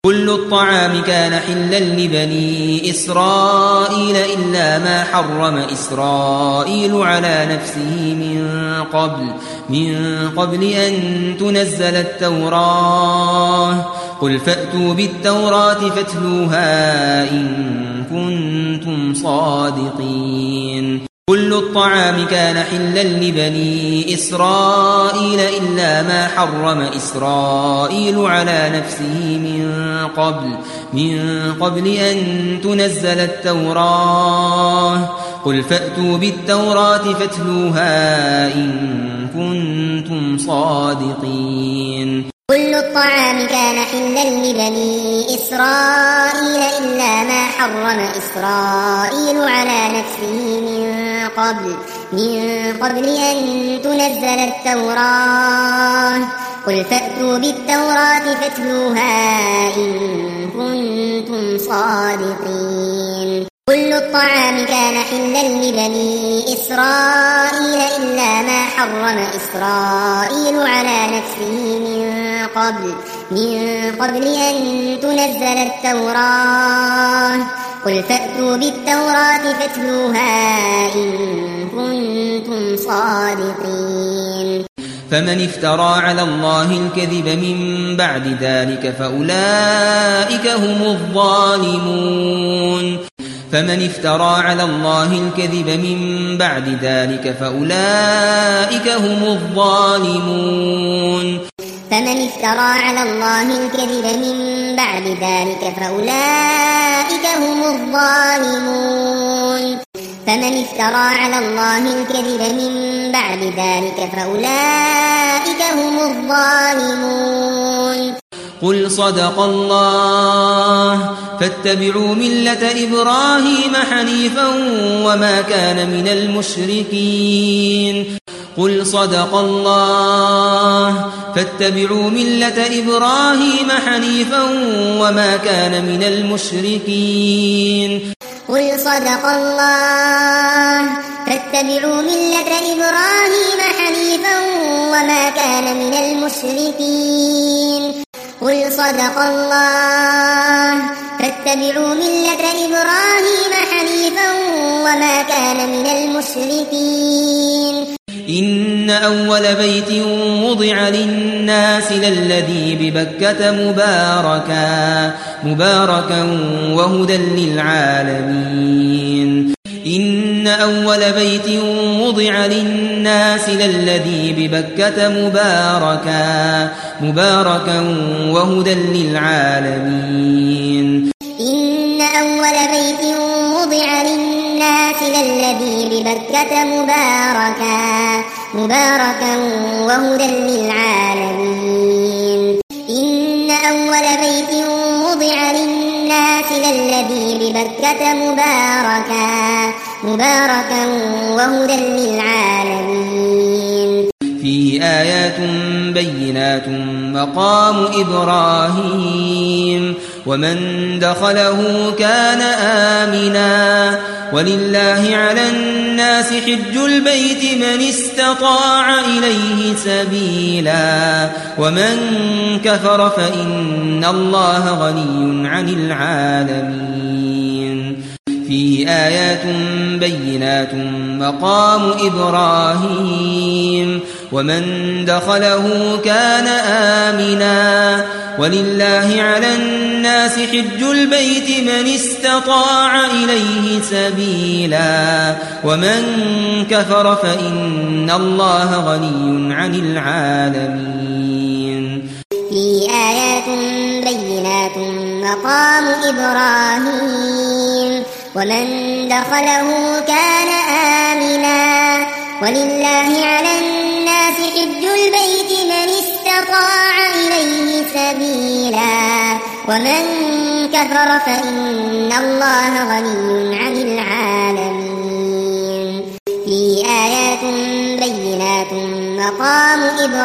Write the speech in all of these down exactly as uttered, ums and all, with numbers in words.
كل الطعام كان حلا لبني إسرائيل إلا ما حرم إسرائيل على نفسه من قبل من قبل أن تنزل التوراة قل فأتوا بالتوراة فاتلوها إن كنتم صادقين. كل الطعام كان حلا لبني إسرائيل إلا ما حرم إسرائيل على نفسه من قبل من قبل أن تنزل التوراة قل فأتوا بالتوراة فاتلوها إن كنتم صادقين. كل الطعام كان حلا لبني إسرائيل إلا ما حرم إسرائيل على نفسه من قبل من قبل أن تنزل التوراة قل فأتوا بالتوراة فاتلوها إن كنتم صادقين. كل الطعام كان حلا لبني إسرائيل إلا ما حرم إسرائيل على نفسه من قبل من قبل أن تنزل التوراة قل فأتوا بالتوراة فاتلوها إن كنتم صادقين. فمن افترى على الله الكذب من بعد ذلك فأولئك هم الظالمون. فمن افترى على الله الكذب من بعد ذلك فأولئك هم الظالمون. فمن افترى على الله الكذب من بعد ذلك فأولئك هم الظالمون. فمن افترى على الله الكذب من بعد ذلك فأولئك هم الظالمون. قل صدق الله فاتبعوا ملة إبراهيم حنيفا وما كان من المشركين. قل صدق الله فاتبعوا ملة إبراهيم حنيفا وما كان من المشركين. قل صدق الله فاتبعوا ملة إبراهيم حنيفا وما كان من المشركين. قل صدق الله فاتبعوا ملة إبراهيم حنيفا وما كان من المشركين. إن أول بيت وضع للناس للذي ببكة مباركا مباركا وهدى للعالمين. إن أول بيت وضع للناس للذي ببكة مباركا مباركا وهدى للعالمين. إن أول بيت وضع للناس للذي ببكة مباركا مباركا وهدى للعالمين. إن أول بيت وضع للناس للذي ببكة مباركا مباركا وهدى للعالمين. فيه آيات بينات مقام إبراهيم ومن دخله كان آمنا ولله على الناس حج البيت من استطاع إليه سبيلا ومن كفر فإن الله غني عن العالمين. فيه آيات بينات مقام إبراهيم ومن دخله كان آمنا ولله على الناس حج البيت من استطاع إليه سبيلا ومن كفر فإن الله غني عن العالمين. فيه آيات بينات مقام إبراهيم ومن دخله كان آمنا ولله على الناس حج البيت من استطاع إليه سبيلا ومن كفر فإن الله غني عن العالمين. فيه آيات بينات مقام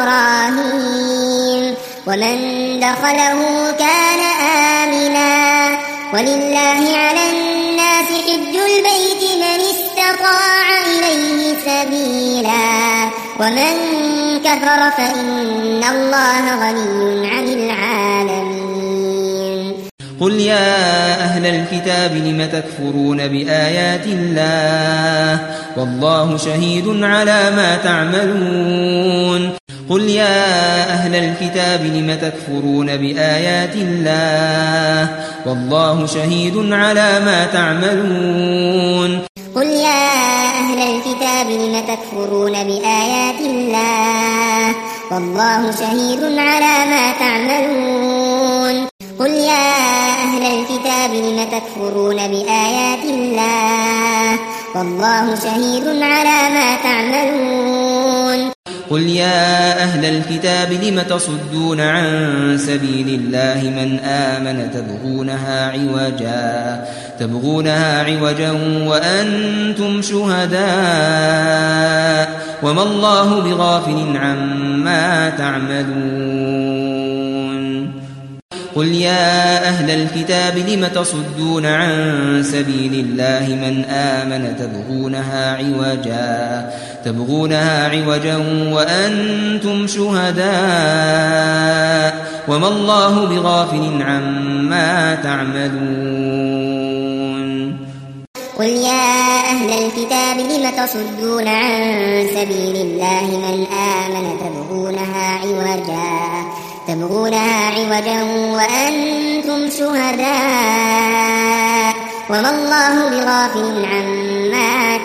إبراهيم ومن دخله كان آمنا ولله على الناس حج البيت من استطاع إليه سبيلا ومن كفر فإن الله غني عن العالمين. قل يا أهل الكتاب لم تكفرون بآيات الله والله شهيد على ما تعملون قل يا أهل الكتاب لم تكفرون بآيات الله والله شهيد على ما تعملون قل يا أهل الكتاب لم تكفرون بآيات الله والله شهيد على ما تعملون قل يا أهل الكتاب لم تكفرون بآيات الله والله شهيد على ما تعملون قل يا أهل الكتاب لم تصدون عن سبيل الله من آمن تبغونها عوجا تبغونها عوجا وأنتم شهداء وما الله بغافل عما تعملون قل يا أهل الكتاب لم تصدون عن سبيل الله من آمن تبغونها عوجا تبغونها عوجا وأنتم شهداء وما الله بغافل عما تعملون قل يا أهل الكتاب لم تصدون عن سبيل الله من آمن تبغونها عوجا تبغونها عوجا وأنتم شهداء وما الله بغافل عما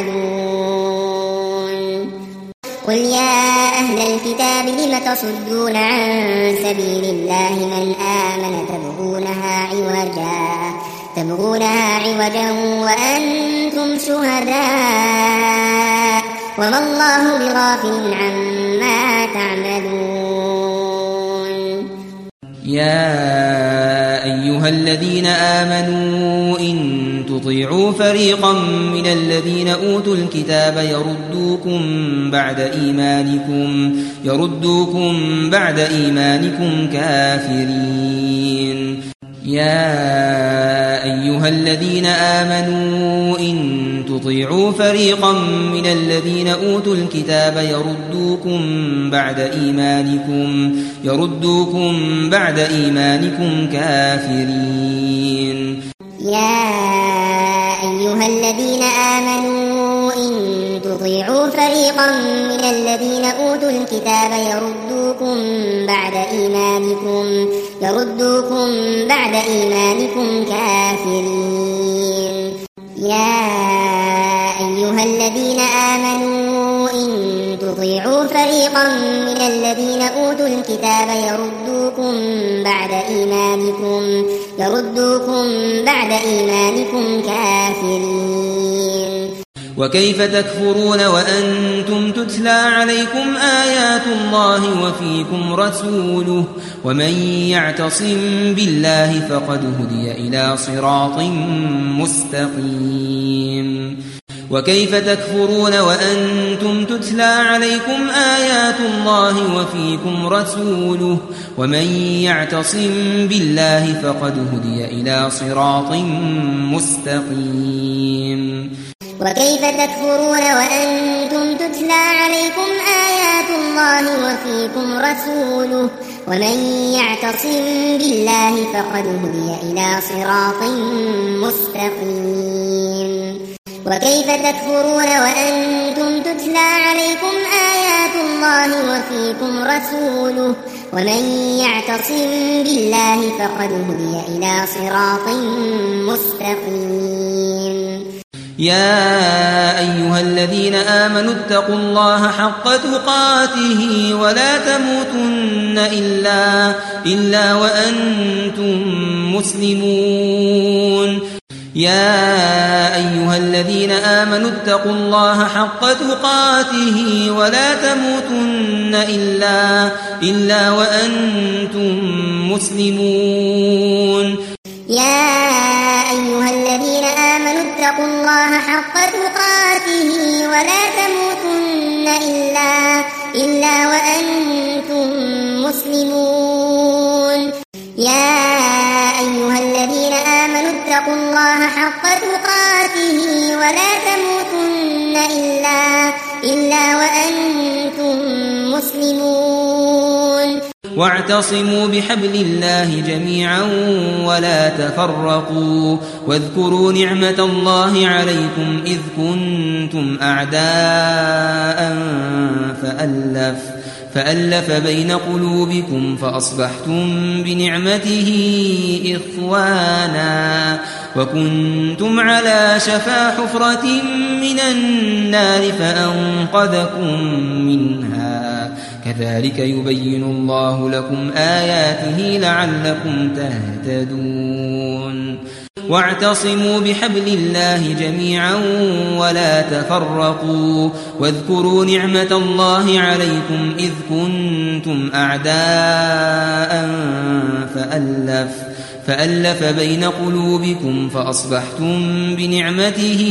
تعملون قل يا أهل الكتاب لم تصدون عن سبيل الله من آمن تبغونها عوجا تبغونها عوجا وأنتم شهداء وما الله بغافل عما تعملون يا أيها الذين آمنوا إن تطيعوا فريقا من الذين أوتوا الكتاب يردوكم بعد إيمانكم يردوكم بعد إيمانكم كافرين يا أيها الذين آمنوا إن تطيعوا فريقا من الذين أوتوا الكتاب يردوكم بعد إيمانكم يردوكم بعد إيمانكم كافرين يا أيها الذين آمنوا إن تطيعوا فريقا من الذين أوتوا الكتاب يردوكم بعد إيمانكم يردوكم بعد إيمانكم كافرين يا أيها الذين آمنوا إن تطيعوا فريقا من الذين أوتوا الكتاب يردوكم بعد إيمانكم يردوكم بعد إيمانكم كافرين وكيف تكفرون وأنتم تتلى عليكم آيات الله وفيكم رسوله ومن يعتصم بالله فقد هدي إلى صراط مستقيم وكيف تكفرون وأنتم تتلى عليكم آيات الله وفيكم رسوله ومن يعتصم بالله فقد هدي إلى صراط مستقيم وكيف تكفرون وأنتم تتلى عليكم آيات الله وفيكم رسوله ومن يعتصم بالله فقد هدي إلى صراط مستقيم وكيف تكفرون وأنتم تتلى عليكم آيات الله وفيكم رسوله ومن يعتصم بالله فقد هدي إلى صراط مستقيم يا أيها الذين آمنوا اتقوا الله حق تقاته ولا تموتن إلا, إلا وأنتم مسلمون يا أيها الذين آمنوا اتقوا الله حق تقاته ولا تموتن إلا, إلا وأنتم مسلمون يا أيها الذين آمنوا اتقوا الله حق تقاته ولا تموتن إلا, إلا وأنتم مسلمون يا أيها الذين آمنوا اتقوا الله حق تقاته ولا تموتن إلا, إلا وأنتم مسلمون واعتصموا بحبل الله جميعا ولا تفرقوا واذكروا نعمة الله عليكم إذ كنتم أعداء فألف فألف بين قلوبكم فأصبحتم بنعمته إخوانا وكنتم على شفا حفرة من النار فأنقذكم منها كذلك يبين الله لكم آياته لعلكم تهتدون واعتصموا بحبل الله جميعا ولا تفرقوا واذكروا نعمة الله عليكم إذ كنتم أعداء فألف فألف بين قلوبكم فأصبحتم بنعمته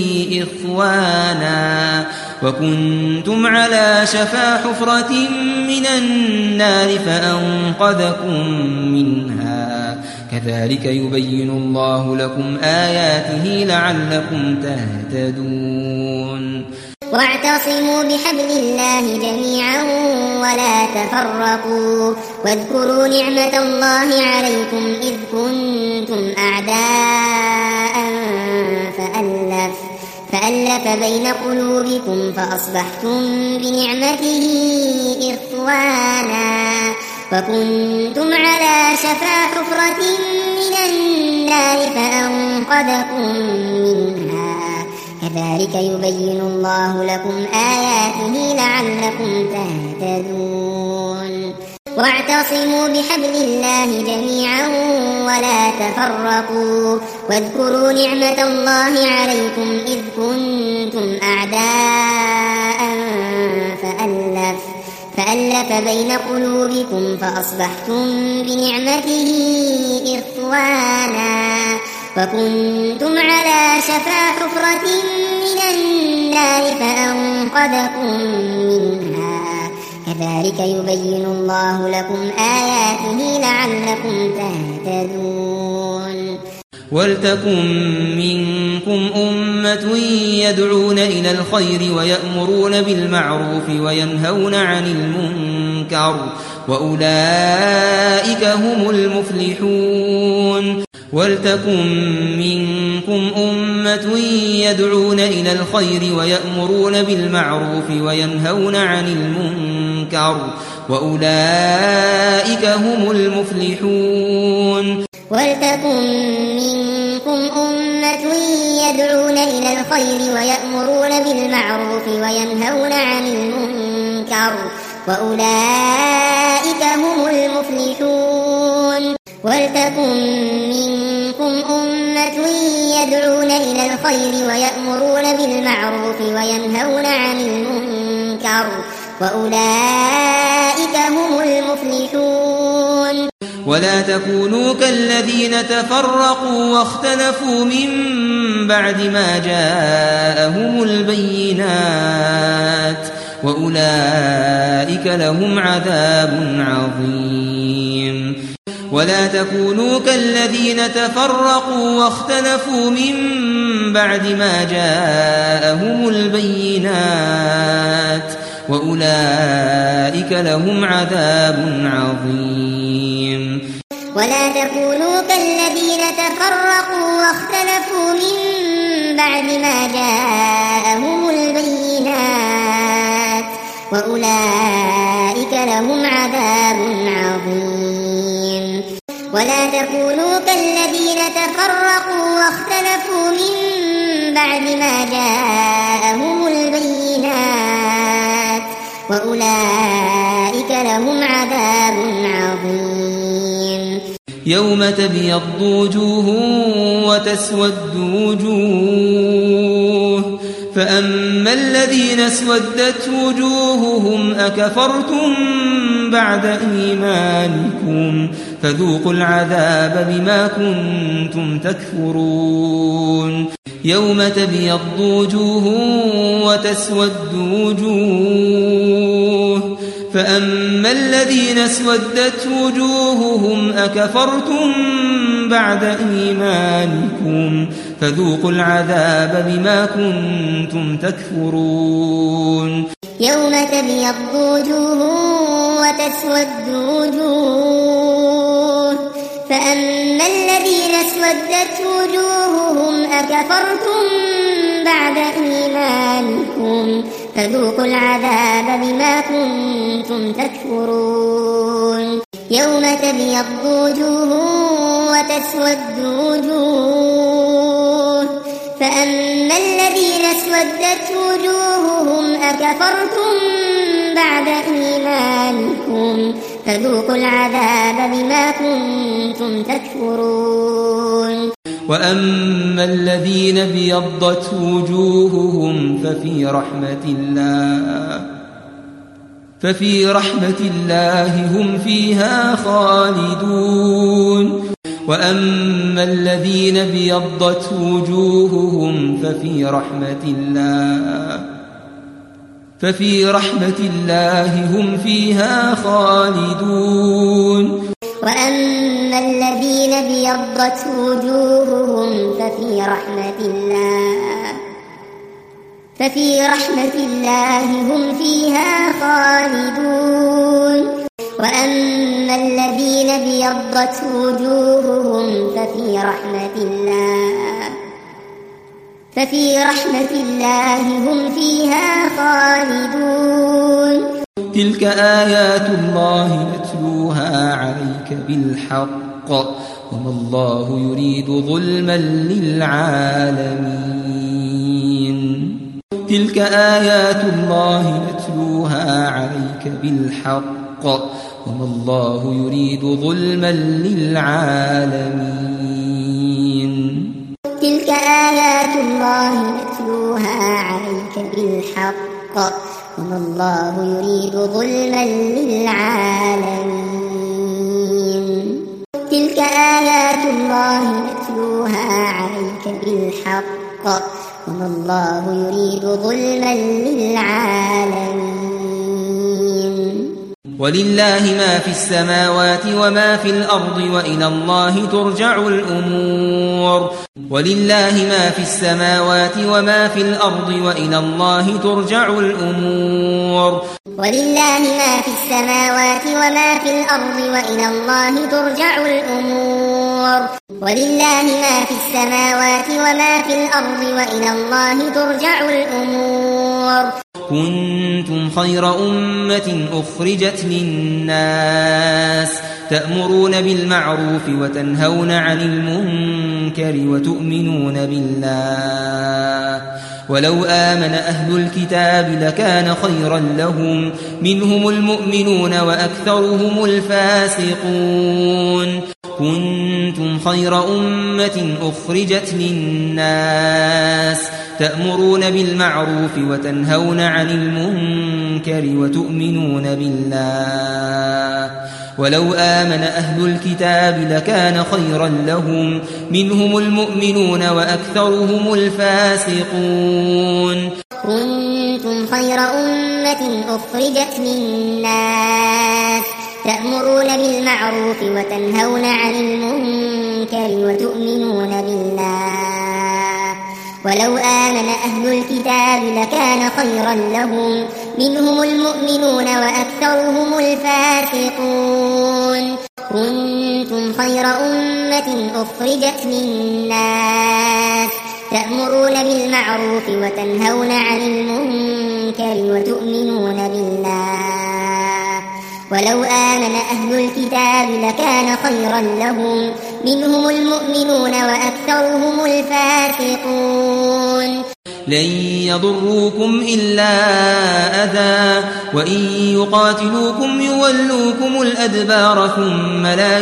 إخوانا وكنتم على شفا حفرة من النار فأنقذكم منها كذلك يبين الله لكم آياته لعلكم تهتدون واعتصموا بحبل الله جميعا ولا تفرقوا واذكروا نعمة الله عليكم إذ كنتم أعداء فألف فألف بين قلوبكم فأصبحتم بنعمته إخوانا وكنتم على شفا حفرة من النار فأنقذكم منها كذلك يبين الله لكم آياته لعلكم تهتدون واعتصموا بحبل الله جميعا ولا تفرقوا واذكروا نعمة الله عليكم إذ كنتم أعداء فألف فألف بين قلوبكم فأصبحتم بنعمته إخوانا وكنتم على شفا حفرة من النار فأنقذكم منها كذلك يبين الله لكم آياته لعلكم تهتدون ولتكن منكم أمة يدعون إلى الخير ويأمرون بالمعروف وينهون عن المنكر وأولئك هم المفلحون ولتكن منكم أمة يدعون إلى الخير ويأمرون بالمعروف وينهون عن المنكر وأولئك هم المفلحون ولتكن منكم أمة يدعون إلى الخير ويأمرون بالمعروف وينهون عن المنكر وأولئك هم المفلحون ولتكن منكم أمة يدعون إلى الخير ويأمرون بالمعروف وينهون عن المنكر وأولئك هم المفلحون ولا تكونوا كالذين تفرقوا واختلفوا من بعد ما جاءهم البينات وأولئك لهم عذاب عظيم ولا تكونوا كالذين تفرقوا واختلفوا من بعد ما جاءهم البينات وأولئك لهم عذاب عظيم ولا تكونوا كالذين تفرقوا واختلفوا من بعد ما جاءهم البينات وأولئك لهم عذاب عظيم ولا تكونوا كالذين تفرقوا واختلفوا من بعد ما جاءهم البينات وأولئك لهم عذاب عظيم يوم تبيض وجوه وتسود وجوه فأما الذين اسودت وجوههم أكفرتم بعد إيمانكم فذوقوا العذاب بما كنتم تكفرون يوم تبيض وجوه وتسود وجوه فأما الذين اسودت وجوههم أكفرتم بعد إيمانكم فذوقوا العذاب بما كنتم تكفرون يوم تبيض وجوه وتسود وجوه فأما الذين اسودت وجوههم أكفرتم بعد إيمانكم فذوقوا العذاب بما كنتم تكفرون يوم تبيض وجوه وتسود وجوه فأما الذين اسودت وجوههم أكفرتم بعد إيمانكم فذوقوا العذاب بما كنتم تكفرون وأما الذين ابيضت وجوههم ففي رحمة الله ففي رحمة الله هم فيها خالدون وأما الذين ابيضت وجوههم ففي رحمة الله ففي رحمة الله هم فيها خالدون وأما الذين ابيضت وجوههم ففي رحمة الله ففي رحمة الله هم فيها خالدون وأما الذين ابيضت وجوههم ففي رحمة الله ففي رحمة الله هم فيها خالدون تلك آيات الله نتلوها عليك بالحق وما الله يريد ظلما للعالمين تلك آيات الله نتلوها عليك بالحق وما الله يريد ظلما للعالمين تلك آيات الله نتلوها عليك بالحق وما الله يريد ظلما للعالمين تلك آيات الله نتلوها عليك بالحق وما الله يريد ظلما للعالمين ولله ما في السماوات وما في الأرض وإلى الله ترجع الأمور ولله ما في السماوات وما في الأرض وإلى الله ترجع الأمور ولله ما في السماوات وما في الأرض وإلى الله ترجع الأمور ولله ما في السماوات وما في الأرض وإلى الله ترجع الأمور كنتم خير أمة أخرجت للناس تأمرون بالمعروف وتنهون عن المنكر وتؤمنون بالله ولو آمن أهل الكتاب لكان خيرا لهم منهم المؤمنون وأكثرهم الفاسقون كنتم خير أمة أخرجت للناس تأمرون بالمعروف وتنهون عن المنكر وتؤمنون بالله ولو آمن أهل الكتاب لكان خيرا لهم منهم المؤمنون وأكثرهم الفاسقون كنتم خير أمة أخرجت للناس تأمرون بالمعروف وتنهون عن المنكر وتؤمنون بالله ولو آمن أهل الكتاب لكان خيرا لهم منهم المؤمنون وأكثرهم الفاسقون كنتم خير أمة أخرجت للناس تأمرون بالمعروف وتنهون عن المنكر وتؤمنون بالله ولو آمن أهل الكتاب لكان خيرا لهم منهم المؤمنون وأكثرهم الفاسقون لن يضروكم إلا أذى وإن يقاتلوكم يولوكم الأدبار ثم لا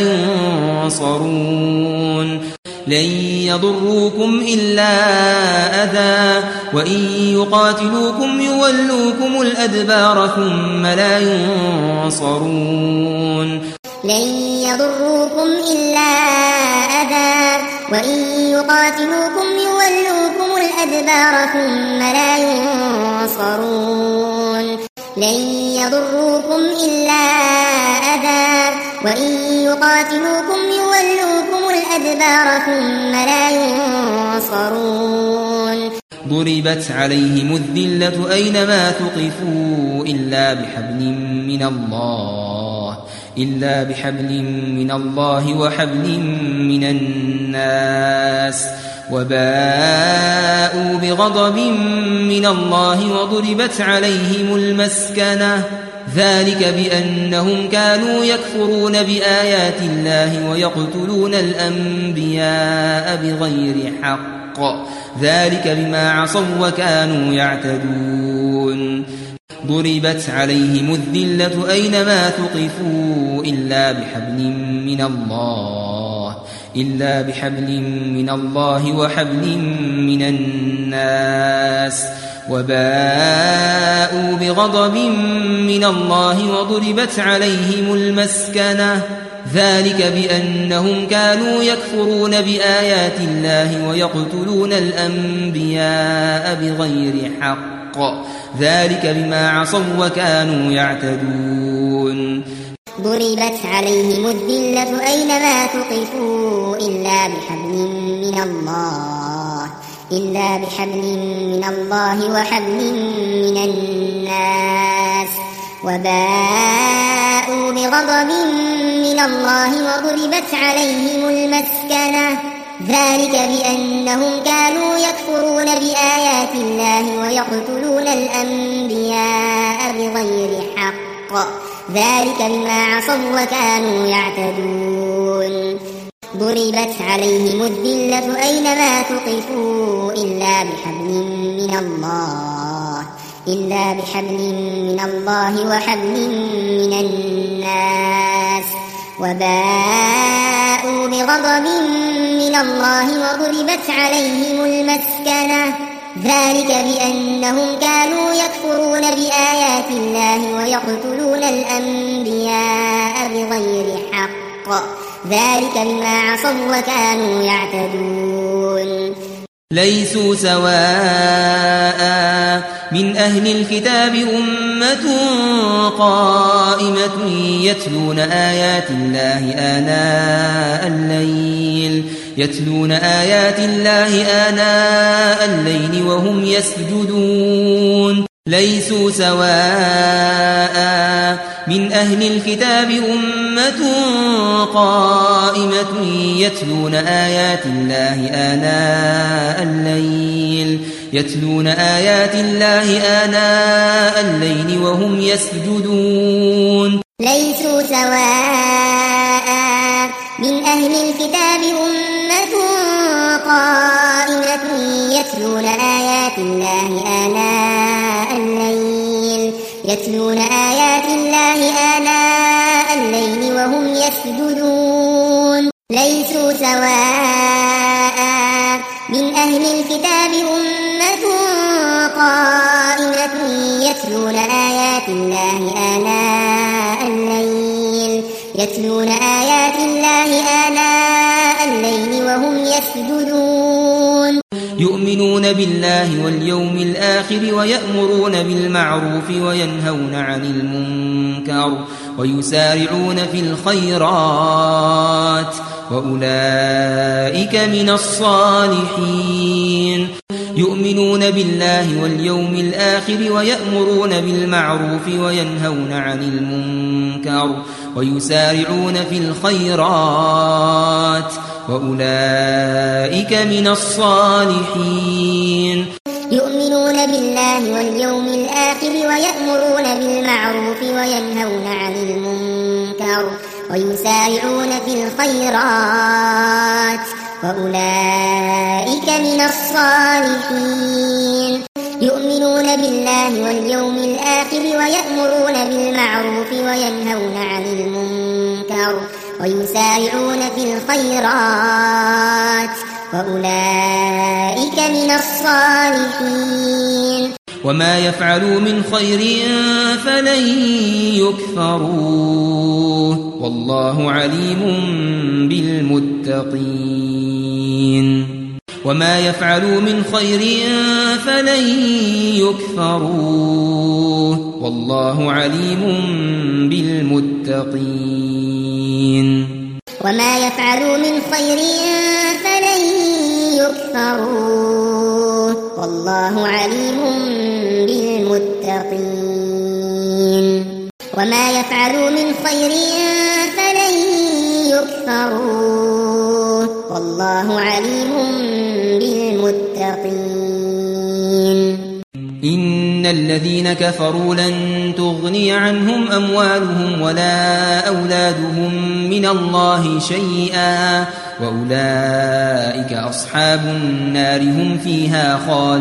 ينصرون لن يضروكم إلا أذى وإن يقاتلوكم يولوكم الأدبار ثم لا ينصرون لن يضروكم إلا أذى وإن يقاتلوكم يولوكم الأدبار ثم لا ينصرون لن يضروكم إلا أذى وإن يقاتلوكم يولوكم الأدبار الأدبار ثم لا ينصرون ضربت عليهم الذلة أينما ثقفوا إلا بحبل من الله إلا بحبل من الله وحبل من الناس وباءوا بغضب من الله وضربت عليهم المسكنة ذلك بأنهم كانوا يكفرون بآيات الله ويقتلون الأنبياء بغير حق ذلك بما عصوا وكانوا يعتدون ضربت عليهم الذلة أينما ثقفوا إلا بحبل من الله إلا بحبل من الله وحبل من الناس وباءوا بغضب من الله وضربت عليهم المسكنة ذلك بأنهم كانوا يكفرون بآيات الله ويقتلون الأنبياء بغير حق ذلك بما عصوا وكانوا يعتدون ضربت عليهم الذلة أينما ثقفوا إلا بحبل من الله إلا بحبل من الله وحبل من الناس وباءوا بغضب من الله وضربت عليهم المسكنة ذلك بأنهم كانوا يكفرون بآيات الله ويقتلون الأنبياء بغير حق ذلك بما عصوا وكانوا يعتدون ضربت عليهم الذلة أينما ثقفوا إلا بحبل من الله إلا بحبل من الله وحبل من الناس وباءوا بغضب من الله وضربت عليهم المسكنة ذلك بأنهم كانوا يكفرون بآيات الله ويقتلون الأنبياء بغير حق ذلك بما عصوا وكانوا يعتدون ليسوا سواء من أهل الكتاب أمة قائمة يتلون آيات الله آناء الليل يتلون آيات الله آناء الليل وهم يسجدون ليسوا سواء من أهل الكتاب أمة قائمة يتلون آيات الله آناء الليل يتلون آيات الله آناء الليل وهم يسجدون ليسوا سواء من أهل الكتاب أمة قائمة يتلون آيات الله آناء الليل يتلون آيات الله آناء الليل وهم يسجدون ليسوا سواء من أهل الكتاب أمة قائمة يتلون آيات الله آناء الليل يتلون آيات الله آناء الليل وهم يسجدون يؤمنون بالله واليوم الآخر ويأمرون بالمعروف وينهون عن المنكر ويسارعون في الخيرات وأولئك من الصالحين يؤمنون بالله واليوم الآخر ويأمرون بالمعروف وينهون عن المنكر ويسارعون في الخيرات وأولئك من الصالحين يؤمنون بالله واليوم الآخر ويأمرون بالمعروف وينهون عن المنكر ويسارعون في الخيرات وأولئك من الصالحين يؤمنون بالله واليوم الآخر ويأمرون بالمعروف وينهون عن المنكر ويسارعون في الخيرات وأولئك من الصالحين وما يفعلوا من خير فلن يكفروه والله عليم بالمتقين وما يفعلوا من خير فلن يكفروه والله عليم بالمتقين وما يفعلوا من خير فلن يكفروه والله عليم بالمتقين وما يفعلوا من خير فلن يكفروه والله عليم بالمتقين إن الذين كفروا لن تغني عنهم أموالهم ولا أولادهم من الله شيئا وأولئك أصحاب النار هم فيها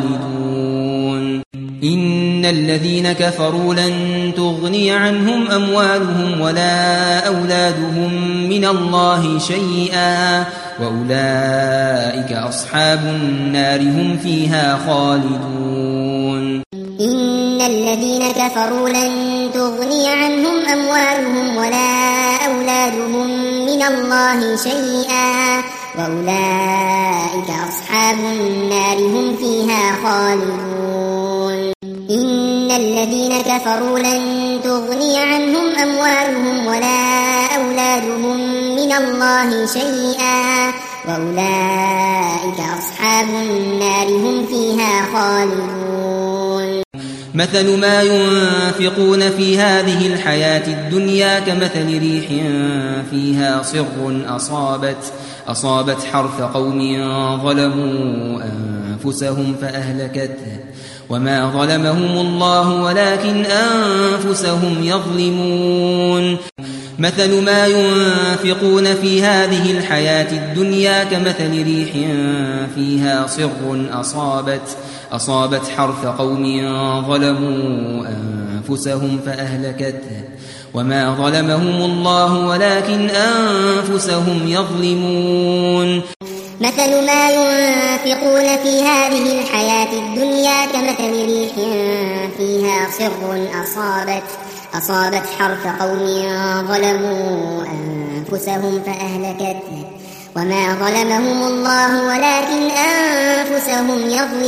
خالدون إن الذين كفروا لن تغني عنهم أموالهم ولا أولادهم من الله شيئا وأولئك أصحاب النار هم فيها خالدون إن الذين كفروا لن تغني عنهم أموالهم ولا أولادهم من الله شيئا وأولئك أصحاب النار هم فيها خالدون إن الذين كفروا لن تغني عنهم أموالهم ولا أولادهم من الله شيئا وأولئك أصحاب النار هم فيها خالدون مثل ما ينفقون في هذه الحياة الدنيا كمثل ريح فيها صر أصابت, أصابت حرث قوم ظلموا أنفسهم فأهلكته وما ظلمهم الله ولكن أنفسهم يظلمون مثل ما ينفقون في هذه الحياة الدنيا كمثل ريح فيها صر أصابت, أصابت حرث قوم ظلموا أنفسهم فأهلكته وما ظلمهم الله ولكن أنفسهم يظلمون مثل ما ينفقون في هذه الحياة الدنيا كمثل ريح فيها صر أصابت, أصابت حرث قوم ظلموا أنفسهم فأهلكته وما ظلمهم الله ولكن أنفسهم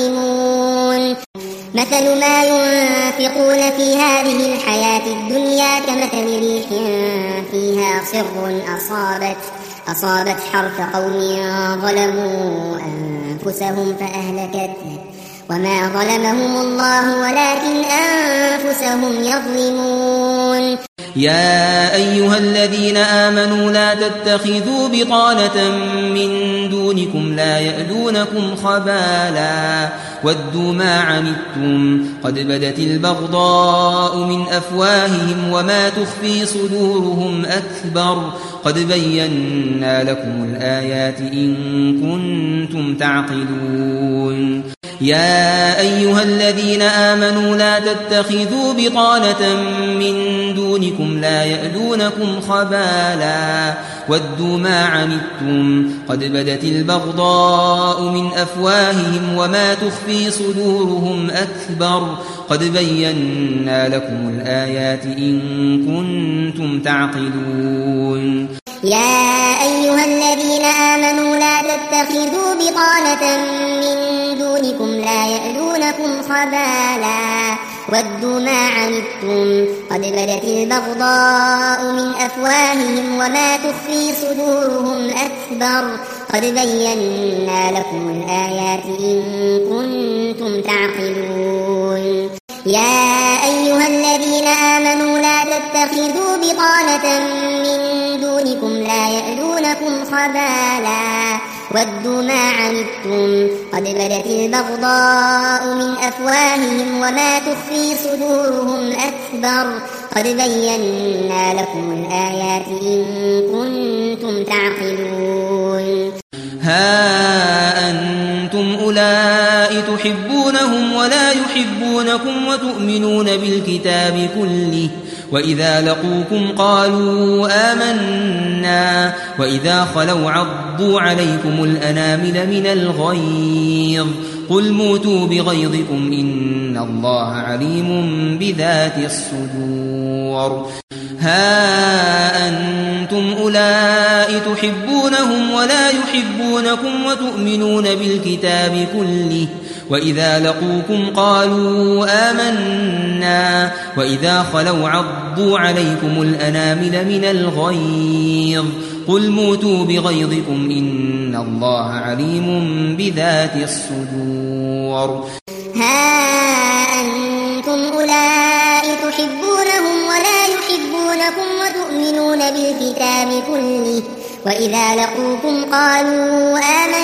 يظلمون مثل ما ينفقون في هذه الحياة الدنيا كمثل ريح فيها صر أصابت, أصابت حرث قوم ظلموا أنفسهم فأهلكته وما ظلمهم الله ولكن أنفسهم يظلمون يا أيها الذين آمنوا لا تتخذوا بطانة من دونكم لا يألونكم خبالا ودوا ما عنتم قد بدت البغضاء من أفواههم وما تخفي صدورهم أكبر قد بينا لكم الآيات إن كنتم تعقلون يا أيها الذين آمنوا لا تتخذوا بطانة من دونكم لا يألونكم خبالا ودوا ما عنتم قد بدت البغضاء من أفواههم وما تخفي صدورهم أكبر قد بينا لكم الآيات إن كنتم تعقلون يا أيها الذين آمنوا لا تتخذوا بطانة من دونكم لا يألونكم خبالا ودوا ما عنتم قد بدت البغضاء من أفواههم وما تخفي صدورهم أكبر قد بينا لكم الآيات إن كنتم تعقلون يا أيها الذين آمنوا لا تتخذوا بطانة من دونكم لا يألونكم خبالا ودوا ما عنتم قد بدت البغضاء من أفواههم وما تخفي صدورهم أكبر قد بينا لكم الآيات إن كنتم تعقلون ها أنتم أولئك تحبونهم ولا يحبونكم وتؤمنون بالكتاب كله وإذا لقوكم قالوا آمنا وإذا خلوا عضوا عليكم الأنامل من الغيظ قل موتوا بغيظكم إن الله عليم بذات الصدور ها أنتم أولئك تحبونهم ولا يحبونكم وتؤمنون بالكتاب كله وإذا لقوكم قالوا آمنا وإذا خلوا عضوا عليكم الأنامل من الغيظ قل موتوا بغيظكم إن الله عليم بذات الصدور ها أنتم أولئك تحبونهم ولا يحبونكم وتؤمنون بالكتاب كله وإذا لقوكم قالوا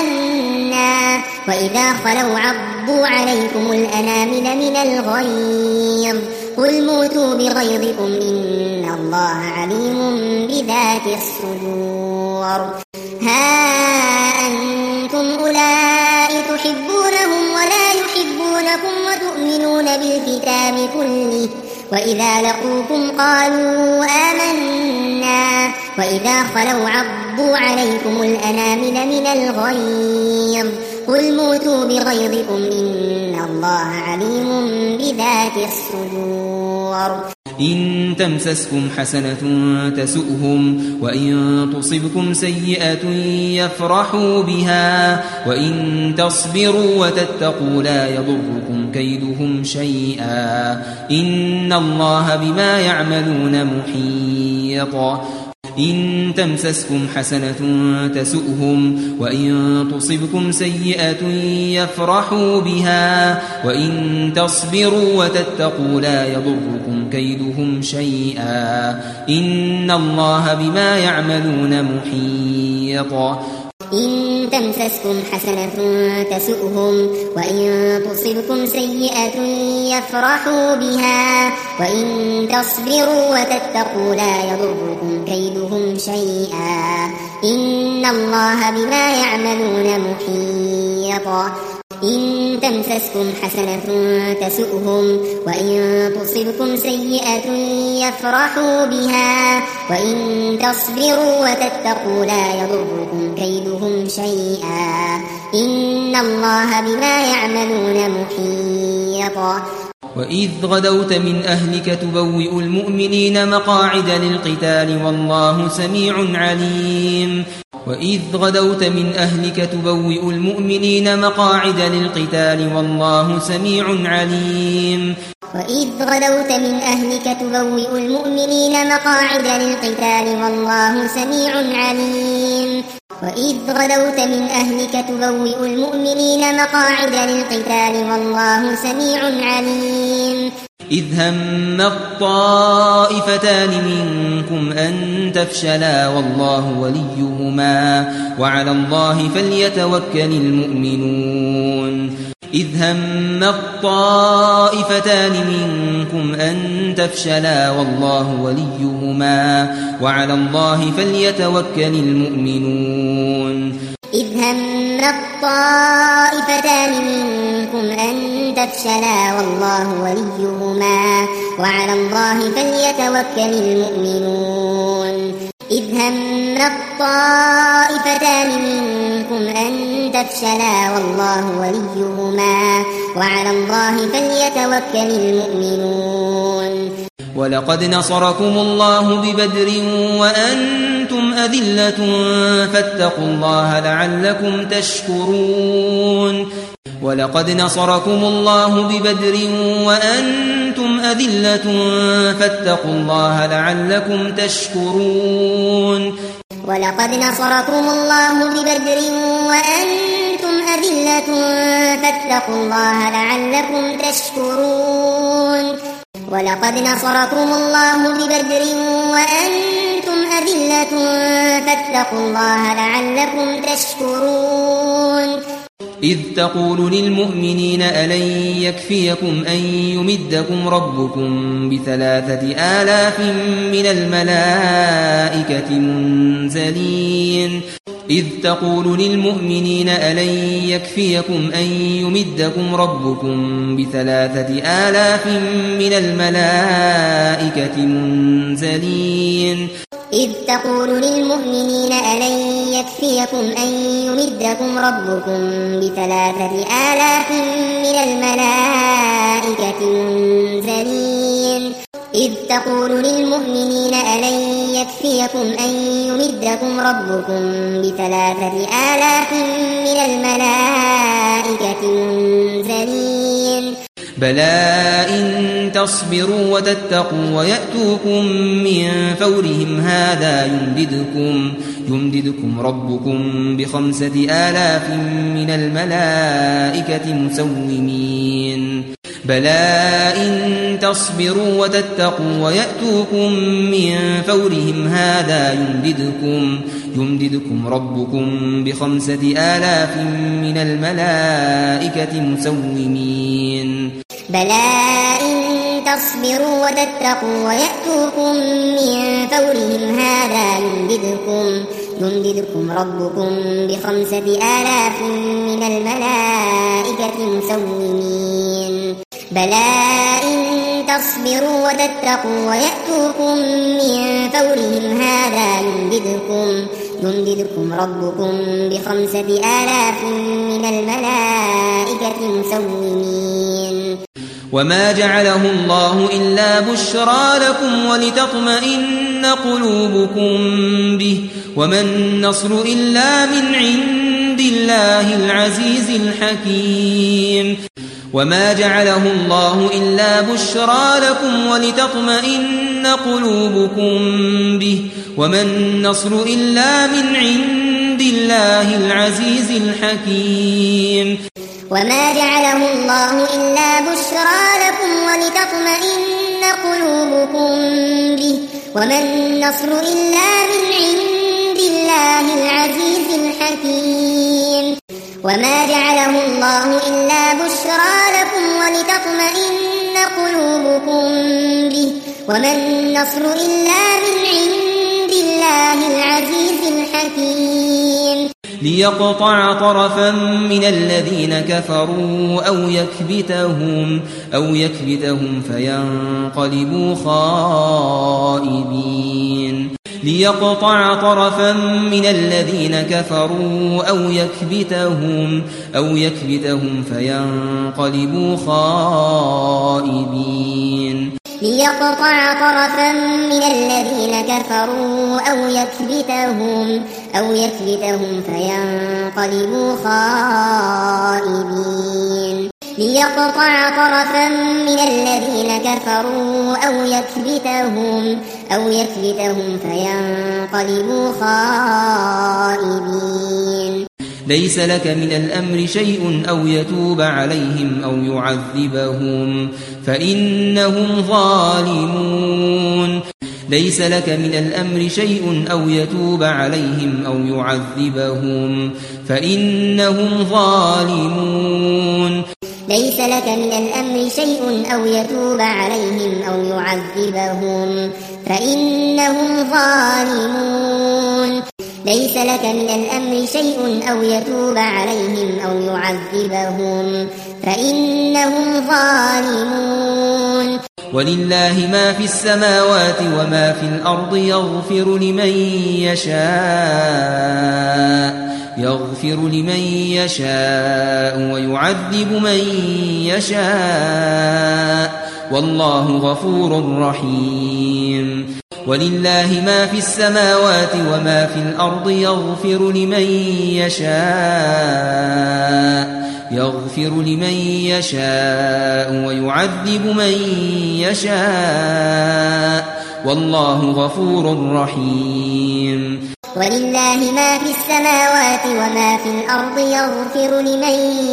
آمنا وإذا خلوا عضوا عليكم الأنامل من الغيظ قل موتوا بغيظكم إن الله عليم بذات الصدور ها أنتم أولئك تحبونهم ولا يحبونكم وتؤمنون بالكتاب كله وإذا لقوكم قالوا آمنا وإذا خلوا عضوا عليكم الأنامل من الغيظ قل موتوا بغيظكم إن الله عليم بذات الصدور إن تمسسكم حسنة تسؤهم وإن تصبكم سيئة يفرحوا بها وإن تصبروا وتتقوا لا يضركم كيدهم شيئا إن الله بما يعملون محيط إن تمسسكم حسنة تسؤهم وإن تصبكم سيئة يفرحوا بها وإن تصبروا وتتقوا لا يضركم كيدهم شيئا إن الله بما يعملون محيط إن تمسسكم حسنة تسؤهم وإن تصبكم سيئة يفرحوا بها وإن تصبروا وتتقوا لا يضركم كيدهم شيئا إن الله بما يعملون محيط إن تمسسكم حسنة تسؤهم وإن تصبكم سيئة يفرحوا بها وإن تصبروا وتتقوا لا يضركم كيدهم شيئا إن الله بما يعملون محيط وإذ غدوت من أهلك تبوئ المؤمنين مقاعد للقتال والله سميع عليم وإذ غدوت من أهلك تبوئ المؤمنين مقاعد للقتال والله سميع عليم وإذ غدوت من أهلك تبوئ المؤمنين مقاعد للقتال والله سميع عليم وإذ غدوت من أهلك تبوئ المؤمنين مقاعد للقتال والله سميع عليم إذ هم الطائفتان منكم أن تفشلا والله وليهما وعلى الله فليتوكل المؤمنون إذ هم الطائفتان منكم أن تفشلا والله وليهما وعلى الله فليتوكل المؤمنون إذ هم الطائفتان منكم أن تفشلا والله وليهما وعلى الله فليتوكل المؤمنون إذ هم الطائفتان منكم أن تفشلا والله وليهما وعلى الله فليتوكل المؤمنون ولقد نصركم الله ببدر وأنتم أذلة فاتقوا الله لعلكم تشكرون ولقد نصركم الله ببدر وأنتم أذلة فاتقوا الله لعلكم تشكرون ولقد نصركم الله ببدر وأنتم أذلة فاتقوا الله لعلكم تشكرون ولقد نصركم الله ببدر وأنتم أذلة فاتقوا الله لعلكم تشكرون إذ تقول للمؤمنين ألن يكفيكم أن يمدكم ربكم بثلاثة آلاف من الملائكة منزلين إذ تقول للمؤمنين ألن يكفيكم أن يمدكم ربكم بثلاثة آلاف من الملائكة منزلين إذ تقول للمؤمنين ألن يكفيكم أن يمدكم ربكم بثلاثة آلاف من الملائكة منزلين إذ تقول للمؤمنين ألن يكفيكم أن يمدكم ربكم بثلاثة آلاف من الملائكة منزلين بلى إن تصبروا وتتقوا ويأتوكم من فورهم هذا يمددكم, يمددكم ربكم بخمسة آلاف من الملائكة مسومين بلى إن تصبروا وتتقوا ويأتوكم من فورهم هذا يمددكم, يمددكم ربكم بخمسة آلاف من الملائكة مسومين بلى إن تصبروا وتتقوا ويأتوكم من فورهم هذا يمددكم, يمددكم ربكم بخمسة آلاف من الملائكة مسومين بلى إن تصبروا وتتقوا ويأتوكم من فورهم هذا يمددكم, يمددكم ربكم بخمسة آلاف من الملائكة مسومين وما جعله الله إلا بشرى لكم ولتطمئن قلوبكم به وما النصر إلا من عند الله العزيز الحكيم وما جعله الله إلا بشرى لكم ولتطمئن قلوبكم به وما النصر إلا من عند الله العزيز الحكيم وما جعله الله إلا بشرى لكم ولتطمئن قلوبكم به وما النصر إلا من عند الله العزيز الحكيم وما جعله الله إلا بشرى لكم ولتطمئن قلوبكم به وما النصر إلا من عند الله العزيز الحكيم ليقطع طرفا من الذين كفروا أو يكبتهم, أو يكبتهم فينقلبوا خائبين ليقطع طرفا من الذين كفروا أو يكبتهم, أو يكبتهم فينقلبوا خائبين ليقطع طرفا من الذين كفروا أو يكبتهم, أو يكبتهم فينقلبوا خائبين ليقطع طرفا من الذين كفروا أو يكبتهم, أو يكبتهم فينقلبوا خائبين ليس لك من الأمر شيء أو يتوب عليهم أو يعذبهم فإنهم ظالمون ليس لك من الأمر شيء أو يتوب عليهم أو يعذبهم فإنهم ظالمون ليس لك من الأمر شيء أو يتوب عليهم أو يعذبهم فإنهم ظالمون ليس لك من الأمر شيء أو يتوب عليهم أو يعذبهم فإنهم ظالمون ولله ما في السماوات وما في الأرض يغفر لمن يشاء يغفر لمن يشاء ويعذب من يشاء والله غفور رحيم ولله ما في السماوات وما في الأرض يغفر لمن يشاء يغفر لمن يشاء ويعذب من يشاء والله غفور رحيم ولله ما في السماوات وما في الأرض يغفر لمن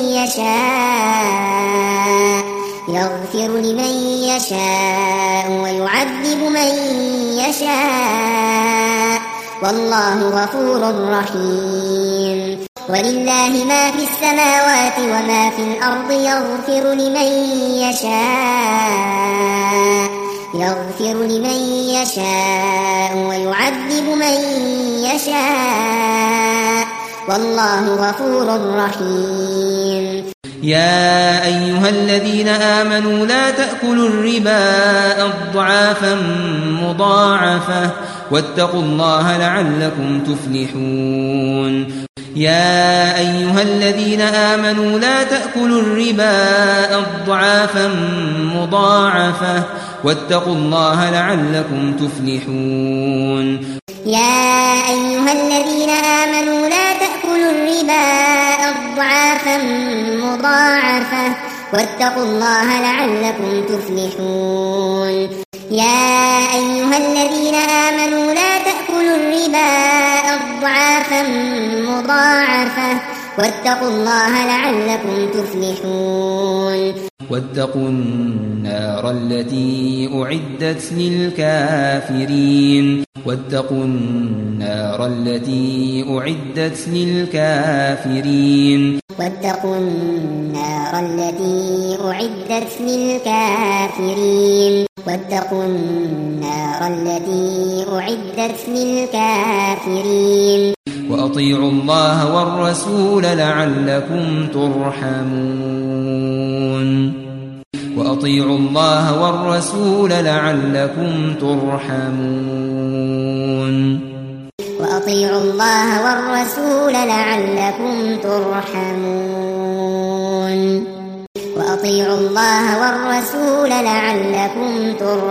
يشاء يغفر لمن يشاء ويعذب من يشاء والله غفور رحيم ولله ما في السماوات وما في الأرض يغفر لمن يشاء يغفر لمن يشاء ويعذب من يشاء والله غفور رحيم يا أيها الذين آمنوا لا تأكلوا الربا أضعافا مضاعفة واتقوا الله لعلكم تفلحون يا أيها الذين آمنوا لا تأكلوا الربا أضعافا مضاعفة واتقوا الله لعلكم تفلحون يا أيها الذين آمنوا لا تأكلوا الربا أضعافا مضاعفة واتقوا الله لعلكم تفلحون يا أيها الذين آمنوا لا تأكلوا الربا أضعافا مضاعفة واتقوا الله لعلكم تفلحون واتقوا النار التي أعدت للكافرين واتقوا النار التي أعدت للكافرين واتقوا النار التي أعدت للكافرين واتقوا النار التي أعدت للكافرين وأطيعوا الله والرسول لعلكم ترحمون وأطيعوا الله والرسول لعلكم ترحمون وأطيعوا الله والرسول لعلكم ترحمون وأطيعوا الله والرسول لعلكم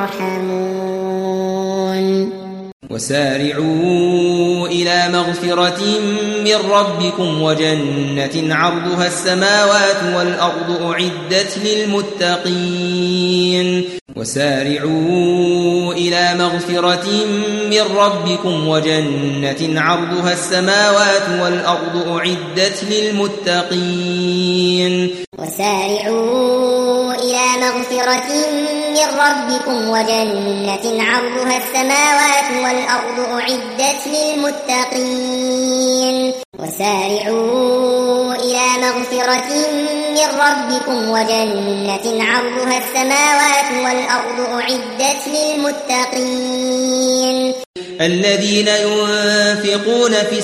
ترحمون وسارعوا إلى مغفرة من ربكم وجنة عرضها السماوات والأرض أعدت للمتقين وسارعوا إلى مغفرة من ربكم وجنة عرضها السماوات والأرض أعدت للمتقين وسارعوا إلى مغفرة من ربكم وجنة عرضها السماوات والأرض أعدت للمتقين وسارعوا إلى مغفرة من ربكم وجنة عرضها السماوات والأرض أعدت للمتقين الذين ينفقون في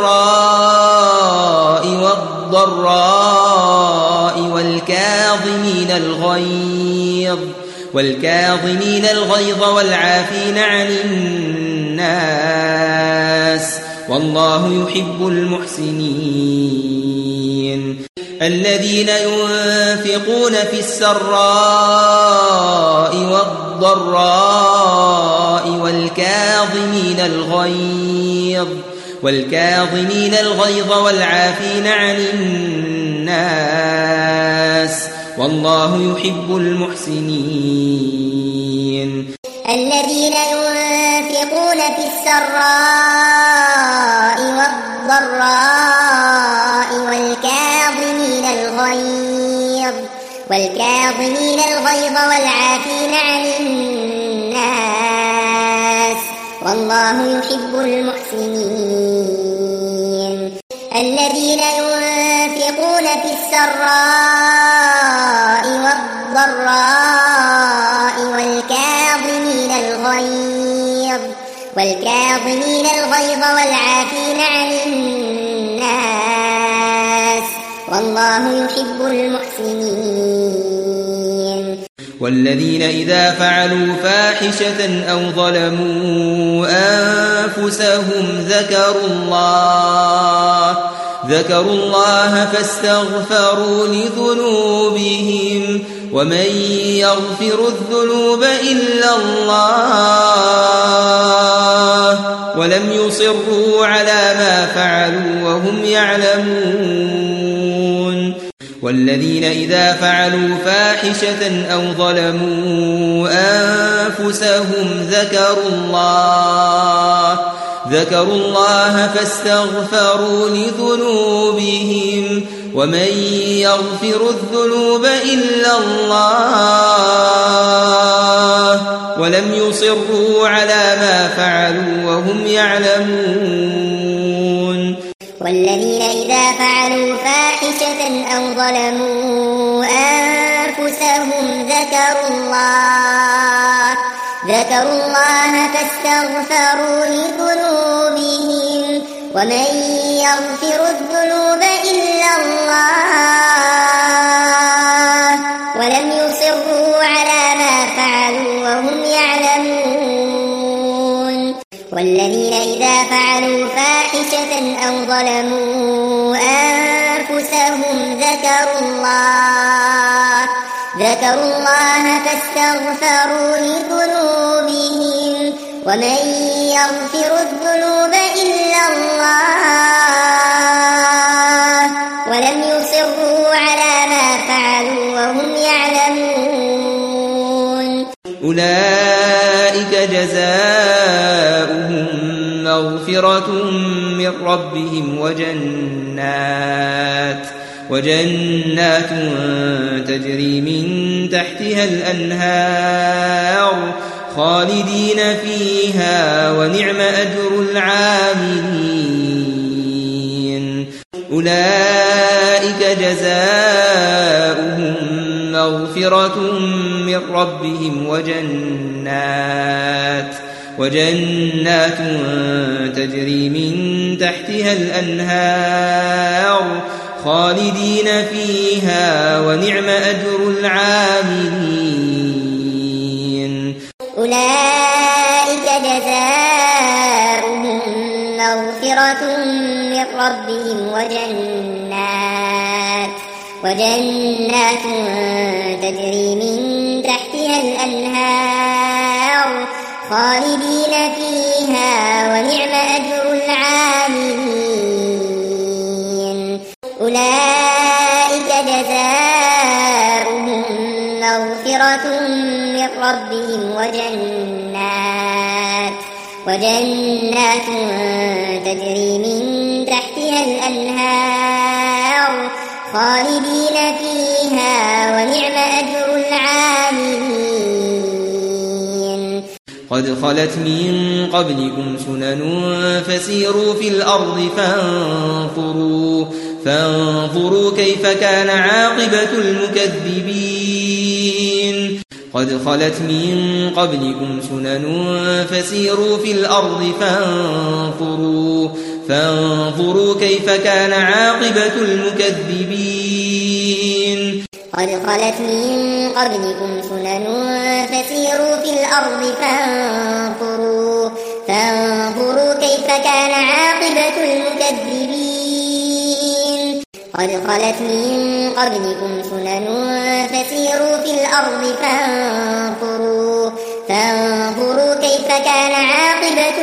السراء والضراء والكاظمين الغيظ والكاظمين الغيظ والعافين عن الناس والله يحب المحسنين الذين ينفقون في السراء والضراء والكاظمين الغيظ والكاظمين الغيظ والعافين عن الناس والله يحب المحسنين الذين ينفقون في السراء والضراء والكاظمين الغيظ والكاظمين الغيظ والعافين عن الناس والله يحب المحسنين الذين ينفقون في السراء والضراء والكاظمين الغيظ والكاظمين الغيظ والعافين عن الناس والله يحب المحسنين والذين إذا فعلوا فاحشة أو ظلموا أنفسهم ذكروا الله ذكروا الله فاستغفروا لذنوبهم ومن يغفر الذنوب إلا الله ولم يصروا على ما فعلوا وهم يعلمون والذين إذا فعلوا فاحشة أو ظلموا أنفسهم ذكروا الله ذكروا الله فاستغفروا لذنوبهم ومن يغفر الذنوب إلا الله ولم يصروا على ما فعلوا وهم يعلمون والذين إذا فعلوا فاحشة أو ظلموا أنفسهم ذكروا الله ذكروا الله فاستغفروا لذنوبهم ومن يغفر الذنوب إلا الله ولم يصروا على ما فعلوا وهم يعلمون والذين إذا فعلوا فاحشة أو ظلموا أنفسهم ذكروا الله ذكروا الله فاستغفروا لذنوبهم ومن يغفر الذنوب إلا الله ولم يصروا على ما فعلوا وهم يعلمون أولئك جزاؤهم مغفرة من ربهم وجنات وجنات تجري من تحتها الأنهار خالدين فيها ونعم أجر العاملين أولئك جزاؤهم مغفرة من ربهم وجنات وجنات تجري من تحتها الأنهار خالدين فيها ونعم أجر العاملين أولئك جزاؤهم مغفرة من ربهم وجنات وجنات تجري من تحتها الأنهار خالدين فيها ونعم أجر العاملين أولئك جزاؤهم مغفرة من ربهم وجنات وجنات تجري من تحتها الأنهار خالدين فيها ونعم أجر العاملين قد خلت من قبلكم سنن فسيروا في الأرض فانظروا فانظروا كيف كان عاقبة المكذبين قد خلت من قبلكم سنن فسيروا في الأرض فانظروا فانظروا كيف كان عاقبة المكذبين قد خلت من قبلكم سنن فسيروا في الأرض فانظروا فانظروا كيف كان عاقبة المكذبين قد خلت من قبلكم سنن فسيروا في الأرض فانظروا فانظروا كيف كان عاقبة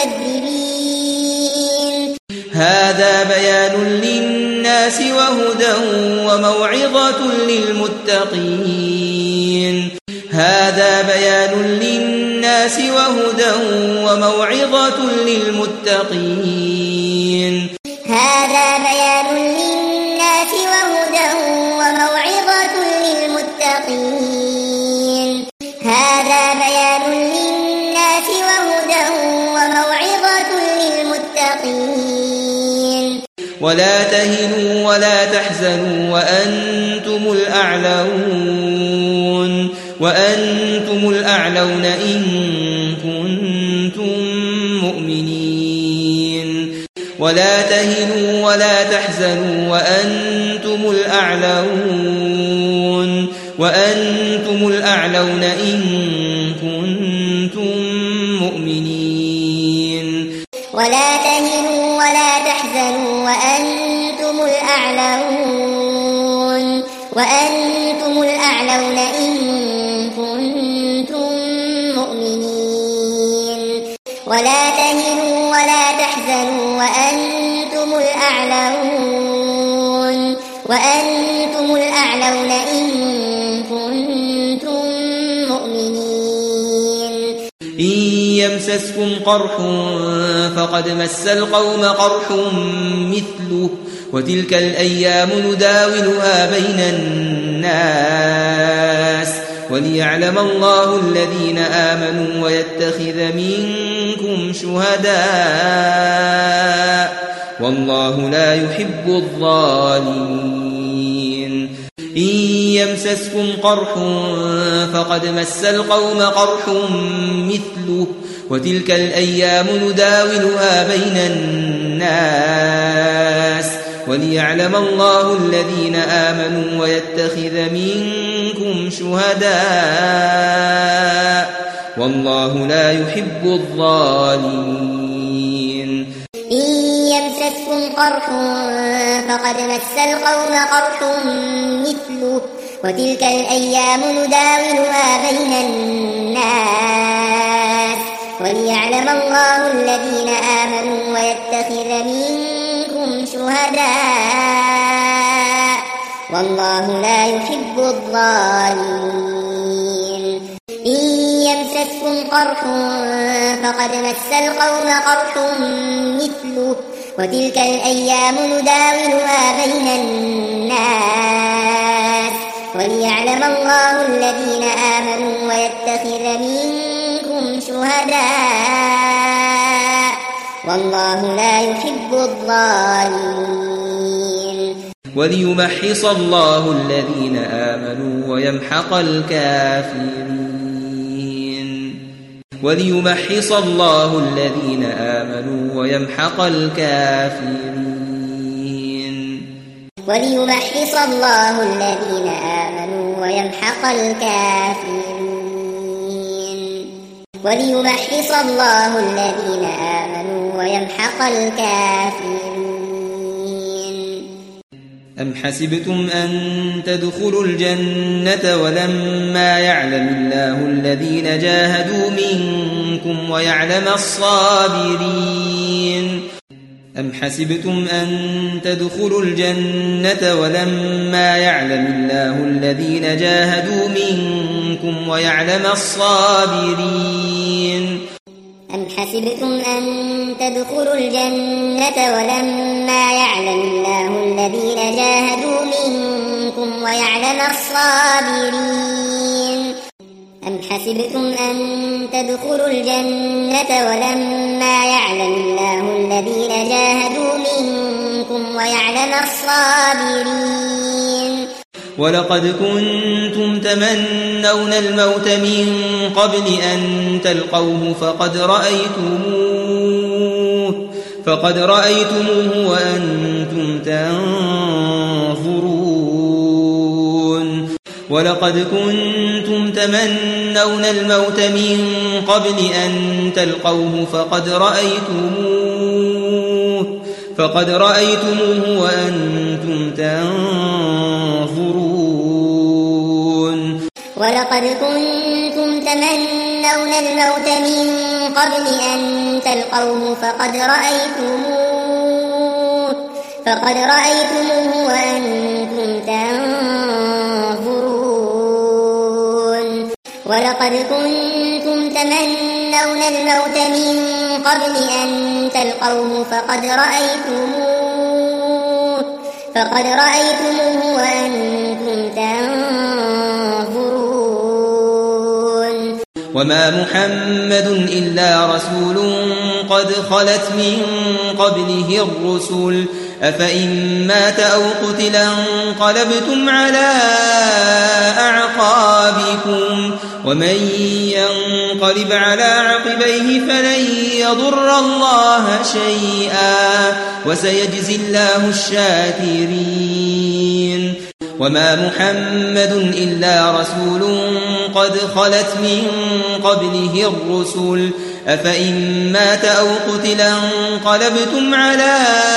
المكذبين هذا بيان للناس وهدى وموعظة للمتقين هذا بيان للناس وهدى وموعظة للمتقين هذا بيان للناس وهدى وموعظة للمتقين هذا بيان للناس وهدى وموعظة للمتقين ولا تهنوا ولا تحزنوا وأنتم الأعلون وأنتم الأعلون إن كنتم مؤمنين ولا تهنوا ولا تحزنوا وأنتم الأعلون وأنتم الأعلون إن كنتم مؤمنين ولا تهنوا ولا تحزنوا وأنتم الأعلون وأنتم الأعلون إن كنتم مؤمنين ولا تهنوا ولا تحزنوا وأنتم الأعلون وأنتم الأعلون إن كنتم مؤمنين إن يمسسكم قرح فقد مس القوم قرح مثله وتلك الأيام نداولها بين الناس وليعلم الله الذين آمنوا ويتخذ منكم شهداء والله لا يحب الظالمين إن يمسسكم قرح فقد مس القوم قرح مثله وتلك الأيام نداولها بين الناس وليعلم الله الذين آمنوا ويتخذ منكم شهداء والله لا يحب الظالمين إن يمسسكم قرح فقد مس القوم قرح مثله وتلك الأيام نداولها بين الناس وليعلم الله الذين آمنوا ويتخذ منكم شهداء والله لا يحب الظالمين إن يمسسكم قرح فقد مس القوم قرح مثله وتلك الأيام نداولها بين الناس وليعلم الله الذين آمنوا ويتخذ منكم شهداء والله لا يحب الظالمين وليمحص الله الذين آمنوا ويمحق الكافرين وليمحص الله الذين آمنوا ويمحق الكافرين وليمحص الله الذين آمنوا ويمحق الكافرين وليمحص الله الذين آمنوا ويمحق الكافرين أم حسبتم أن تدخلوا الجنة ولما يعلم الله الذين جاهدوا منكم ويعلم الصابرين أم حسبتم أن تدخلوا الجنة ولما يعلم الله الذين جاهدوا منكم ويعلم الصابرين أم حسبتم أن تدخلوا الجنة ولما يعلم الله الذين جاهدوا منكم ويعلم الصابرين أم حسبتم أن تدخلوا الجنة ولما يعلم الله الذين جاهدوا منكم ويعلم الصابرين ولقد كنتم تمنون الموت من قبل أن تلقوه فقد رأيتموه فقد رأيتموه وأنتم تنظرون ولقد كنتم تمنون الموت من قبل أن تلقوه فقد رأيتموه فقد رأيتموه وأنتم تنظرون ولقد كنتم تمنون الموت من قبل أن تلقوه فقد رأيتموه فقد رأيتموه وأنتم تنظرون ولقد كنتم تمنون الموت من قبل أن تلقوه فقد رأيتموه فقد رأيتموه وأنتم تنظرون وما محمد إلا رسول قد خلت من قبله الرسل أفإن مات أو قتل انقلبتم على أعقابكم ومن ينقلب على عقبيه فلن يضر الله شيئا وسيجزي الله الشاكرين وما محمد إلا رسول قد خلت من قبله الرسل أفإن مات أو قتل انقلبتم على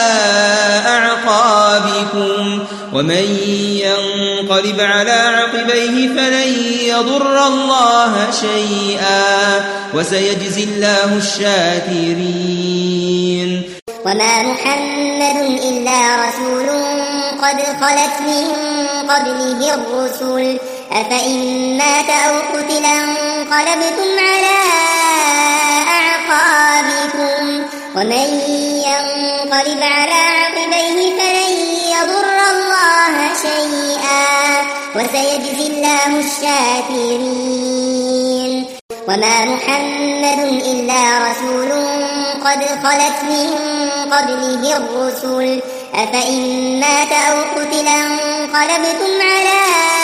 أعقابكم ومن ينقلب على عقبيه فلن يضر الله شيئا وسيجزي الله الشاكرين وما محمد إلا رسول قد خلت من قبله الرسل أفإن مات أو قتل انقلبتم على أعقابكم ومن ينقلب على عقبيه فلن يضر الله شيئا وسيجزي الله الشاكرين وما محمد إلا رسول قد خلت من قبله الرسل أفإن مات أو قتل انقلبتم على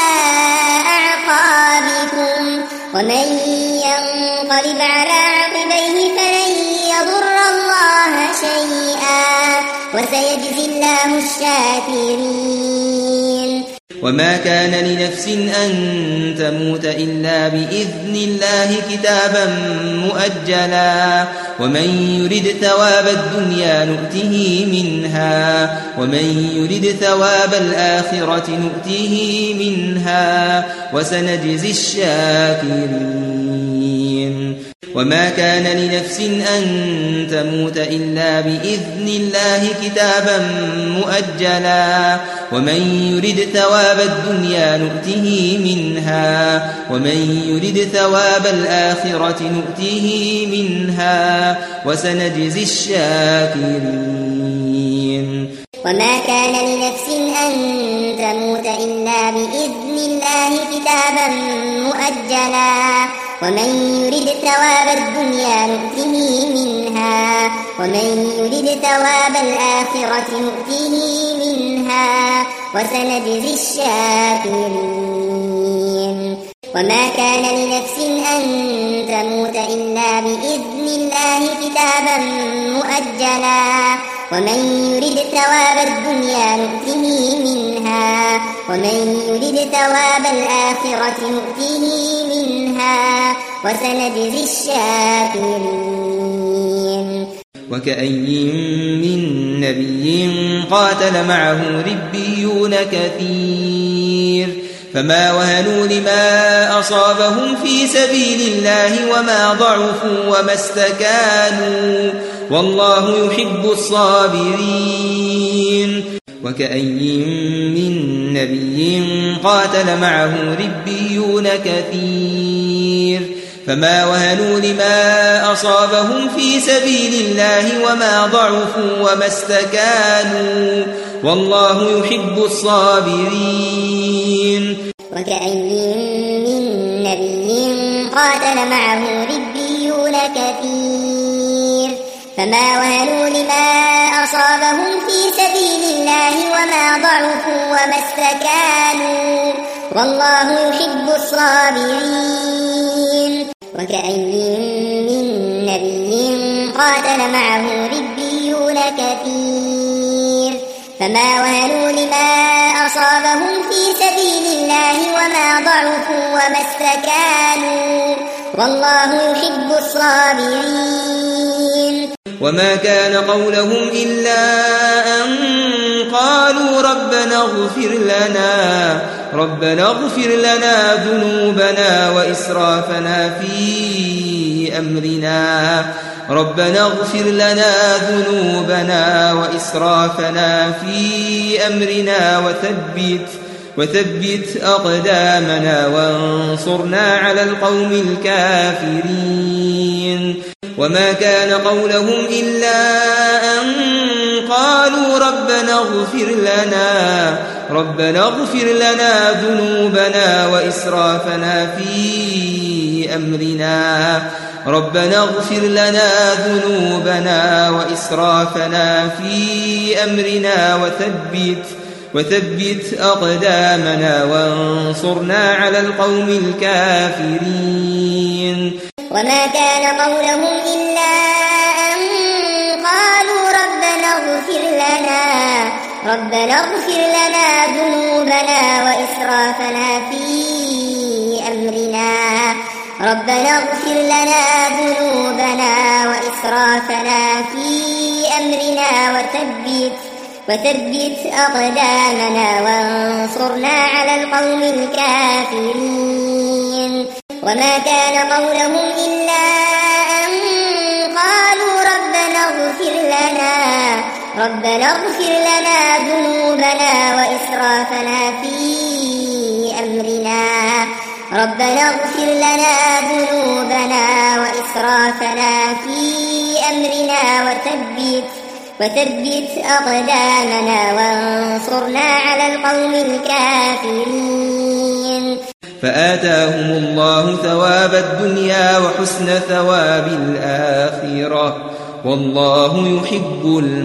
أعقابكم ومن ينقلب على عقبيه فلن يضر الله شيئا وسيجزي الله الشاكرين وما كان لنفس أن تموت إلا بإذن الله كتابا مؤجلا ومن يرد ثواب الدنيا نؤته منها ومن يرد ثواب الآخرة نؤته منها وسنجزي الشاكرين وما كان لنفس أن تموت إلا بإذن الله كتابا مؤجلا ومن يرد ثواب الدنيا نؤته منها ومن يرد ثواب الآخرة نؤته منها وسنجزي الشاكرين وما كان لنفس أن تموت إلا بإذن الله كتابا مؤجلا ومن يرد ثواب الدنيا نؤته منها ومن يرد ثواب الآخرة نؤته منها وسنجزي الشاكرين وما كان لنفس أن تموت إلا بإذن الله كتابا مؤجلا ومن يرد ثواب الدنيا نؤته منها ومن يرد ثواب الآخرة نؤته منها وسنجزي الشاكرين وكأي من نبي قاتل معه ربيون كثير فما وهنوا لما أصابهم في سبيل الله وما ضعفوا وما استكانوا والله يحب الصابرين وكأي من نبي قاتل معه ربيون كثير فما وهنوا لما أصابهم في سبيل الله وما ضعفوا وما استكانوا والله يحب الصابرين وكأي من نبي قاتل معه ربيون كثير فما وهنوا لما أصابهم في سبيل الله وما ضعفوا وما استكانوا والله يحب الصابرين وكأي من نبي قاتل معه ربيون كثير فما وهنوا لما أصابهم في سبيل الله وما ضعفوا وما استكانوا والله يحب الصابرين وما كان قولهم إلا أن قالوا ربنا اغفر لنا ربنا اغفر لنا ذنوبنا وإسرافنا في أمرنا ربنا اغفر لنا ذنوبنا وإسرافنا في أمرنا وثبت وثبت أقدامنا وانصرنا على القوم الكافرين وما كان قولهم إلا أن قالوا ربنا اغفر لنا ربنا اغفر لنا ذنوبنا وإسرافنا في أمرنا ربنا اغفر لنا ذنوبنا وإسرافنا في أمرنا وثبت وثبت أقدامنا وانصرنا على القوم الكافرين وما كان قولهم إلا أن قالوا ربنا اغفر لنا ربنا اغفر لنا ذنوبنا وإسرافنا في أمرنا ربنا اغفر لنا ذنوبنا وإسرافنا في أمرنا وثبت وثبت أقدامنا وانصرنا على القوم الكافرين وما كان قولهم إلا أن قالوا ربنا اغفر لنا ربنا اغفر لنا ذنوبنا وإسرافنا في أمرنا ربنا اغفر لنا ذنوبنا وإسرافنا في أمرنا وثبت وثبت أقدامنا وانصرنا على القوم الكافرين فآتاهم الله ثواب الدنيا وحسن ثواب الآخرة والله يحب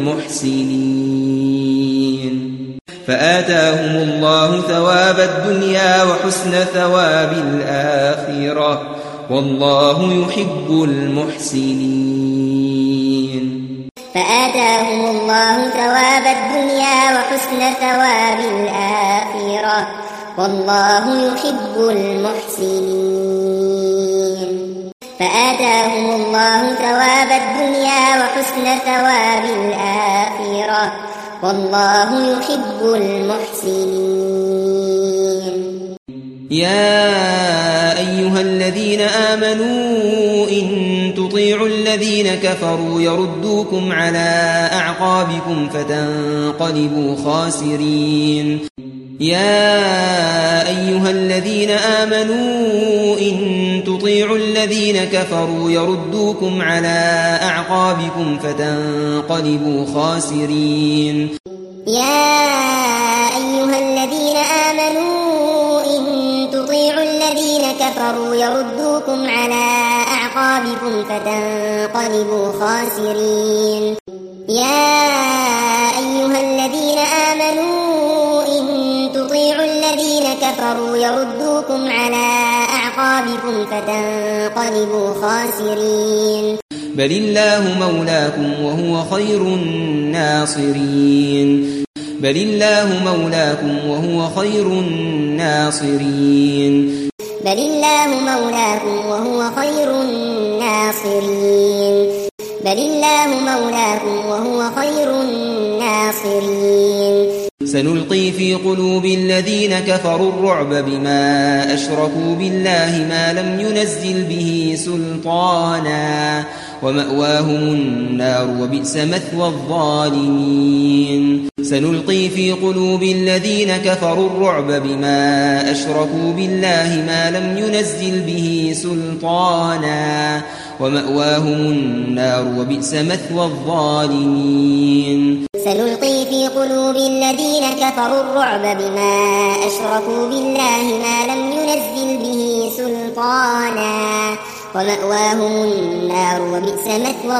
المحسنين فآتاهم الله ثواب الدنيا وحسن ثواب الآخرة والله يحب المحسنين فآتاهم الله ثواب الدنيا وحسن ثواب الآخرة والله يحب المحسنين فآتاهم الله ثواب الدنيا وحسن ثواب الآخرة والله يحب المحسنين يا أيها الذين آمنوا إن تطيعوا الذين كفروا يردوكم على أعقابكم فتنقلبوا خاسرين يا أيها الذين آمنوا إن تطيعوا الذين كفروا يردوكم على أعقابكم فتنقلبوا خاسرين يا أيها الذين آمنوا إن تطيعوا الذين كفروا يردوكم على أعقابكم فتنقلبوا خاسرين يا أيها الذين آمنوا إن تطيعوا الذين كفروا يردوكم على أعقابكم فتنقلبوا خاسرين بل الله مولاكم وهو خير الناصرين بل الله مولاكم وهو خير الناصرين بل الله مولاكم وهو خير الناصرين بل الله مولاكم وهو خير الناصرين سنلقي في قلوب الذين كفروا الرعب بما أشركوا بالله ما لم ينزل به سلطانا ومأواهم النار وبئس مثوى الظالمين سنلقي في قلوب الذين كفروا الرعب بما أشركوا بالله ما لم ينزل به سلطانا ومأواهم النار وبئس مثوى الظالمين سنلقي في قلوب الذين كفروا الرعب بما أشركوا بالله ما لم ينزل به سلطانا ومأواهم النار وبئس مثوى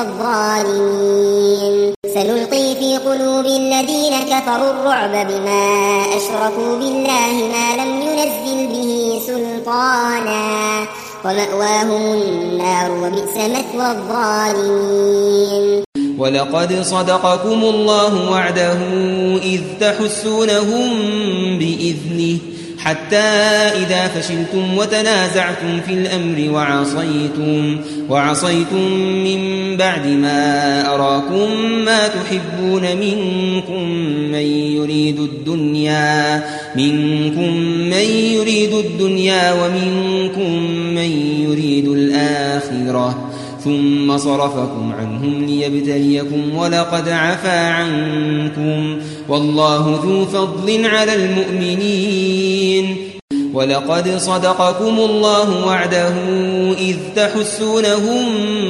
الظالمين سنلقي في قلوب الذين كفروا الرعب بما أشركوا بالله ما لم ينزل به سلطانا ومأواهم النار وبئس مثوى الظالمين ولقد صدقكم الله وعده إذ تحسونهم بإذنه حتى إذا فشلتم وتنازعتم في الأمر وعصيتم وعصيتم من بعد ما أراكم ما تحبون منكم من يريد الدنيا منكم من يريد الدنيا ومنكم من يريد الآخرة ثم صرفكم عنهم ليبتليكم ولقد عفا عنكم والله ذو فضل على المؤمنين ولقد صدقكم الله وعده إذ تحسونهم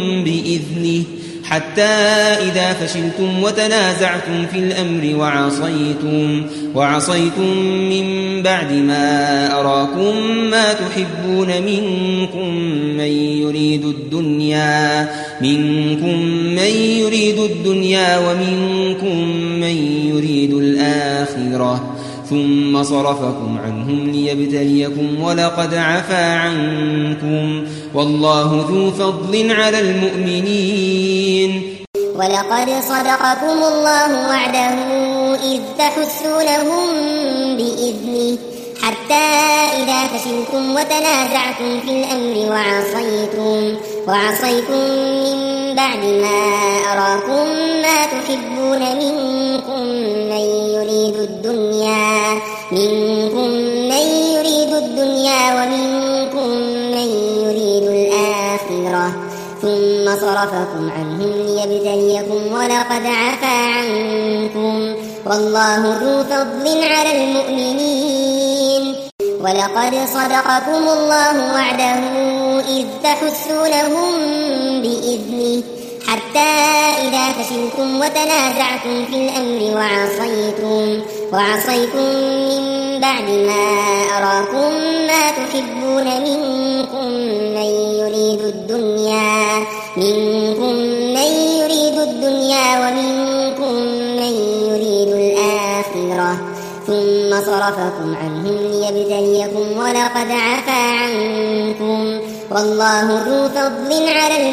بإذنه حتى إذا فشلتم وتنازعتم في الأمر وعصيتم وعصيتم من بعد ما أراكم ما تحبون منكم من يريد الدنيا منكم من يريد الدنيا ومنكم من يريد الآخرة ثم صرفكم عنهم ليبتليكم ولقد عفا عنكم والله ذو فضل على المؤمنين ولقد صدقكم الله وعده إذ تحسونهم بإذنه حتى إذا فشلتم وتنازعتم في الأمر وعصيتم وعصيتم من بعد ما أراكم ما تحبون منكم من يريد الدنيا منكم من يريد الدنيا ومنكم من يريد الآخرة ثم صرفكم عنهم ليبتليكم ولقد عفا عنكم والله ذو فضل على المؤمنين ولقد صدقكم الله وعده إذ تحسونهم بإذنه حتى إذا فشلتم وتنازعتم في الأمر وعصيتم وعصيتم من بعد ما أراكم ما تحبون منكم من يريد الدنيا منكم من يريد الدنيا ومنكم من يريد الآخرة ثم صرفكم عنهم ليبتليكم ولقد عفا عنكم والله ذو فضل على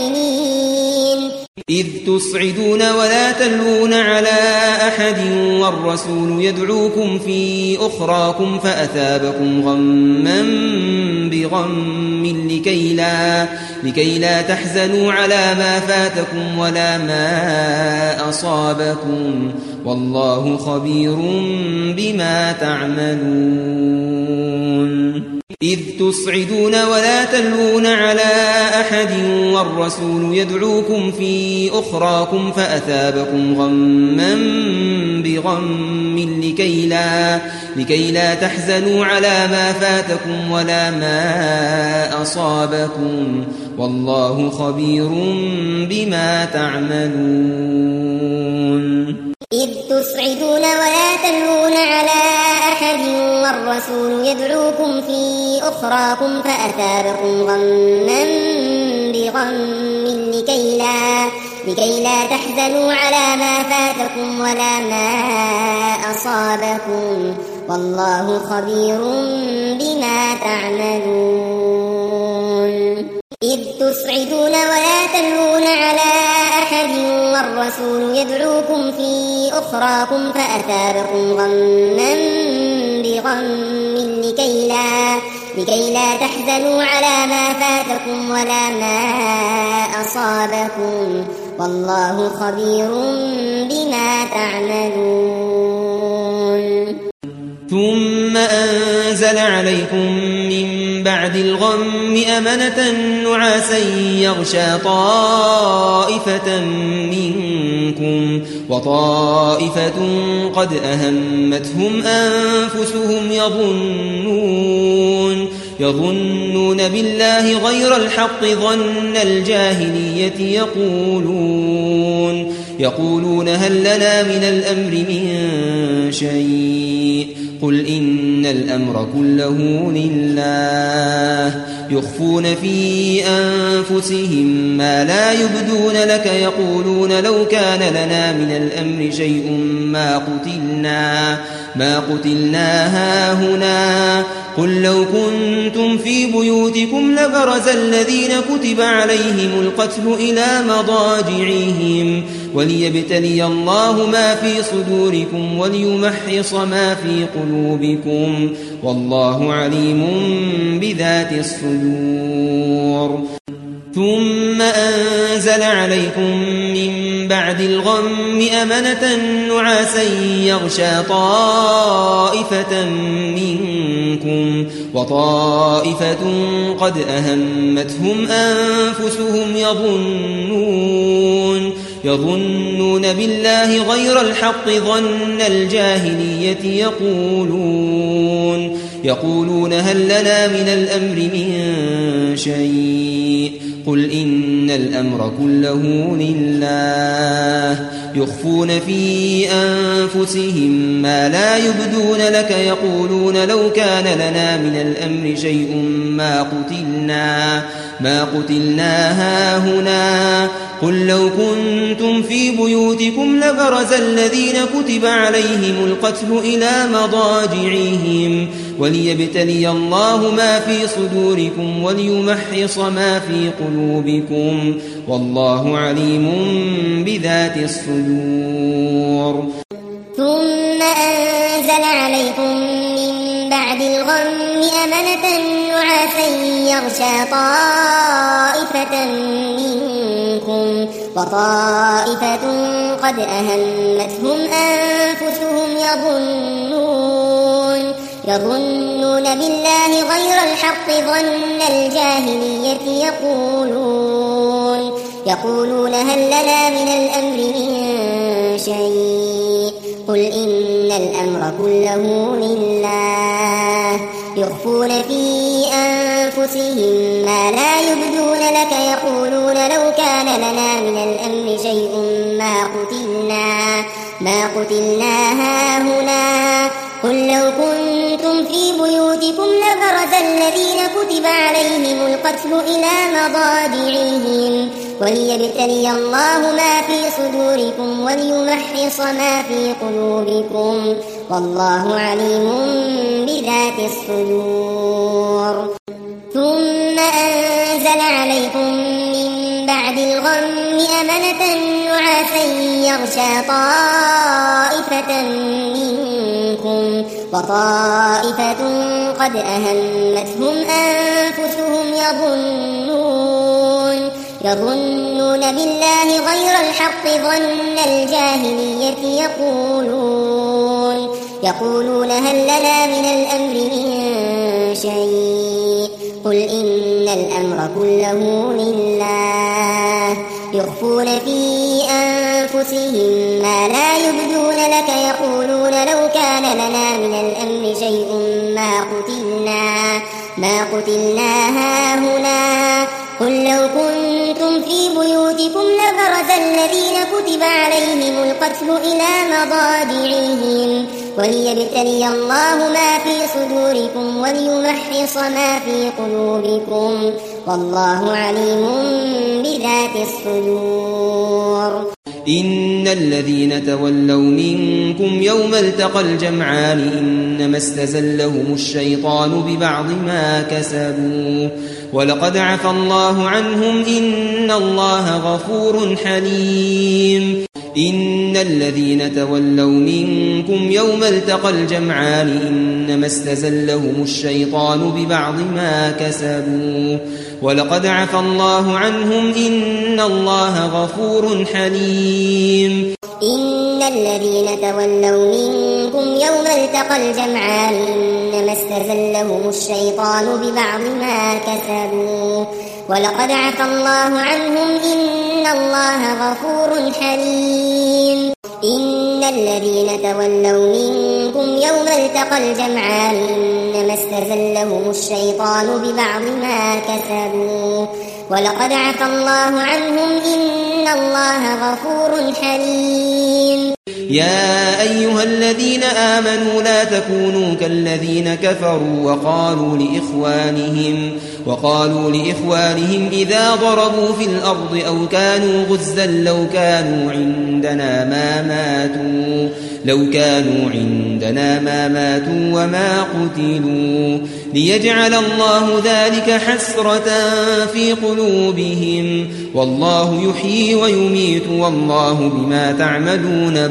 المؤمنين إذ تصعدون ولا تلوون على أحد والرسول يدعوكم في أخراكم فأثابكم غما بغم لكي لا, لكي لا تحزنوا على ما فاتكم ولا ما أصابكم والله خبير بما تعملون إذ تصعدون ولا تلوون على أحد والرسول يدعوكم في أخراكم فأثابكم غما بغم لكي لا, لكي لا تحزنوا على ما فاتكم ولا ما أصابكم والله خبير بما تعملون. إذ تصعدون ولا تلوون على أحد والرسول يدعوكم في أخراكم فأثابكم غما بغم لكي لا, لكي لا تحزنوا على ما فاتكم ولا ما أصابكم والله خبير بما تعملون. إذ تصعدون ولا تلوون على أحد والرسول يدعوكم في أخراكم فأثابكم غما بغم لكي لا, لكي لا تحزنوا على ما فاتكم ولا ما أصابكم والله خبير بما تعملون. ثم أنزل عليكم من بعد الغم أمنة نعاسا يغشى طائفة منكم وطائفة قد أهمتهم أنفسهم يظنون يظنون بالله غير الحق ظن الجاهلية يقولون يقولون هل لنا من الأمر من شيء قل إن الأمر كله لله يخفون في أنفسهم ما لا يبدون لك يقولون لو كان لنا من الأمر شيء ما قتلنا ما قتلنا هاهنا قل لو كنتم في بيوتكم لبرز الذين كتب عليهم القتل إلى مضاجعهم وليبتلي الله ما في صدوركم وليمحص ما في قلوبكم والله عليم بذات الصدور. ثم أنزل عليكم من بعد الغم أمنة نعاسا يغشى طائفة منكم وطائفة قد أهمتهم أنفسهم يظنون يظنون بالله غير الحق ظن الجاهلية يقولون يقولون هل لنا من الأمر من شيء قل إن الأمر كله لله يخفون في أنفسهم ما لا يبدون لك يقولون لو كان لنا من الأمر شيء ما قتلنا ما قتلنا هاهنا قل لو كنتم في بيوتكم لبرز الذين كتب عليهم القتل إلى مضاجعهم وليبتلي الله ما في صدوركم وليمحص ما في قلوبكم والله عليم بذات الصدور. ثم أنزل عليكم من بعد الغم أمنة نعاسا يغشى طائفة منكم وطائفة قد أهمتهم أنفسهم يظنون يظنون بالله غير الحق ظن الجاهلية يقولون يقولون هل لنا من الأمر من شيء قل إن الأمر كله لله يخفون في أنفسهم ما لا يبدون لك يقولون لو كان لنا من الأمر شيء ما قتلنا ما قتلنا هاهنا قل لو كنتم في بيوتكم لبرز الذين كتب عليهم القتل إلى مضاجعهم وليبتلي الله ما في صدوركم وليمحص ما في قلوبكم والله عليم بذات الصدور. ثم أنزل عليكم من بعد الغم أمنة نعاسا يغشى طائفة منكم وطائفة قد أهمتهم أنفسهم يظنون يظنون بالله غير الحق ظن الجاهلية يقولون يقولون هل لنا من الأمر من شيء الأمر كله لله يخفون في أنفسهم ما لا يبدون لك يقولون لو كان لنا من الأمر شيء ما قتلنا ما قتلنا هاهنا قل لو كنتم في بيوتكم لبرز الذين كتب عليهم القتل إلى مضاجعهم وليبتلي الله ما في صدوركم وليمحص ما في قلوبكم والله عليم بذات الصدور. إن الذين تولوا منكم يوم التقى الجمعان إنما استزلهم الشيطان ببعض ما كسبوا ولقد عفى الله عنهم إن الله غفور حليم. إن الذين تولوا منكم يوم التقى الجمعان إنما استزلهم الشيطان ببعض ما كسبوا ولقد عفى الله عنهم إن الله غفور حليم. إن الذين تولوا منكم يوم التقى الجمعان إنما استزلهم الشيطان ببعض ما كسبوا ولقد عفى الله عنهم إن الله غفور حليم. إن الذين تولوا منكم يوم التقى الجمعان إنما استزلهم الشيطان ببعض ما كسبوا ولقد عفى الله عنهم إن الله غفور حليم. يا أيها الذين آمنوا لا تكونوا كالذين كفروا وقالوا لإخوانهم وقالوا لإخوانهم إذا ضربوا في الأرض أو كانوا غزا لو كانوا عندنا ما ماتوا لو كانوا عندنا ما ماتوا وما قتلوا ليجعل الله ذلك حسرة في قلوبهم والله يحيي ويميت والله بما تعملون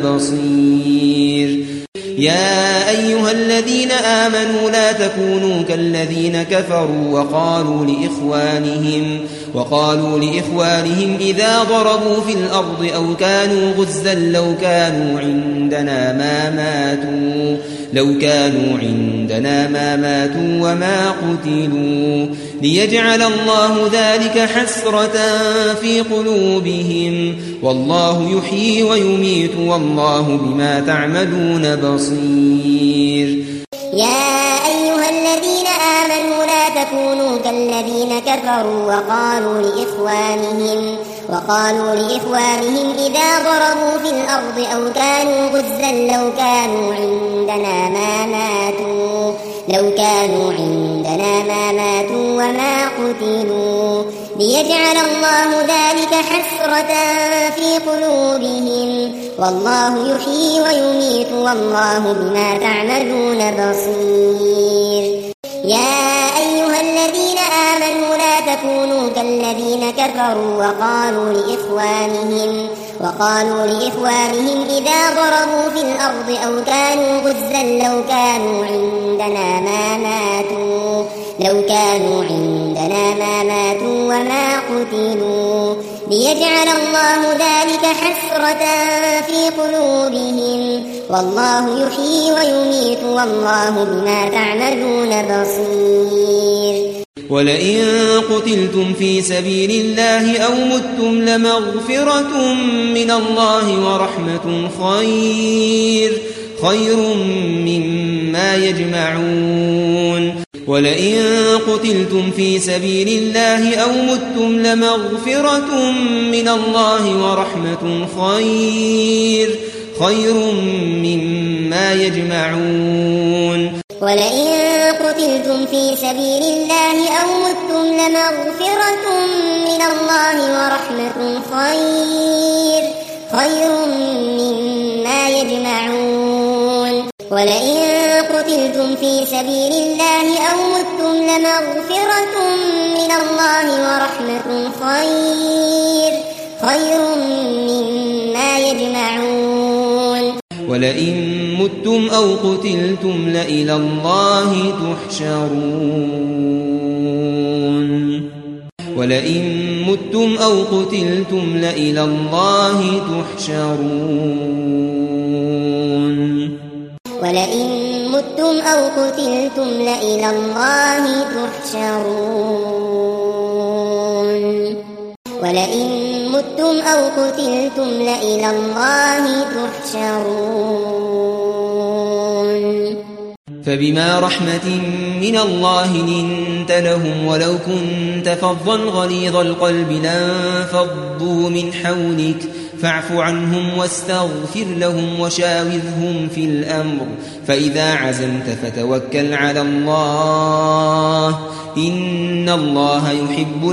بصير. يا أيها الذين آمنوا لا تكونوا كالذين كفروا وقالوا لإخوانهم وقالوا لإخوانهم إذا ضربوا في الأرض أو كانوا غزا لو كانوا عندنا ما ماتوا لو كانوا عندنا ما ماتوا وما قتلوا ليجعل الله ذلك حسرة في قلوبهم والله يحيي ويميت والله بما تعملون بصير. يا أيها الذين آمنوا لا تكونوا كالذين كفروا وقالوا لإخوانهم وقالوا لإخوانهم إذا ضربوا في الأرض أو كانوا غزا لو كانوا عندنا ما ماتوا لو كانوا عندنا ما ماتوا وما قتلوا ليجعل الله ذلك حسرة في قلوبهم والله يحيي ويميت والله بما تعملون بصير. يا أيها الذين آمنوا لا تكونوا كالذين كفروا وقالوا لإخوانهم وقالوا لإخوانهم إذا ضربوا في الأرض أو كانوا غزا لو كانوا عندنا ما ماتوا لو كانوا عندنا ما ماتوا وما قتلوا ليجعل الله ذلك حسرة في قلوبهم والله يحيي ويميت والله بما تعملون بصير. ولئن قتلتم في سبيل الله أو متم لمغفرة من الله ورحمة خير خير مما يجمعون. ولئن قتلتم في سبيل الله أو متم لمغفرة من الله ورحمة خير خير مما يجمعون. ولئن قتلتم في سبيل الله أو متم لمغفرة من الله ورحمة خير خير مما يجمعون. ولئن قتلتم في سبيل الله أو متم لمغفرة من الله ورحمة خير خير مما يجمعون. ولئن متم أو قتلتم لإلى الله تحشرون. ولئن متم أو قتلتم لإلى الله تحشرون. ولئن متم أو قتلتم لإلى الله تحشرون. ولئن متم أو قتلتم لإلى الله تحشرون فبما رحمة من الله لنت لهم ولو كنت فظا غليظ القلب لانفضوا من حولك فاعف عنهم واستغفر لهم وشاورهم في الأمر فإذا عزمت فتوكل على الله إن الله يحب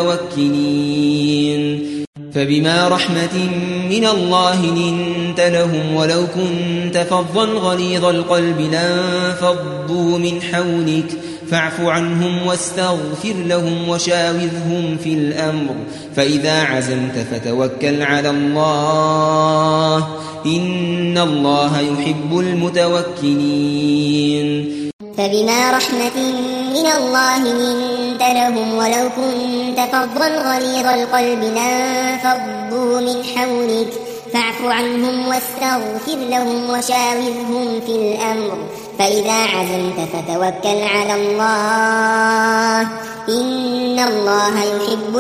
المتوكلين فبما رحمة من الله لنت لهم ولو كنت فظا غليظ القلب لانفضوا من حولك فاعف عنهم واستغفر لهم وشاورهم في الأمر فإذا عزمت فتوكل على الله إن الله يحب المتوكلين فبما رحمة من الله لنت لهم ولو كنت فظا غليظ القلب لانفضوا من حولك فاعف عنهم واستغفر لهم وشاورهم في الأمر فإذا عزمت فتوكل على الله إن الله يحب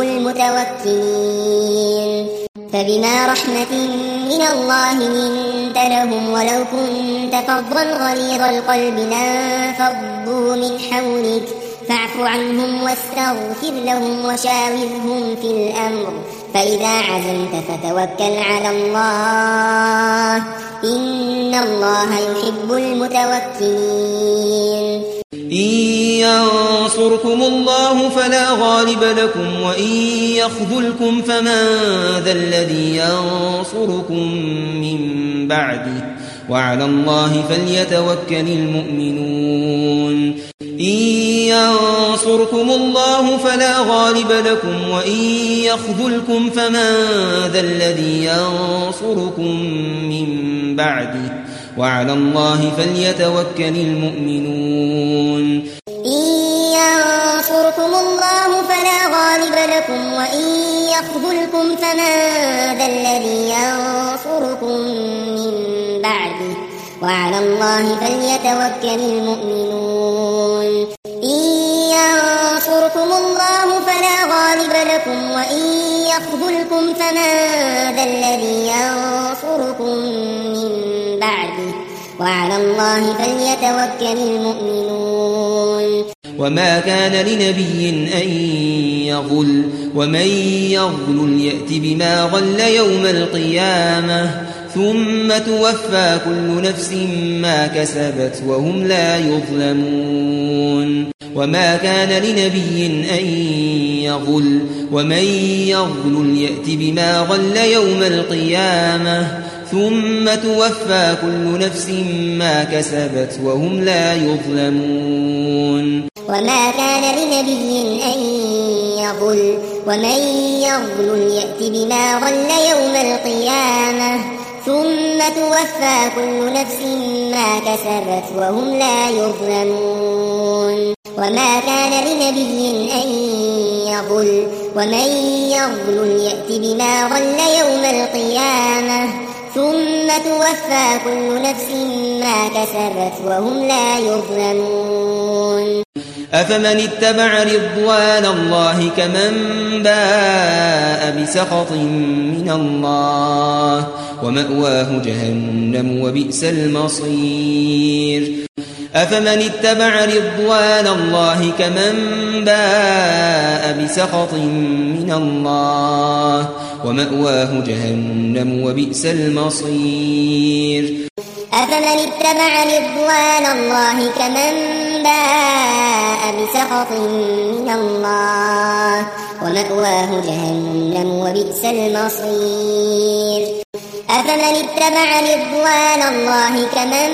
المتوكلين فبما رحمة من الله لنت لهم ولو كنت فظا غليظ القلب لانفضوا من حولك فاعف عنهم واستغفر لهم وشاورهم في الأمر فإذا عزمت فتوكل على الله إن الله يحب المتوكلين إن ينصركم الله فلا غالب لكم وإن يخذلكم فمن ذا الذي ينصركم من بعده وعلى الله فليتوكل المؤمنون إن ينصركم الله فلا غالب لكم وإن يخذلكم فمن ذا الذي ينصركم من بعده وعلى الله فليتوكل المؤمنون إن ينصركم الله فلا غالب لكم وإن يخذلكم فمن ذا الذي ينصركم من بعده وعلى الله فليتوكل المؤمنون إن ينصركم الله فلا غالب لكم وإن يخذلكم فمن ذا الذي ينصركم من بعده وعلى الله فليتوكل المؤمنون وما كان لنبي أن يغل ومن يغل يأت بما غل يوم القيامة ثم توفى كل نفس ما كسبت وهم لا يظلمون وما كان لنبي أن يغل ومن يغل يأت بما غل يوم القيامة ثم توفى كل نفس ما كسبت وهم لا يظلمون وما كان لنبي أن يغل ومن يغل يأت بما غل يوم القيامة ثم توفى كل نفس ما كسبت وهم لا يظلمون وما كان لنبي أن يغل ومن يغل يأت بما غل يوم القيامة ثم توفى كل نفس ما كسبت وهم لا يظلمون أفمن اتبع رضوان الله كمن باء بسخط من الله ومأواه جهنم وبئس المصير أفمن اتبع رضوان الله كمن باء بسخط من الله ومأواه جهنم وبئس المصير أفمن اتبع رضوان الله كمن باء بسخط من الله ومأواه جهنم وبئس المصير أفمن اتبع رضوان الله كمن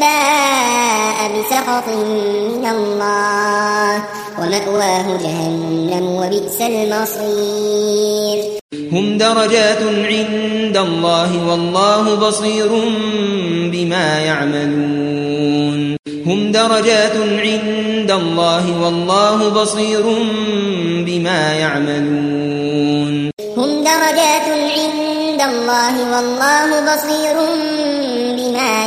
باء بسخط من الله ومأواه جهنم وبئس المصير هم درجات عند الله والله بصير بما يعملون هم درجات عند الله والله بصير بما يعملون هم درجات عند الله والله بصير بما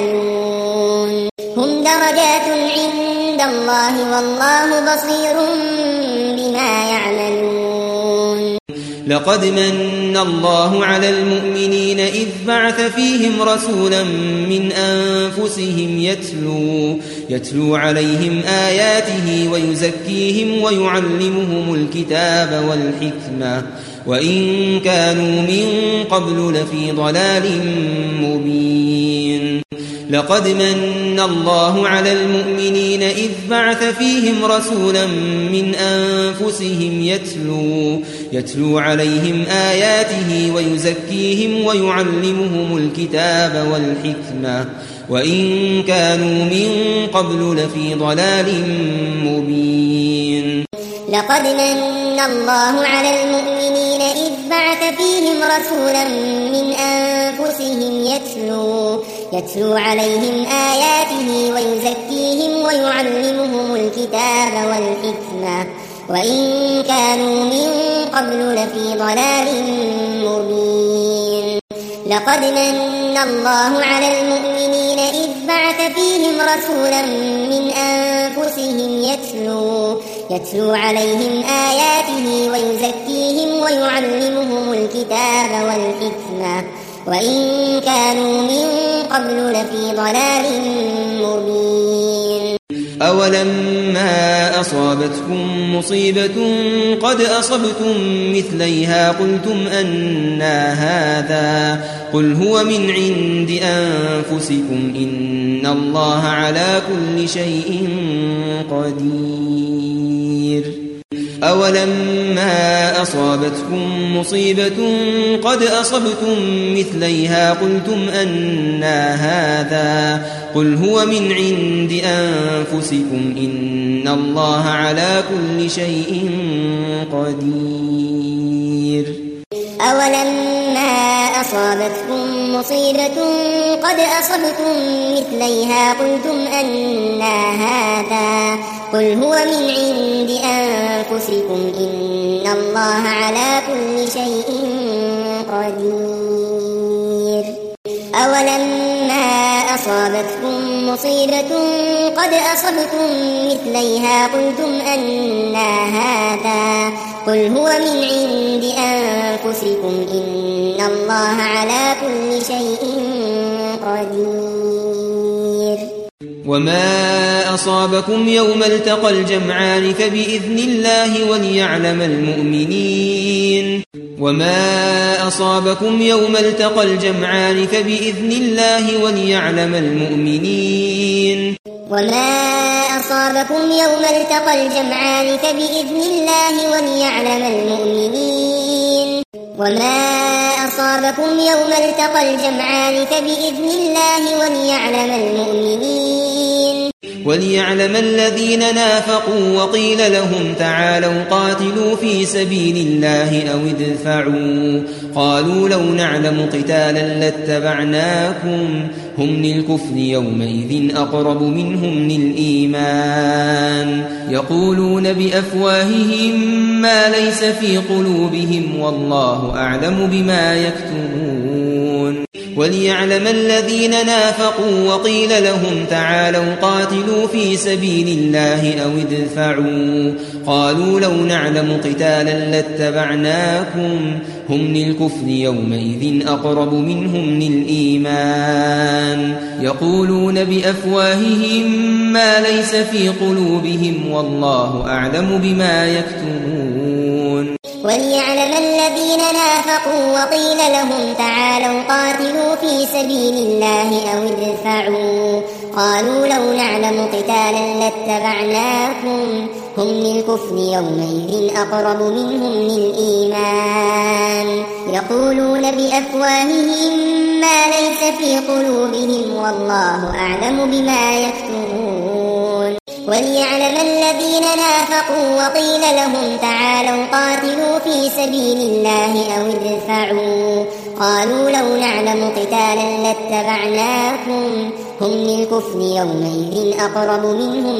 يعملون هم درجات عند الله والله بصير بما يعملون لقد من الله على المؤمنين إذ بعث فيهم رسولا من أنفسهم يتلو, يتلو عليهم آياته ويزكيهم ويعلمهم الكتاب والحكمة وإن كانوا من قبل لفي ضلال مبين. لقد من الله على المؤمنين إذ بعث فيهم رسولا من أنفسهم يتلو, يتلو عليهم آياته ويزكيهم ويعلمهم الكتاب والحكمة وإن كانوا من قبل لفي ضلال مبين. لقد من الله على المؤمنين إذ بعث فيهم رسولا من أنفسهم يتلو, يتلو عليهم آياته ويزكيهم ويعلمهم الكتاب والحكمة وإن كانوا من قبل لفي ضلال مبين. لقد من الله على المؤمنين إذ بعث فيهم رسولا من أنفسهم يتلو, يتلو عليهم آياته ويزكيهم ويعلمهم الكتاب والحكمة وإن كانوا من قبل لفي ضلال مبين. أولما أصابتكم مصيبة قد أصبتم مثليها قلتم أنى هذا قل هو من عند أنفسكم إن الله على كل شيء قدير. أولما أصابتكم مصيبة قد أصبتم مثليها قلتم أنى هذا قل هو من عند أنفسكم إن الله على كل شيء قدير. أولما أصابتكم مصيبة قد أصبتم مثليها قلتم أنى هذا قل هو من عند أنفسكم إن الله على كل شيء قدير. أولما أصابتكم مصيبة قد أصبتم مثليها قلتم أنى هذا قل هو من عند أنفسكم إن الله على كل شيء قدير. وما أصابكم يوم التقى الجمعان فبإذن الله وليعلم المؤمنين وما أصابكم يوم التقى الجمعان فبإذن الله وليعلم المؤمنين وما أصابكم يوم التقى الجمعان فبإذن الله وليعلم المؤمنين وما أصابكم يوم التقى الجمعان فبإذن الله وليعلم المؤمنين وليعلم الذين نافقوا وقيل لهم تعالوا قاتلوا في سبيل الله أو ادفعوا قالوا لو نعلم قتالا لاتبعناكم هم للكفر يومئذ أقرب منهم للإيمان يقولون بأفواههم ما ليس في قلوبهم والله أعلم بما يكتمون وليعلم الذين نافقوا وقيل لهم تعالوا قاتلوا في سبيل الله أو ادفعوا قالوا لو نعلم قتالا لاتبعناكم هم للكفر يومئذ أقرب منهم للإيمان يقولون بأفواههم ما ليس في قلوبهم والله أعلم بما يكتمون وليعلم الذين نافقوا وقيل لهم تعالوا قاتلوا في سبيل الله أو ادفعوا قالوا لو نعلم قتالا لاتبعناكم هم للكفر يومئذ أقرب منهم للإيمان يقولون بأفواههم ما ليس في قلوبهم والله أعلم بما يكتمون وليعلم الذين نافقوا وقيل لهم تعالوا قاتلوا في سبيل الله أو ادفعوا قالوا لو نعلم قتالا لاتبعناكم هم للكفر يومئذ أقرب منهم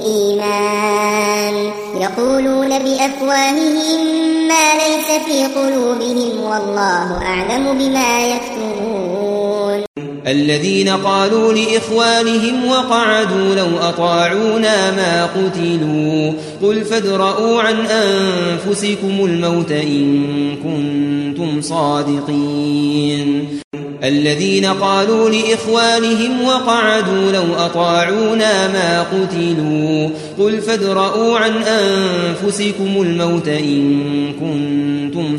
للإيمان يقولون بأفواههم ما ليس في قلوبهم والله أعلم بما يكتمون الذين قالوا لإخوانهم وقعدوا لو أطاعونا ما قتلوا قل فادرءوا عن أنفسكم الموت إن كنتم صادقين الذين قالوا لإخوانهم وقعدوا لو أطاعونا ما قتلوا قل فادرءوا عن أنفسكم الموت إن كنتم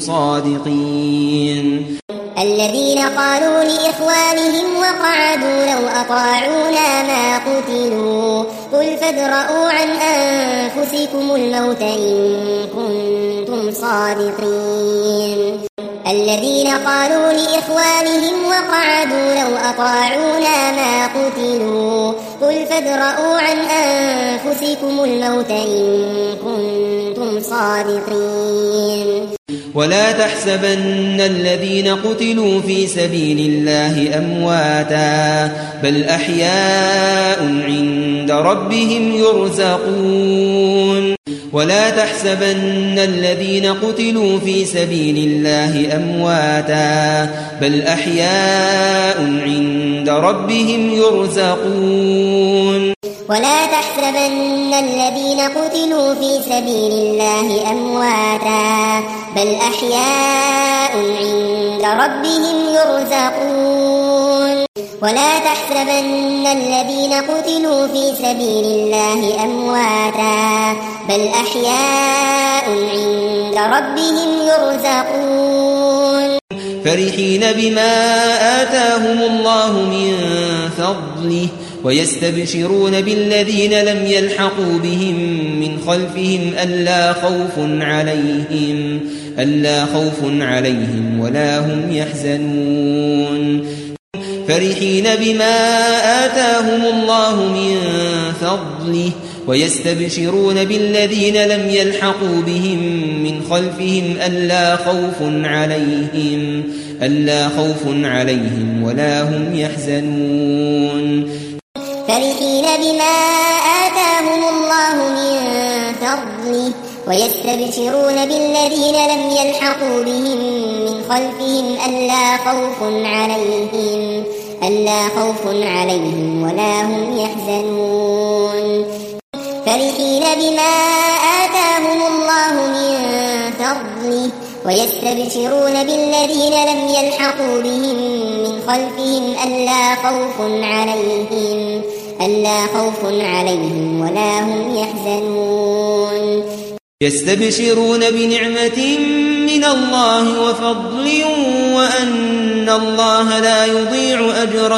صادقين الذين قالوا لإخوانهم وقعدوا لو أطاعونا ما قتلوا قل فادرءوا عن أنفسكم الموت إن كنتم صادقين الذين قالوا لإخوانهم وقعدوا لو أطاعونا ما قتلوا قل فادرءوا عن أنفسكم الموت إن كنتم صادقين ولا تحسبن الذين قتلوا في سبيل الله أمواتا بل أحياء عند ربهم يرزقون ولا تحسبن الذين قتلوا في سبيل الله أمواتا بل أحياء عند ربهم يرزقون ولا تحسبن الذين قتلوا في سبيل الله أمواتا بل أحياء عند ربهم يرزقون ولا تحسبن الذين قتلوا في سبيل الله أمواتا بل أحياء عند ربهم يرزقون فرحين بما آتاهم الله من فضله ويستبشرون بالذين لم يلحقوا بهم من خلفهم ألا خوف عليهم ألا خوف عليهم ولا هم يحزنون فرحين بما آتاهم الله من فضله ويستبشرون بالذين لم يلحقوا بهم من خلفهم ألا خوف عليهم ألا خوف عليهم ولا هم يحزنون فرحين بما آتاهم الله من فضله ويستبشرون بالذين لم يلحقوا بهم من خلفهم ألا خوف عليهم ألا خوف عليهم ولا هم يحزنون فرحين بما آتاهم الله من فضله ويستبشرون بالذين لم يلحقوا بهم من خلفهم ألا خوف عليهم ألا خوف عليهم ولا هم يحزنون يستبشرون بنعمة من الله وفضل وأن الله لا يضيع أجر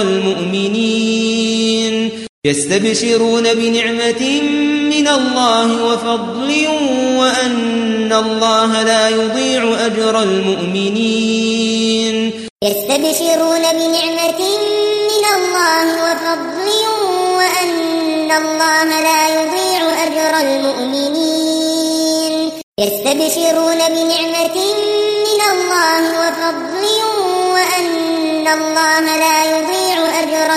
المؤمنين يستبشرون بنعمة من الله وفضل وأن الله لا يضيع أجر المؤمنين يستبشرون بنعمة من الله وفضل وأن الله لا يضيع أجر المؤمنين يستبشرون بنعمة من الله وفضل وأن الله لا يضيع أجر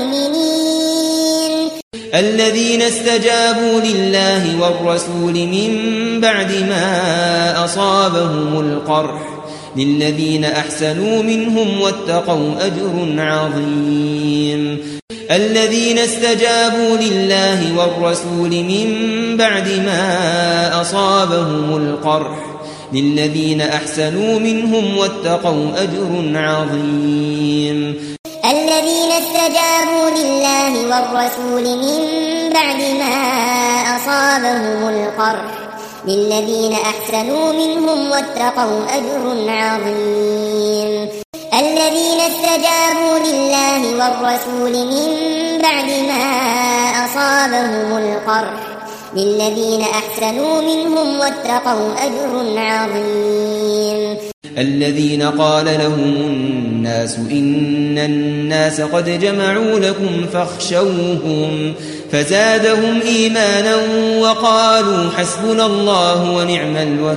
المؤمنين الذين استجابوا لله والرسول من بعد ما أصابهم القرح للذين أحسنوا منهم واتقوا أجر عظيم الذين استجابوا لله والرسول من بعد ما أصابهم القرح للذين أحسنوا منهم واتقوا أجر عظيم الذين استجابوا لله والرسول من بعد ما أصابهم القرح للذين أحسنوا منهم واتقوا أجر عظيم الذين استجابوا لله والرسول من بعد ما أصابهم القرح للذين أحسنوا منهم واتقوا أجر عظيم الذين قال لهم الناس إن الناس قد جمعوا لكم فاخشوهم فزادهم إيمانا وقالوا حسبنا الله ونعم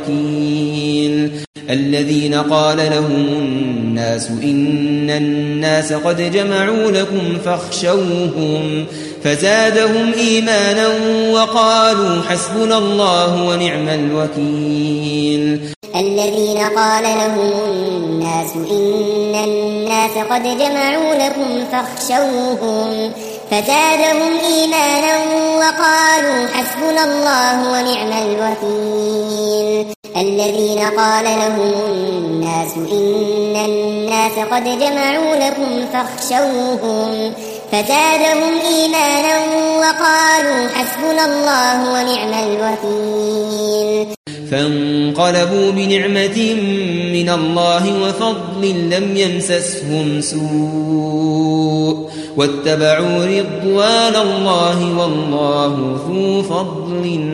الوكيل الذين قال لهم الناس إن الناس قد جمعوا لكم فاخشوهم فزادهم إيمانا وقالوا حسبنا الله ونعم الوكيل الذين قال لهم الناس إن الناس الناس قد جمعوا لكم فاخشوهم فزادهم إيمانا وقالوا حسبنا الله ونعم الوكيل الذين قال لهم الناس إن الناس قد جمعوا لكم فاخشوهم فزادهم إيمانا وقالوا حسبنا الله ونعم الوكيل فانقلبوا بنعمة من الله وفضل لم يمسسهم سوء واتبعوا رضوان الله والله ذو فضل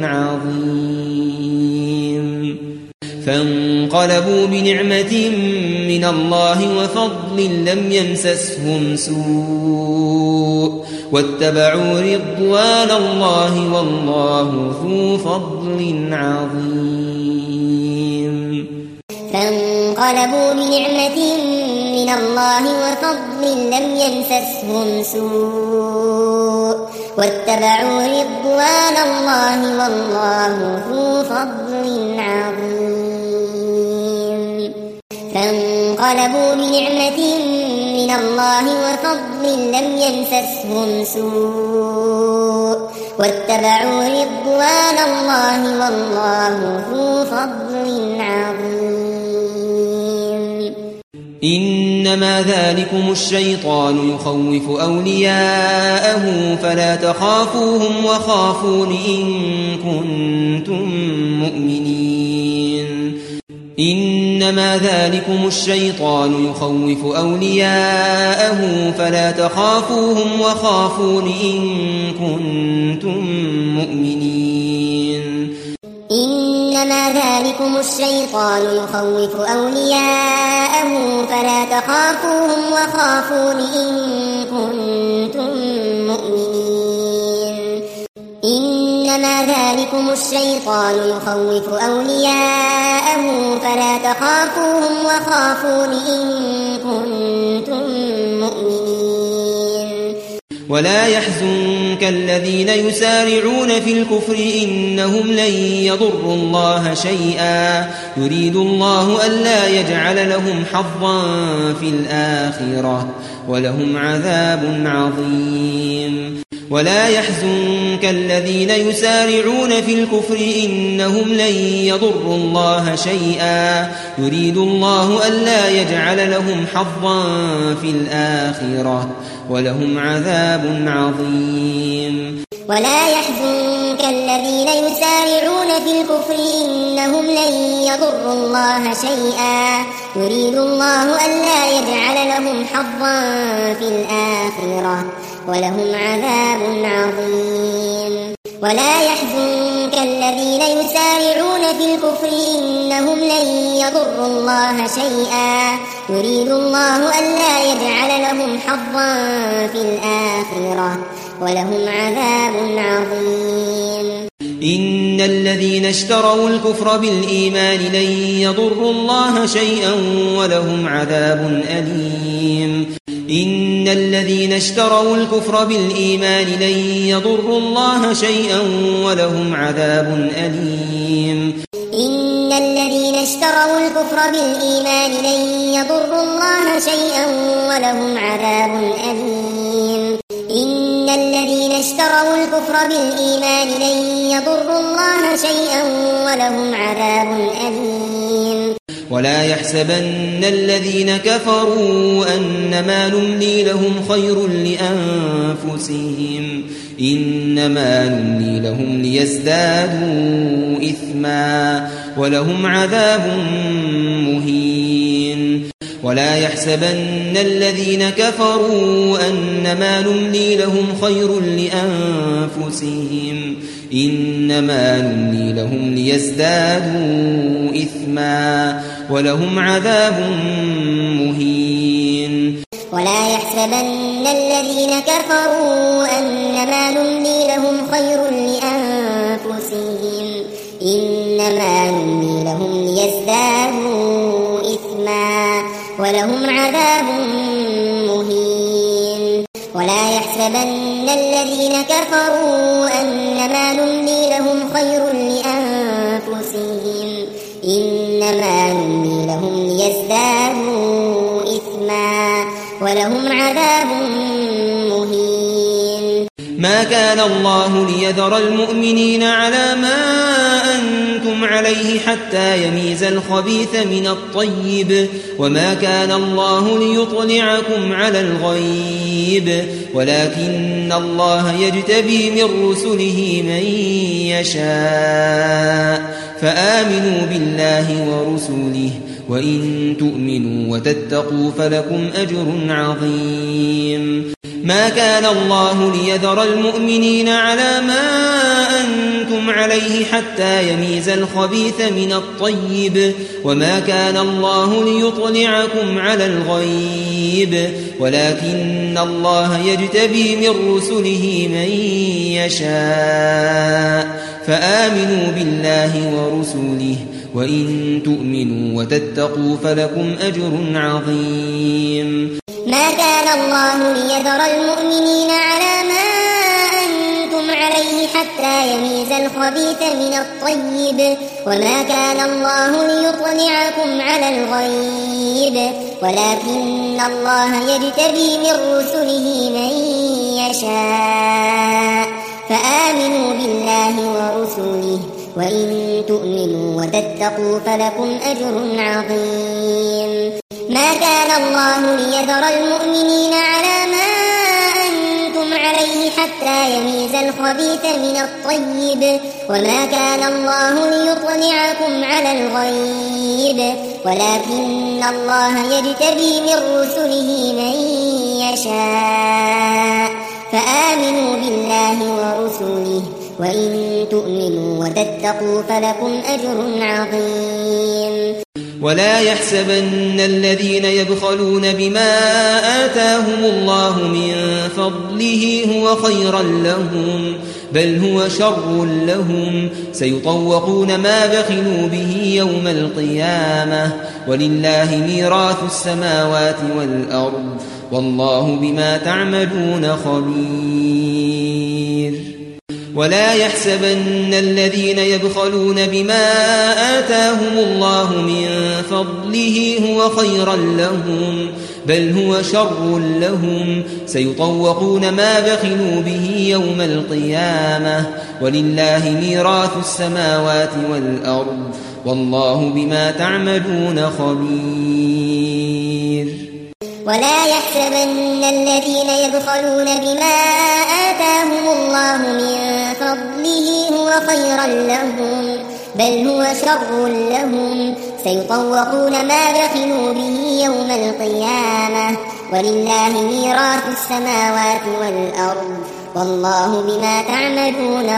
عظيم فانقلبوا بنعمة من الله وفضل لم يمسسهم سوء واتبعوا رضوان الله والله ذو فضل عظيم فانقلبوا بنعمة من الله وفضل لم يمسسهم سوء واتبعوا رضوان الله والله ذو فضل عظيم فانقلبوا بنعمة من الله وفضل لم يمسسهم سوء واتبعوا رضوان الله والله ذو فضل عظيم إنما ذلكم الشيطان يخوف أولياءه فلا تخافوهم وخافون إن كنتم مؤمنين إنما ذلكم الشيطان يخوف أولياءه فلا تخافوهم وخافون إن كنتم مؤمنين إنما ذلكم الشيطان يخوف أولياءه فلا تخافوهم وخافون إن كنتم مؤمنين إنما ذلكم الشيطان يخوف أولياءه فلا تخافوهم وخافون إن كنتم مؤمنين ولا يحزنك الذين يسارعون في الكفر إنهم لن يضروا الله شيئا يريد الله ألا يجعل لهم حظا في الآخرة ولهم عذاب عظيم ولا يحزنك الذين يسارعون في الكفر إنهم لن يضروا الله شيئا يريد الله ألا يجعل لهم حظا في الآخرة ولهم عذاب عظيم ولا يحزنك الذين يسارعون في الكفر إنهم لن يضروا الله شيئا يريد الله ألا يجعل لهم حظا في الآخرة ولهم عذاب عظيم ولا يحزنك الذين يسارعون في الكفر إنهم لن يضروا الله شيئا يريد الله ألا يجعل لهم حظا في الآخرة ولهم عذاب عظيم إن الذين اشتروا الكفر بالإيمان لن يضروا الله شيئا ولهم عذاب أليم إن الذين اشتروا الكفر بالإيمان لن يضروا الله شيئا ولهم عذاب أليم إن الذين اشتروا الكفر بالإيمان لن يضروا الله شيئا ولهم عذاب أليم إن الذين اشتروا الكفر بالإيمان لن يضروا الله شيئا ولهم عذاب أليم ولا يحسبن الذين كفروا أنما نملي لهم خير لأنفسهم إنما نملي لهم ليزدادوا إثما ولهم عذاب مهين ولا يحسبن الذين كفروا أنما نملي لهم خير لأنفسهم إنما نملي لهم ليزدادوا إثما ولهم عذاب مهين ولا يحسبن الذين كفروا أنما نملي لهم خير لأنفسهم إنما نملي لهم ليزدادوا إثما ولهم عذاب مهين ولا يحسبن الذين كفروا أنما نملي لهم خير لأنفسهم إنما نملي لهم ليزدادوا إثما ما كان الله ليذر المؤمنين على ما أنتم عليه حتى يميز الخبيث من الطيب وما كان الله ليطلعكم على الغيب ولكن الله يجتبي من رسله من يشاء فآمنوا بالله ورسوله وإن تؤمنوا وتتقوا فلكم أجر عظيم ما كان الله ليذر المؤمنين على ما أنتم عليه حتى يميز الخبيث من الطيب وما كان الله ليطلعكم على الغيب ولكن الله يجتبي من رسله من يشاء فآمنوا بالله ورسوله وإن تؤمنوا وتتقوا فلكم أجر عظيم ما كان الله ليذر المؤمنين على ما أنتم عليه حتى يميز الخبيث من الطيب وما كان الله ليطلعكم على الغيب ولكن الله يجتبي من رسله من يشاء فآمنوا بالله ورسوله وإن تؤمنوا وتتقوا فلكم أجر عظيم ما كان الله ليذر المؤمنين على ما أنتم عليه حتى يميز الخبيث من الطيب وما كان الله ليطلعكم على الغيب ولكن الله يجتبي من رسله من يشاء فآمنوا بالله ورسوله وإن تؤمنوا وتتقوا فلكم أجر عظيم ولا يحسبن الذين يبخلون بما آتاهم الله من فضله هو خيرا لهم بل هو شر لهم سيطوقون ما بخلوا به يوم القيامة ولله ميراث السماوات والأرض والله بما تعملون خبير ولا يحسبن الذين يبخلون بما آتاهم الله من فضله هو خيرا لهم بل هو شر لهم سيطوقون ما بخلوا به يوم القيامة ولله ميراث السماوات والأرض والله بما تعملون خبير ولا يحسبن الذين يبخلون بما آتاهم الله من فضله هو خيرا لهم بل هو شر لهم سيطوقون ما بخلوا به يوم القيامة ولله ميراث السماوات والأرض والله بما تعملون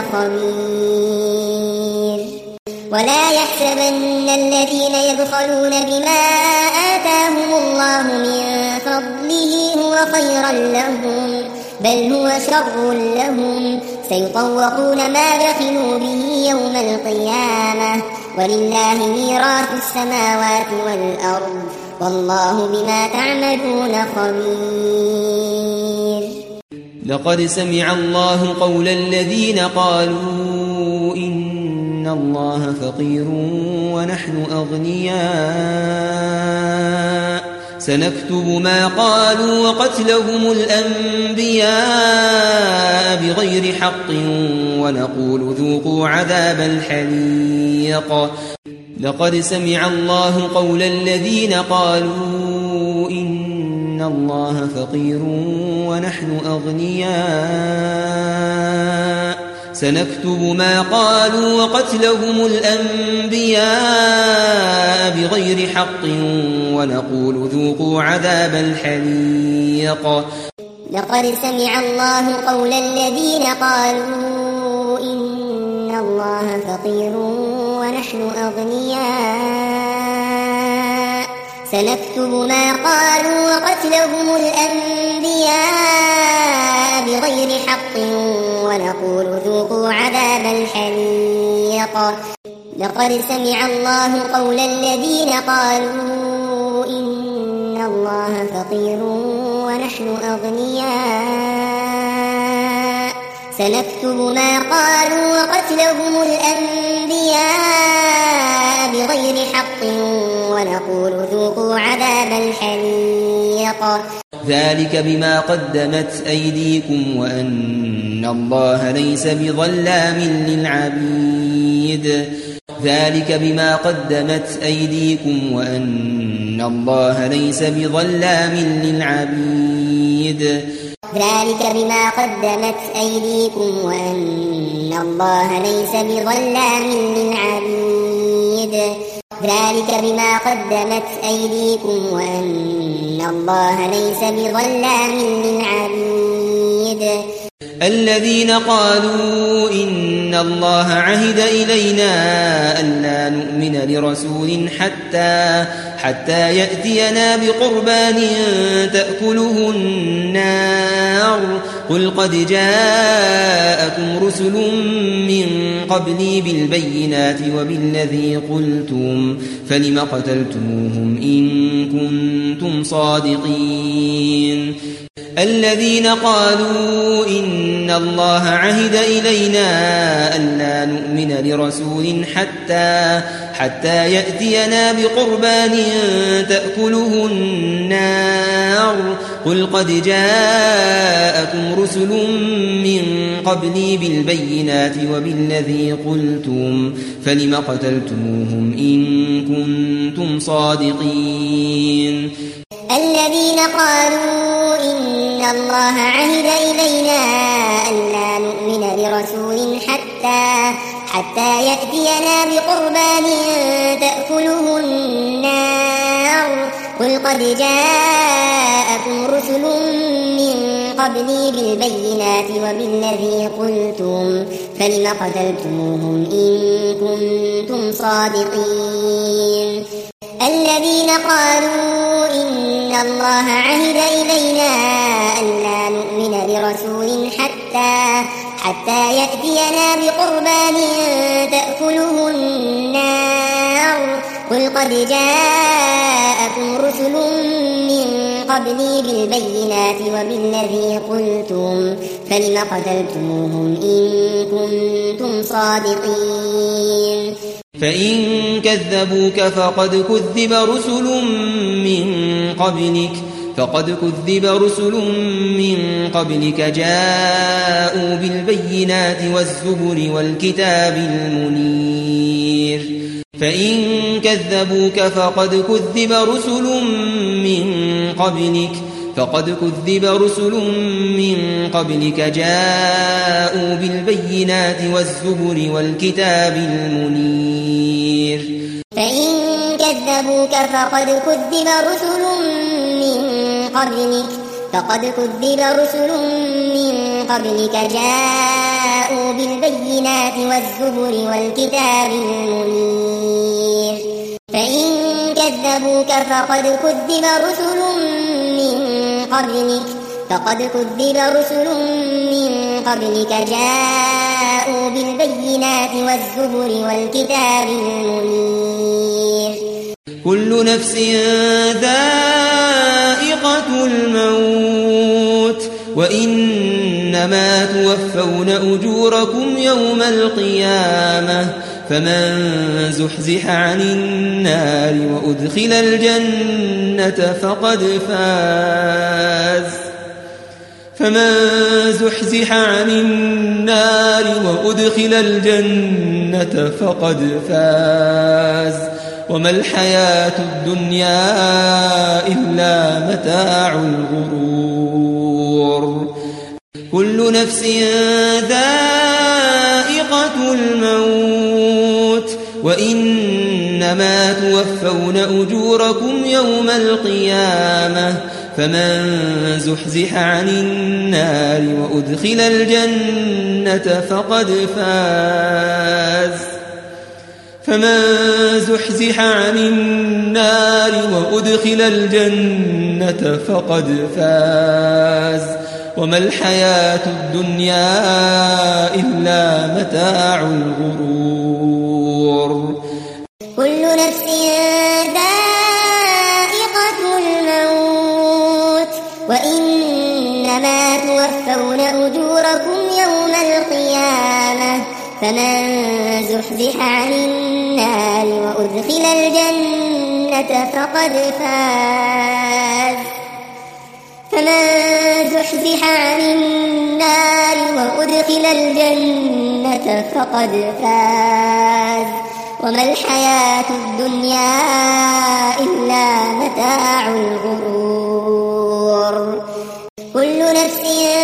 خبير ولا يحسبن الذين يبخلون بما آتاهم الله من فضله هو خيرا لهم بل هو شر لهم سيطوقون ما بخلوا به يوم القيامة ولله ميراث السماوات والأرض والله بما تعملون خبير لقد سمع الله قول الذين قالوا إن الله فقير ونحن أغنياء سنكتب ما قالوا وقتلهم الأنبياء بغير حق ونقول ذوقوا عذاب الحريق لقد سمع الله قول الذين قالوا إن الله فقير ونحن أغنياء سنكتب ما قالوا وقتلهم الأنبياء بغير حق ونقول ذوقوا عذاب الحريق لقد سمع الله قول الذين قالوا إن الله فقير ونحن أغنياء سنكتب ما قالوا وقتلهم الأنبياء بغير حق ونقول ذوقوا عذاب الحريق لقد سمع الله قول الذين قالوا إن الله فقير ونحن أغنياء سنكتب ما قالوا وقتلهم الأنبياء بغير حق ونقول ذوقوا عذاب الحريق ذلك بما قدمت أيديكم وأن الله ليس بظلام للعبيد ذلك بما قدمت أيديكم وأن الله ليس بظلام للعبيد ذلك بما قدمت أيديكم وأن الله ليس بظلام للعبيد ذلك بما قدمت أيديكم وأن الله ليس بظلام للعبيد الذين قالوا إن الله عهد إلينا ألا نؤمن لرسول حتى حتى يأتينا بقربان تأكله النار قل قد جاءكم رسل من قبلي بالبينات وبالذي قلتم فلم قتلتموهم إن كنتم صادقين الذين قالوا إن الله عهد إلينا ألا نؤمن لرسول حتى حتى يأتينا بقربان تأكله النار قل قد جاءكم رسل من قبلي بالبينات وبالذي قلتم فلم قتلتموهم إن كنتم صادقين الذين قالوا إن الله عهد إلينا ألا نؤمن لرسول حتى حتى يأتينا بقربان تأكله النار قل قد جاءكم رسل من قبلي بالبينات وبالذي قلتم فلم قتلتموهم إن كنتم صادقين الذين قالوا إن الله عهد إلينا ألا نؤمن لرسول حتى حتى يأتينا بقربان تأكله النار قل قد جاءكم رسل من قبلي بالبينات وبالذي قلتم فلم قتلتموهم إن كنتم صادقين فإن كذبوك فقد كذب رسل من قبلك فقد كذب رسل من قبلك جاءوا بالبينات والزبر والكتاب المنير فإن كذبوك فقد كذب رسل من قبلك فقد كذب رسل من قبلك جاءوا بالبينات والزبر والكتاب المنير فإن كذبوك فقد كذب رسل من قبلك فقد كذب رسل من قبلك جاءوا بالبينات والزبر والكتاب المنير فإن كذبوك فقد كذب رسل من قبلك فقد كذب رسل من قبلك جاءوا بالبينات والزبر والكتاب المنير كل نفس ذائقة الموت وإنما توفون أجوركم يوم القيامة فمن زحزح عن النار وأدخل الجنة فقد فاز فمن زحزح عن النار وأدخل الجنة فقد فاز وما الحياة الدنيا إلا متاع الغرور كل نفس ذائقة الموت وإنما توفون أجوركم يوم القيامة فمن زحزح عن النار وأدخل الجنة فقد فاز فمن زحزح عن النار وأدخل الجنة فقد فاز وما الحياة الدنيا إلا متاع الغرور كل نفس ذائقة الموت وإنما توفون أجوركم يوم القيامة فمن زحزح عن النار وأدخل الجنة فقد فاز فمن زحزح عن النار وأدخل الجنة فقد فاز وما الحياة الدنيا إلا متاع الغرور كل نفس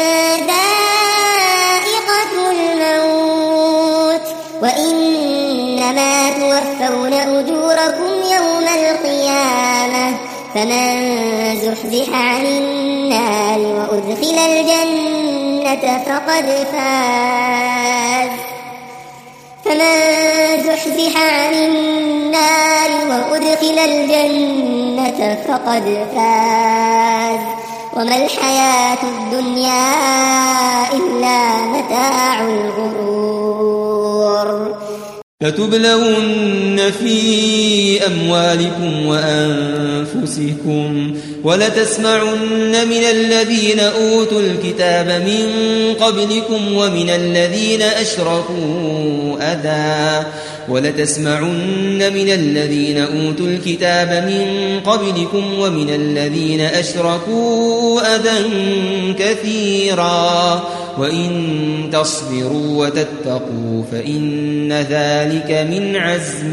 ذائقة الموت وإنما توفون أجوركم يوم القيامة فمن زحزح عن النار وأدخل الجنة فقد فاز فمن زحزح عن النار وأدخل الجنة فقد فاز وما الحياة الدنيا إلا متاع الغرور لتبلون في أموالكم وأنفسكم ولتسمعن من الذين أوتوا الكتاب من قبلكم ومن الذين أشركوا أذى ولتسمعن من الذين أوتوا الكتاب من قبلكم ومن الذين أشركوا أذى كثيرا وإن تصبروا وتتقوا فإن ذلك من عزم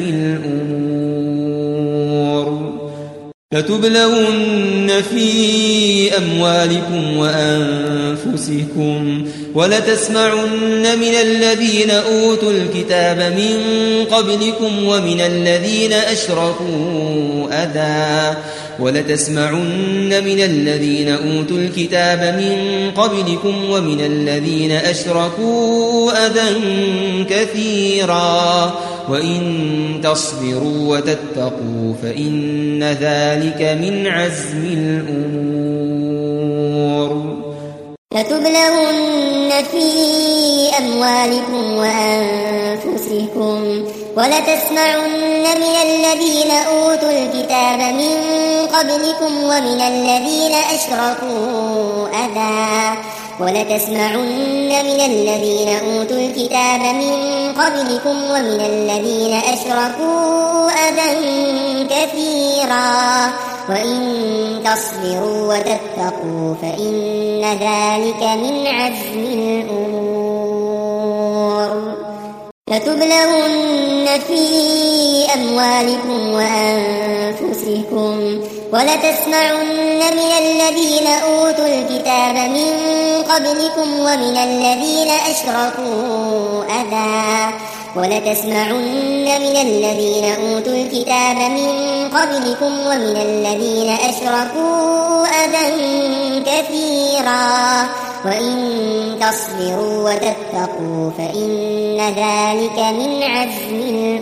الأمور لتبلون في أموالكم وأنفسكم ولتسمعن من الذين أوتوا الكتاب من قبلكم ومن الذين أشركوا أذى ولتسمعن من الذين أوتوا الكتاب من قبلكم ومن الذين أشركوا أذى كثيرا وإن تصبروا وتتقوا فإن ذلك من عزم الأمور لتبلون في أموالكم وأنفسكم ولتسمعن من الذين أوتوا الكتاب من قبلكم ومن الذين أشركوا أذى ولتسمعن من الذين أوتوا الكتاب من قبلكم ومن الذين أشركوا أذى كثيرا وإن تصبروا وتتقوا فإن ذلك من عزم الأمور لتبلون في أموالكم وأنفسكم ولتسمعن من الذين أوتوا الكتاب من قبلكم ومن الذين أشركوا أذى ولتسمعن من الذين أوتوا الكتاب من قبلكم ومن الذين أشركوا أذى كثيرا وإن تصبروا وتتقوا فإن ذلك من عزم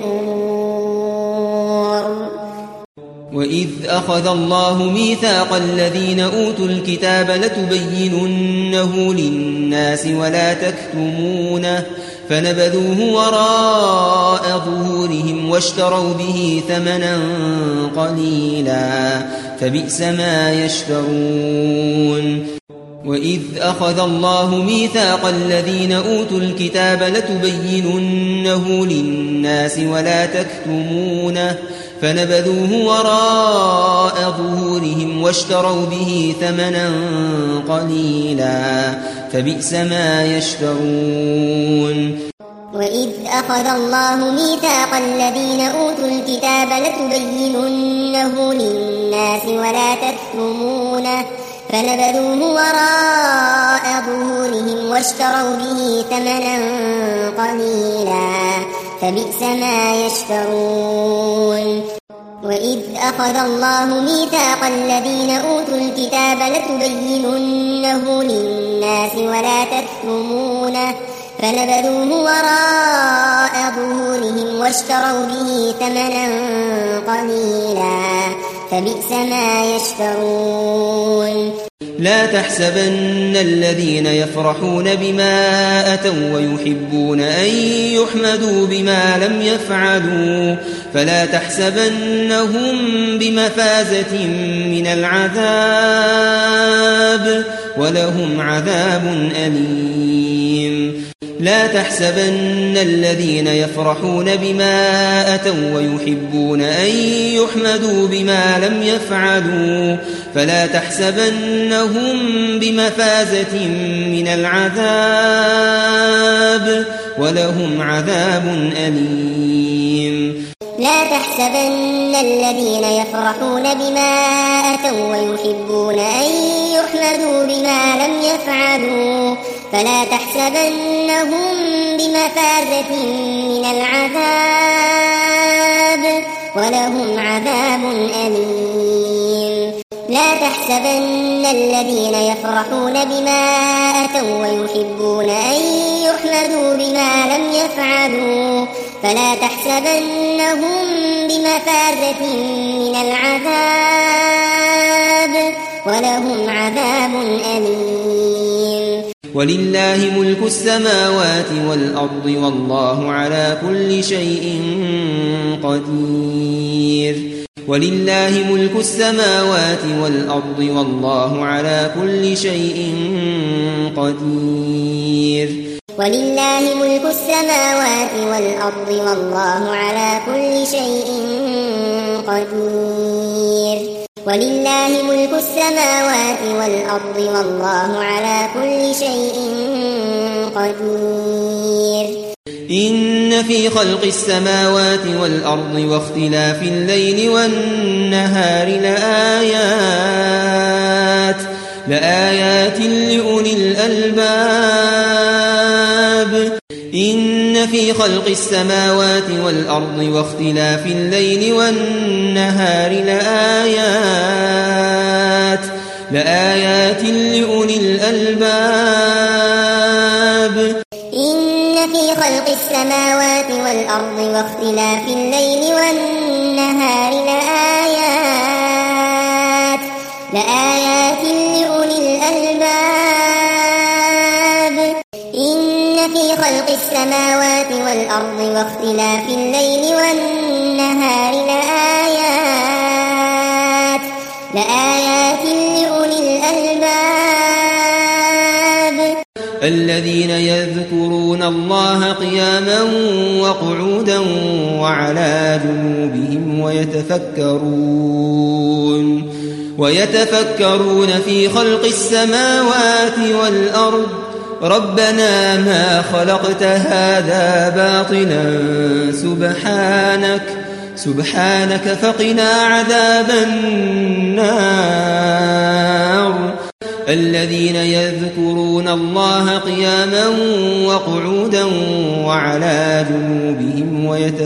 الأمور وإذ أخذ الله ميثاق الذين أوتوا الكتاب لتبيننه للناس ولا تكتمونه فنبذوه وراء ظهورهم واشتروا به ثمنا قليلا فبئس ما يشترون وإذ أخذ الله ميثاق الذين أوتوا الكتاب لتبيننه للناس ولا تكتمونه فنبذوه وراء ظهورهم واشتروا به ثمنا قليلا فبئس ما يشترون وإذ أخذ الله ميثاق الذين أوتوا الكتاب لتبيننه للناس ولا تكتمونه فنبذوه وراء ظهورهم واشتروا به ثمنا قليلا فبئس ما يشترون وإذ أخذ الله ميثاق الذين أوتوا الكتاب لتبيننه للناس ولا تكتمونه فنبذوه وراء ظهورهم واشتروا به ثمنا قليلا فبئس ما يشترون لا تحسبن الذين يفرحون بما أتوا ويحبون أن يحمدوا بما لم يفعلوا فلا تحسبنهم بمفازة من العذاب ولهم عذاب أليم لا تحسبن الذين يفرحون بما أتوا ويحبون أن يحمدوا بما لم يفعلوا فلا تحسبنهم بمفازة من العذاب ولهم عذاب أليم. لا تحسبن الذين يفرحون بما أتوا ويحبون أن يحمدوا بما لم يفعلوا فلا تحسبنهم بمفازة من العذاب ولهم عذاب أليم. لا تحسبن الذين يفرحون بما أتوا ويحبون أن يحمدوا بما لم يفعلوا فلا تحسبنهم بمفازة من العذاب ولهم عذاب أليم. ولله ملك السماوات والأرض والله على كل شيء قدير. ولله ملك السماوات والأرض والله على كل شيء قدير. ولله ملك السماوات والأرض والله على كل شيء قدير. ولله ملك السماوات والأرض والله على كل شيء قدير. إن في خلق السماوات والأرض واختلاف الليل والنهار لآيات لآيات لأولي الألباب. إن في خلق السماوات والأرض واختلاف الليل والنهار لآيات لآيات لأولي الألباب. إن في خلق السماوات والأرض واختلاف الليل والنهار لآيات لآيات لأولي الألباب. إن في خلق السماوات والأرض واختلاف الليل والنهار لآيات لآيات لأولي الألباب. الذين يذكرون الله قياما وقعودا وعلى جنوبهم ويتفكرون ويتفكرون في خلق السماوات والأرض ربنا ما خلقت هذا باطلا سبحانك سبحانك فقنا عذاب النار. الذين يذكرون الله قياما وقعودا وعلى جنوبهم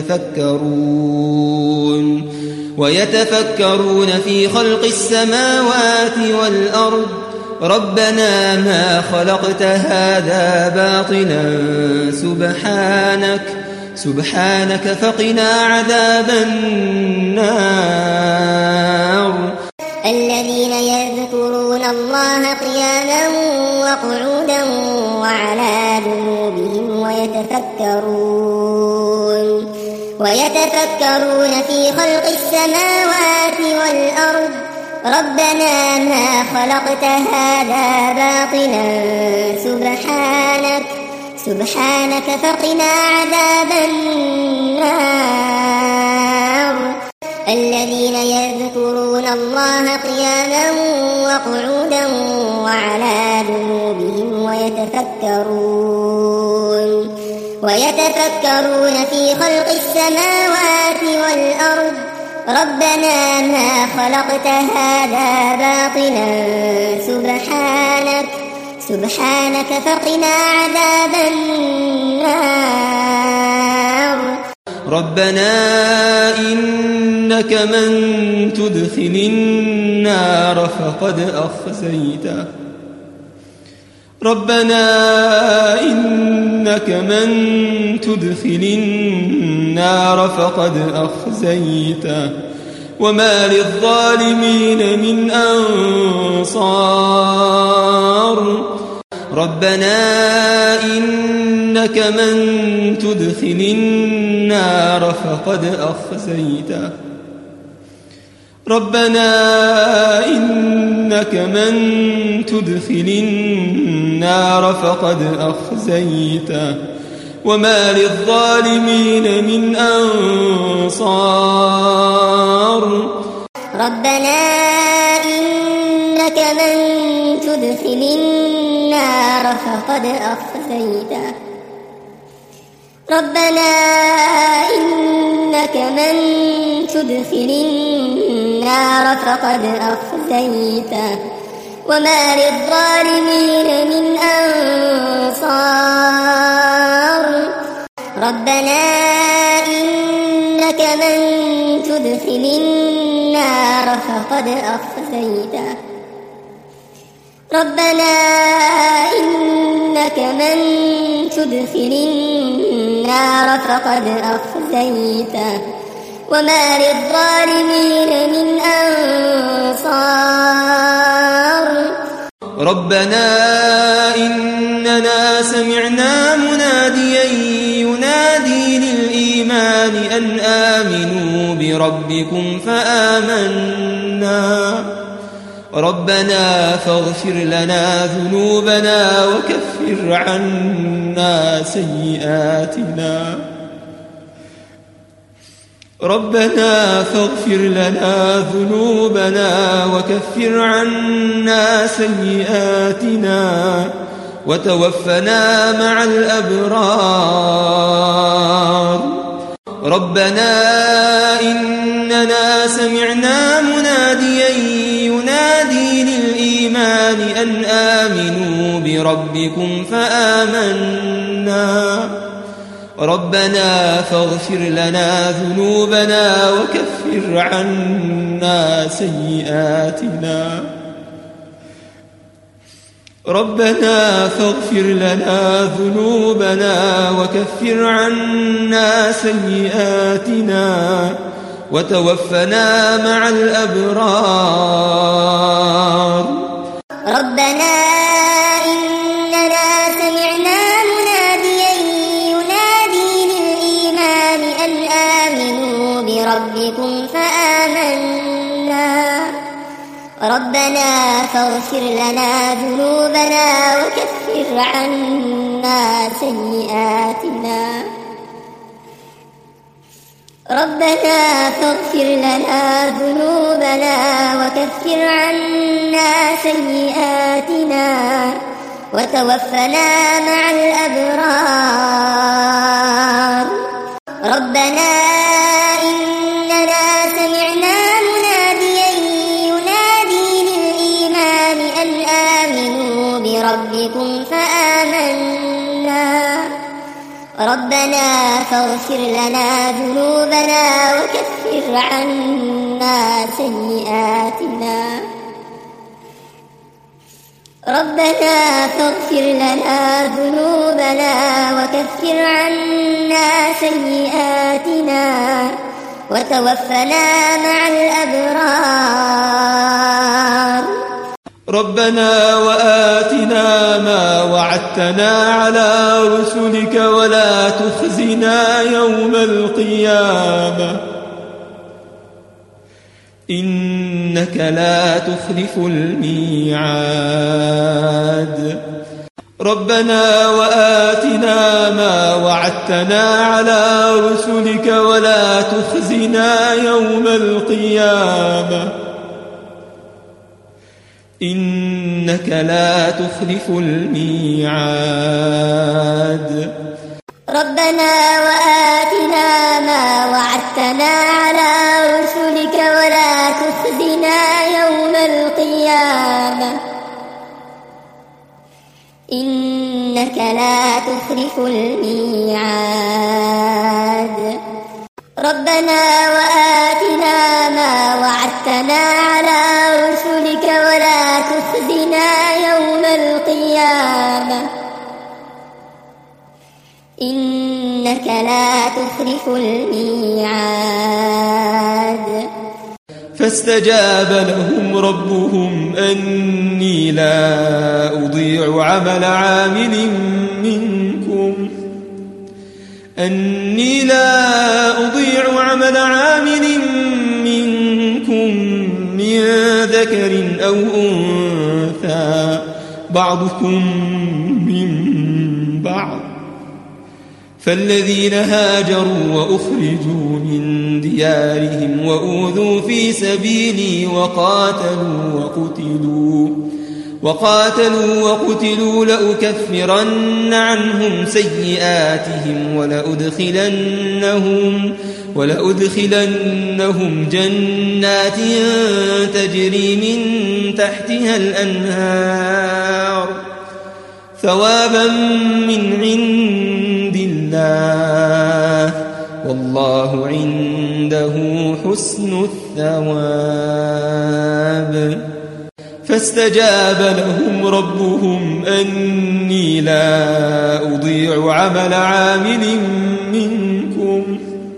ويتفكرون ويتفكرون في خلق السماوات والأرض ربنا ما خلقت هذا باطلا سبحانك سبحانك فقنا عذاب النار. الذين يذكرون الله قياما وقعودا وعلى جنوبهم ويتفكرون ويتفكرون في خلق السماوات والأرض ربنا ما خلقت هذا باطلا سبحانك سبحانك فقنا عذاب النار. الذين يذكرون الله قياما وقعودا وعلى جنوبهم ويتفكرون ويتفكرون في خلق السماوات والأرض ربنا ما خلقت هذا باطلا سبحانك سبحانك فقنا عذاب النار. ربنا إنك من تدخل النار فقد أخزيته ربنا إنك من تدخل النار فقد أخزيته وما للظالمين من أنصار. ربنا إنك من تدخل النار فقد أخزيته ربنا إنك من تدخل النار فقد أخزيته وما للظالمين من أنصار ربنا إنك من تدخل النار فقد أخزيته ربنا إنك من تدخل النار فقد أخزيته وما للظالمين من أنصار ربنا إنك من تدخل النار فقد أخزيته ربنا إنك من تدخل النار فقد أخزيته وما للظالمين من أنصار ربنا إننا سمعنا مناديا ينادي للإيمان أن آمنوا بربكم فآمنا ربنا فاغفر لنا ذنوبنا وكفر عنا سيئاتنا ربنا فاغفر لنا ذنوبنا وكفر عنا سيئاتنا وتوفنا مع الأبرار ربنا إننا سمعنا مناديا ينادي للإيمان أن آمنوا بربكم فآمنا ربنا فاغفر لنا ذنوبنا وكفر عنا سيئاتنا ربنا فاغفر لنا ذنوبنا وكفر عنا سيئاتنا وتوفنا مع الأبرار ربنا إننا سمعنا مناديا ينادي للإيمان أن آمنوا بربكم فآمنا ربنا فاغفر لنا ذنوبنا وكفر عنا سيئاتنا ربنا فاغفر لنا ذنوبنا وكفر عنا سيئاتنا وتوفنا مع الأبرار ربنا إننا سمعنا مناديا ينادي للإيمان أن آمنوا بربكم فآمنا ربنا فاغفر لنا ذنوبنا وكفر عنا سيئاتنا ربنا فاغفر لنا ذنوبنا وكفر عنا سيئاتنا وتوفنا مع الأبرار ربنا وآتنا ما وعدتنا على رسلك ولا تخزنا يوم القيامة إنك لا تخلف الميعاد ربنا وآتنا ما وعدتنا على رسلك ولا تخزنا يوم القيامة إنك لا تخلف الميعاد ربنا وآتنا ما وعدتنا على رسلك ولا تخزنا يوم القيامة إنك لا تخلف الميعاد ربنا وآتنا ما وعدتنا على رسلك ولا تخزنا يوم القيامة إنك لا تخلف الميعاد فاستجاب لهم ربهم أني لا أضيع عمل عامل منكم أني لا أضيع عمل عامل منكم ذكر أو أنثى بعضكم من بعض فالذين هاجروا وأخرجوا من ديارهم وأوذوا في سبيلي وقاتلوا وقتلوا وقاتلوا وقتلوا لأكفرن عنهم سيئاتهم ولأدخلنهم ولأدخلنهم جنات تجري من تحتها الأنهار ثوابا من عند الله والله عنده حسن الثواب. فاستجاب لهم ربهم أني لا أضيع عمل عامل منكم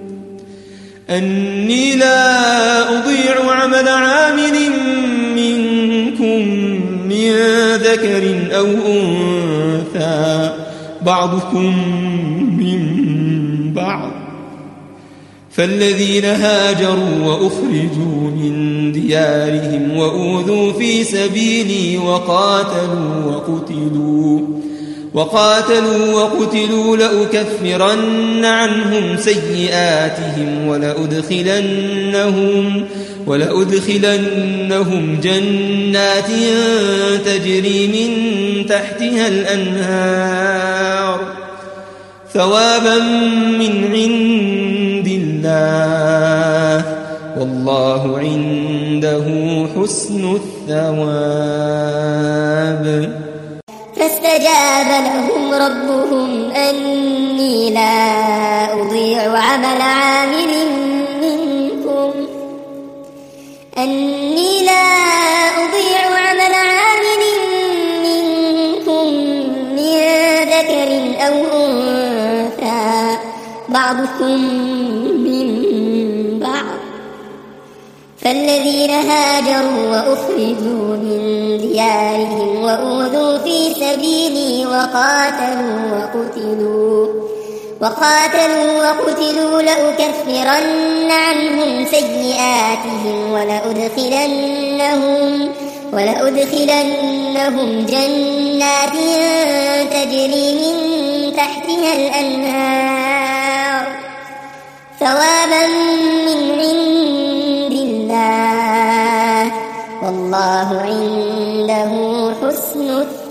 أني لا أضيع عمل عامل منكم من ذكر أو أنثى بعضكم من بعض فالذين هاجروا وأخرجوا من ديارهم وأوذوا في سبيلي وقاتلوا وقتلوا وقاتلوا وقتلوا لأكفرن عنهم سيئاتهم ولأدخلنهم ولأدخلنهم جنات تجري من تحتها الأنهار ثوابا من عند الله والله عنده حسن الثواب. فاستجاب لهم ربهم أني لا أضيع عمل عامل منكم أني لا أضيع عمل عامل منكم من ذكر أو أنثى بعضكم من بعض فالذين هاجروا وأخرجوا من ديارهم وأوذوا في سبيلي وقاتلوا وقتلوا وقاتلوا وقتلوا لأكفرن عنهم سيئاتهم ولأدخلنهم ولأدخلنهم جنات تجري من تحتها الأنهار ثوابا من عند الله والله عنده حسن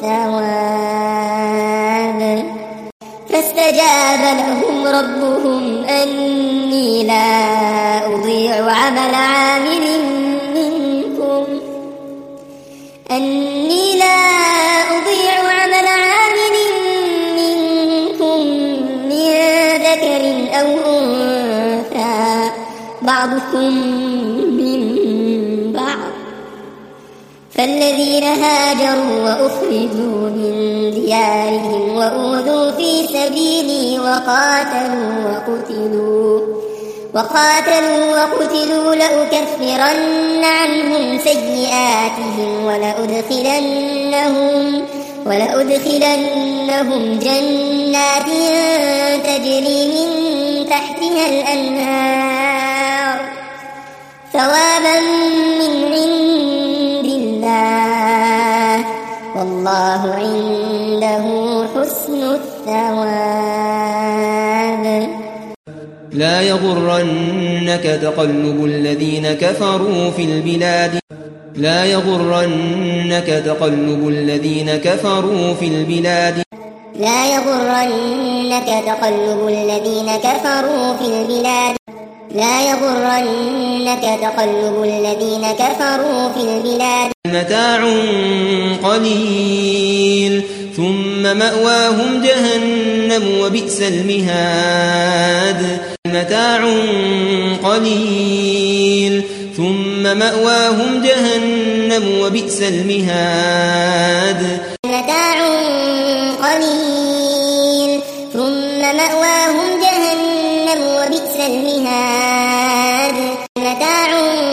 الثواب. فاستجاب لهم ربهم أني لا أضيع عمل عامل منكم أني لا أضيع عمل عامل منكم من ذكر أو أنثى بعضكم من بعض فالذين هاجروا وأخرجوا من ديارهم وأوذوا في سبيلي وقاتلوا وقتلوا وقاتلوا وقتلوا لأكفرن عنهم سيئاتهم ولأدخلنهم ولأدخلنهم جنات تجري من تحتها الأنهار ثوابا من عند الله والله عنده حسن الثواب. لا يغرنك تقلب الذين كفروا في البلاد لا يغرنك تقلب الذين كفروا في البلاد لا يغرنك تقلب الذين كفروا في البلاد لا يغرنك تقلب الذين كفروا في البلاد متاع قليل ثم مأواهم جهنم وبئس المهاد متاع قليل ثم مأواهم جهنم وبئس المهاد متاع قليل ثم مأواهم جهنم وبئس المهاد متاع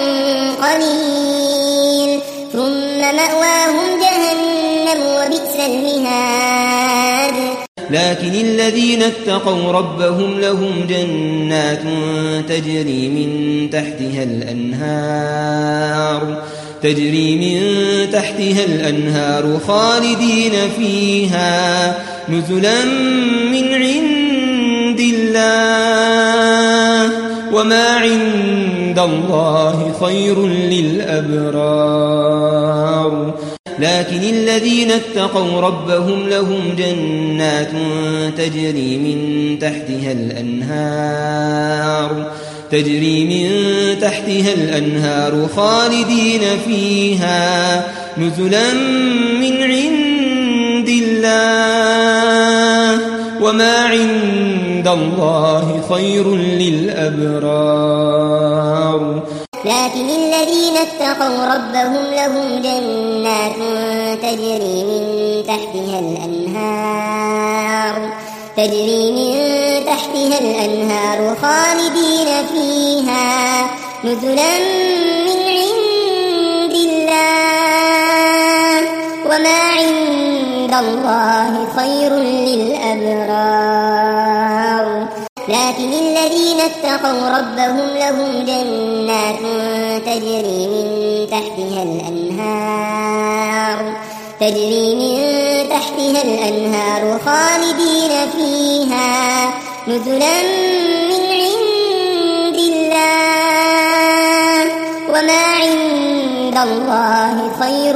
قليل ثم مأواهم جهنم وبئس المهاد. لكن الذين اتقوا ربهم لهم جنات تجري من تحتها الأنهار تجري من تحتها الأنهار خالدين فيها نزلا من عند الله وما عند الله خير للأبرار لكن الذين اتقوا ربهم لهم جنات تجري من تحتها الأنهار تجري من تحتها الأنهار خالدين فيها نزلا من عند الله وما عند الله خير للأبرار لكن الذين اتقوا ربهم لهم جنات تجري من تحتها الأنهار تجري من تحتها الأنهار خالدين فيها نزلا من عند الله وما عند الله خير للأبرار لكن الذين اتقوا ربهم لهم جنات تجري من تحتها الأنهار تجري من تحتها الأنهار خالدين فيها نزلا من عند الله وما عند الله خير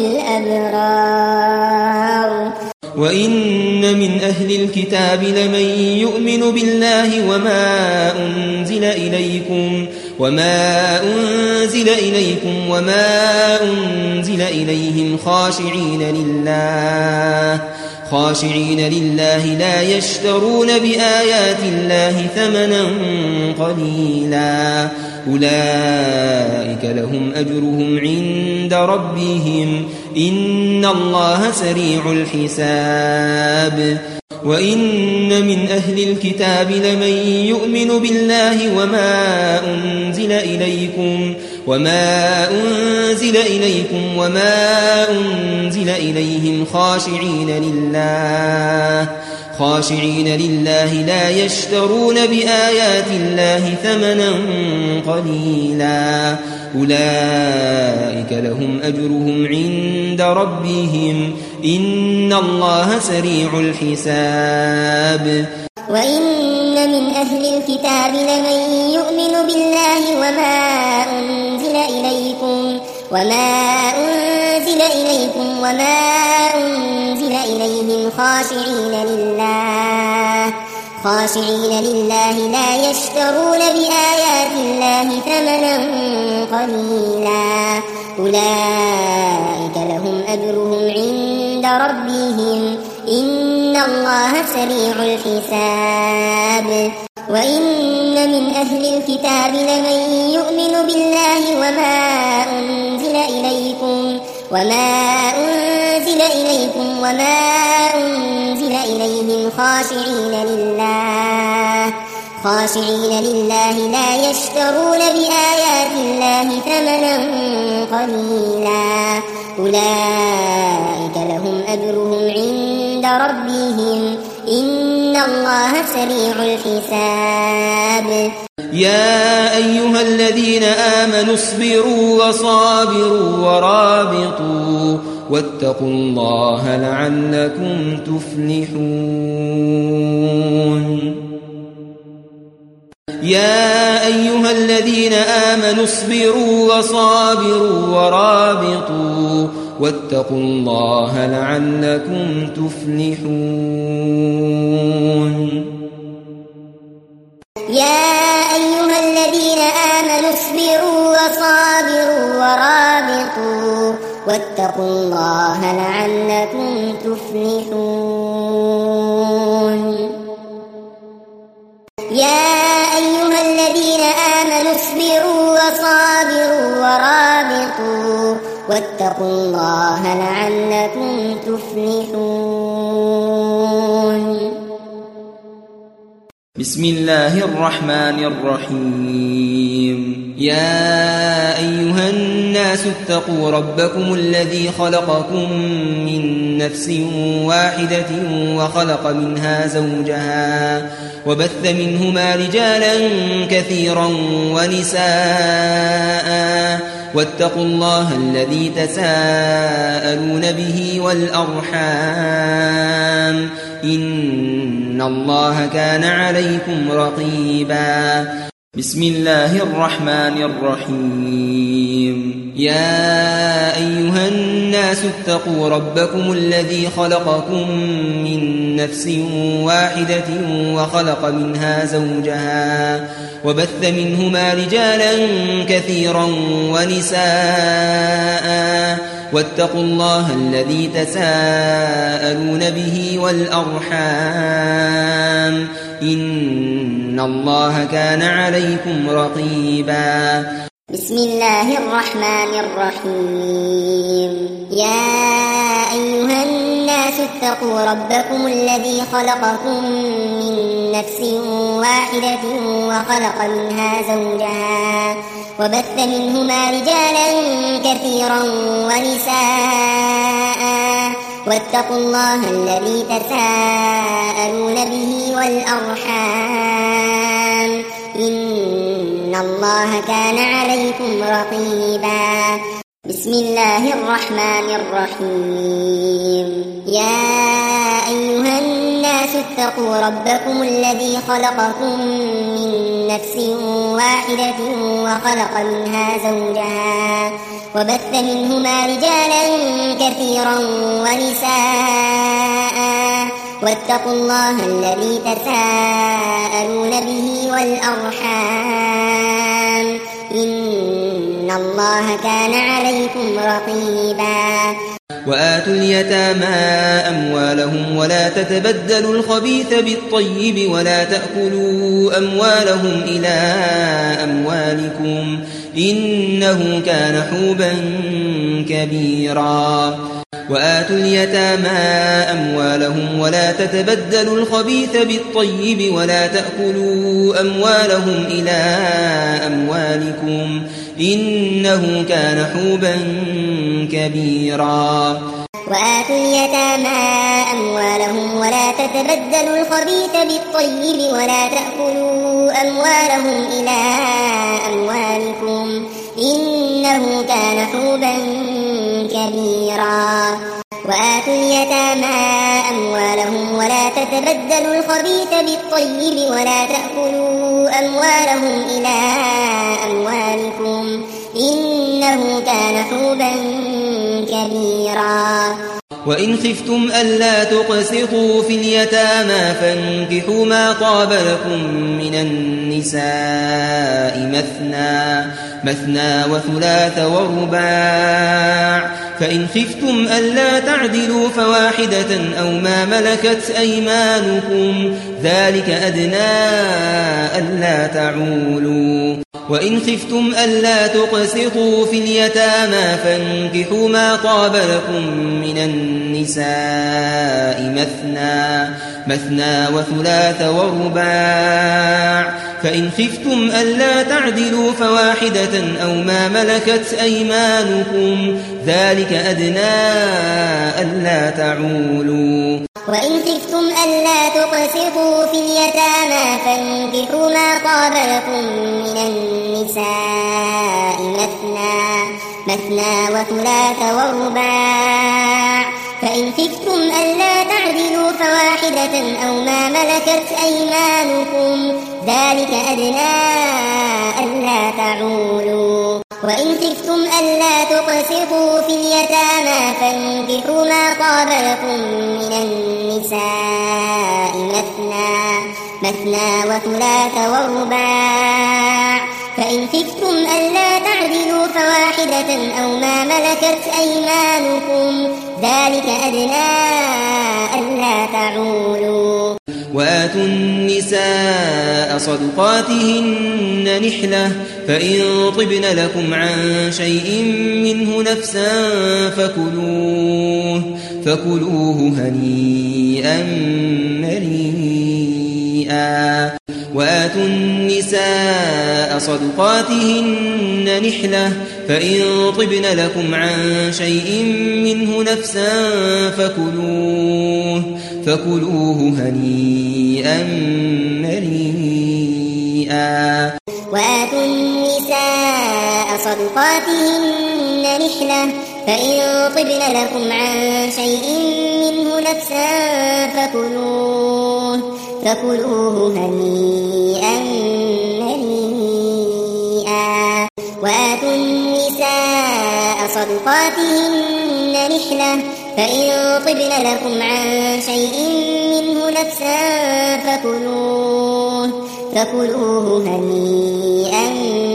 للأبرار وإن من أهل الكتاب لمن يؤمن بالله وما أنزل إليكم وما أنزل إليكم وما أنزل إليهم خاشعين لله خاشعين لله لا يشترون بآيات الله ثمنا قليلا أولئك لهم أجرهم عند ربهم إن الله سريع الحساب وإن من أهل الكتاب لمن يؤمن بالله وما أنزل إليكم وما أنزل إليكم وما أنزل إليهم خاشعين لله خاشعين لله لا يشترون بآيات الله ثمنا قليلا أولئك لهم أجرهم عند ربهم إن الله سريع الحساب وإن من أهل الكتاب لمن يؤمن بالله وما أنزل إليكم وما أنزل إليكم وما أنزل إليهم خاشعين لله خاشعين لله لا يشترون بآيات الله ثمنا قليلا أولئك لهم أجرهم عند ربهم إن الله سريع الحساب وإن من أهل الكتاب لمن يؤمن بالله وما أنزل إليكم وما أنزل إليكم وما أنزل إليهم خاشعين لله خاشعين لله لا يشترون بآيات الله ثمنا قليلا أولئك لهم أجرهم عند ربهم إن الله سريع الحساب يا أيها الذين آمنوا اصبروا وصابروا ورابطوا واتقوا الله لعلكم تفلحون يا أيها الذين آمنوا اصبروا وصابروا ورابطوا واتقوا الله لعلكم تفلحون يا أيها الذين آمنوا اصبروا وصابروا ورابطوا واتقوا الله لعلكم تفلحون يا أيها الذين آمنوا اصبروا وصابروا ورابطوا واتقوا الله لعلكم تفلحون بسم الله الرحمن الرحيم يا أيها الناس اتقوا ربكم الذي خلقكم من نفس واحدة وخلق منها زوجها وبث منهما رجالا كثيرا ونساء واتقوا الله الذي تساءلون به والأرحام إن الله كان عليكم رقيبا بسم الله الرحمن الرحيم يا أيها الناس اتقوا ربكم الذي خلقكم من نفس واحدة وخلق منها زوجها وبث منهما رجالا كثيرا ونساء واتقوا الله الذي تساءلون به والأرحام إن الله كان عليكم رقيبا بسم الله الرحمن الرحيم يا أيها الناس اتقوا ربكم الذي خلقكم من نفس واحدة وخلق منها زوجها وبث منهما رجالا كثيرا ونساء واتقوا الله الذي تساءلون به والأرحام إن الله كان عليكم رقيبا بسم الله الرحمن الرحيم يا أيها الناس اتقوا ربكم الذي خلقكم من نفس واحدة وخلق منها زوجها وبث منهما رجالا كثيرا ونساء واتقوا الله الذي تساءلون به والأرحام إن الله كان عليكم رقيبا وآتوا اليتامى أموالهم ولا تتبدلوا الخبيث بالطيب ولا تأكلوا أموالهم إلى أموالكم إنه كان حوبا كبيرا وآتوا اليتامى أموالهم ولا تتبدلوا الخبيث بالطيب ولا تأكلوا أموالهم إلى أموالكم إنه كان حوبا كبيرا وآتوا اليتامى أموالهم ولا تتبدلوا الخبيث بالطيب ولا تأكلوا أموالهم إلى أموالكم إنه كان حوبا كبيرا وآتوا اليتامى أموالهم ولا تتبدلوا الخبيث بالطيب ولا تأكلوا أموالهم إلى أموالكم إنه كان حوبا كبيرا وإن خفتم ألا تقسطوا في اليتامى فانكحوا ما طاب لكم من النساء مثنى مثنى وثلاث ورباع فإن خفتم ألا تعدلوا فواحدة أو ما ملكت أيمانكم ذلك أدنى ألا تعولوا وإن خفتم ألا تقسطوا في اليتامى فانكحوا ما طاب لكم من النساء مثنى مثنى وثلاث ورباع فإن خفتم ألا تعدلوا فواحدة أو ما ملكت أيمانكم ذلك أدنى ألا تعولوا وإن خفتم ألا تقسطوا في اليتامى فانكحوا ما طاب لكم من النساء مثنى مثنى وثلاث ورباع فإن خفتم ألا تعدلوا فواحدة أو ما ملكت أيمانكم ذلك أدنى ألا تعولوا وإن خفتم ألا تقسطوا في اليتامى فانكحوا ما طاب لكم من النساء مثنى مثنى وثلاث ورباع فإن خفتم ألا تعدلوا فواحدة أو ما ملكت أيمانكم ذلك أدنى ألا تعولوا وآتوا النساء صدقاتهن نحلة فإن طبن لكم عن شيء منه نفسا فكلوه فكلوه هنيئا مريئا وآتوا النساء صدقاتهن نحلة فإن طبن لكم عن شيء منه نفسا فكلوه فكلوه هنيئا مريئا وآتوا النساء صدقاتهن نحلة فإن طبن لكم عن شيء منه نفسا فكلوه, فكلوه هنيئا مريئا وآتوا النساء صدقاتهن نحلة فإن طبن لكم عن شيء منه نفسا فكلوه, فكلوه هنيئا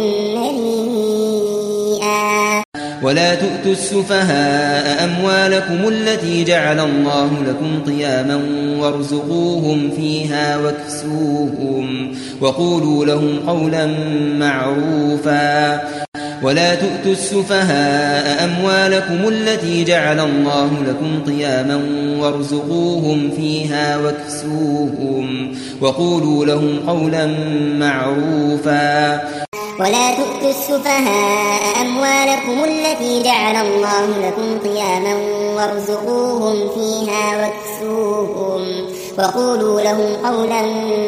مريئا ولا تؤتوا السفهاء أموالكم التي جعل الله لكم قياما وارزقوهم فيها واكسوهم وقولوا لهم قولا معروفا ولا تؤتوا السفهاء أموالكم التي جعل الله لكم قياما وارزقوهم فيها واكسوهم وقولوا لهم قولا معروفا ولا تؤتوا السفهاء أموالكم التي جعل الله لكم قياما وارزقوهم فيها واكسوهم وقولوا لهم قولا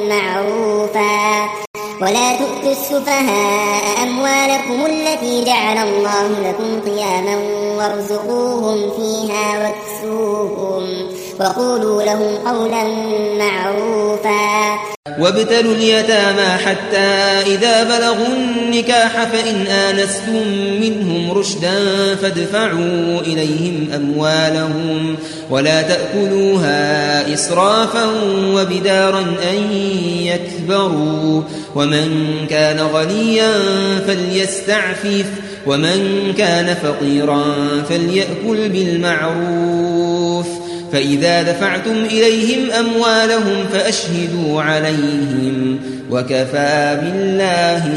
معروفا ولا تؤتوا السفهاء أموالكم التي جعل الله لكم قياما وارزقوهم فيها واكسوهم وقولوا لهم قولا معروفا وابتلوا اليتامى حتى إذا بلغوا النكاح فإن آنستم منهم رشدا فادفعوا إليهم أموالهم ولا تأكلوها إسرافا وبدارا أن يكبروا ومن كان غنيا فليستعفف ومن كان فقيرا فليأكل بالمعروف فإذا دفعتم إليهم أموالهم فأشهدوا عليهم وكفى بالله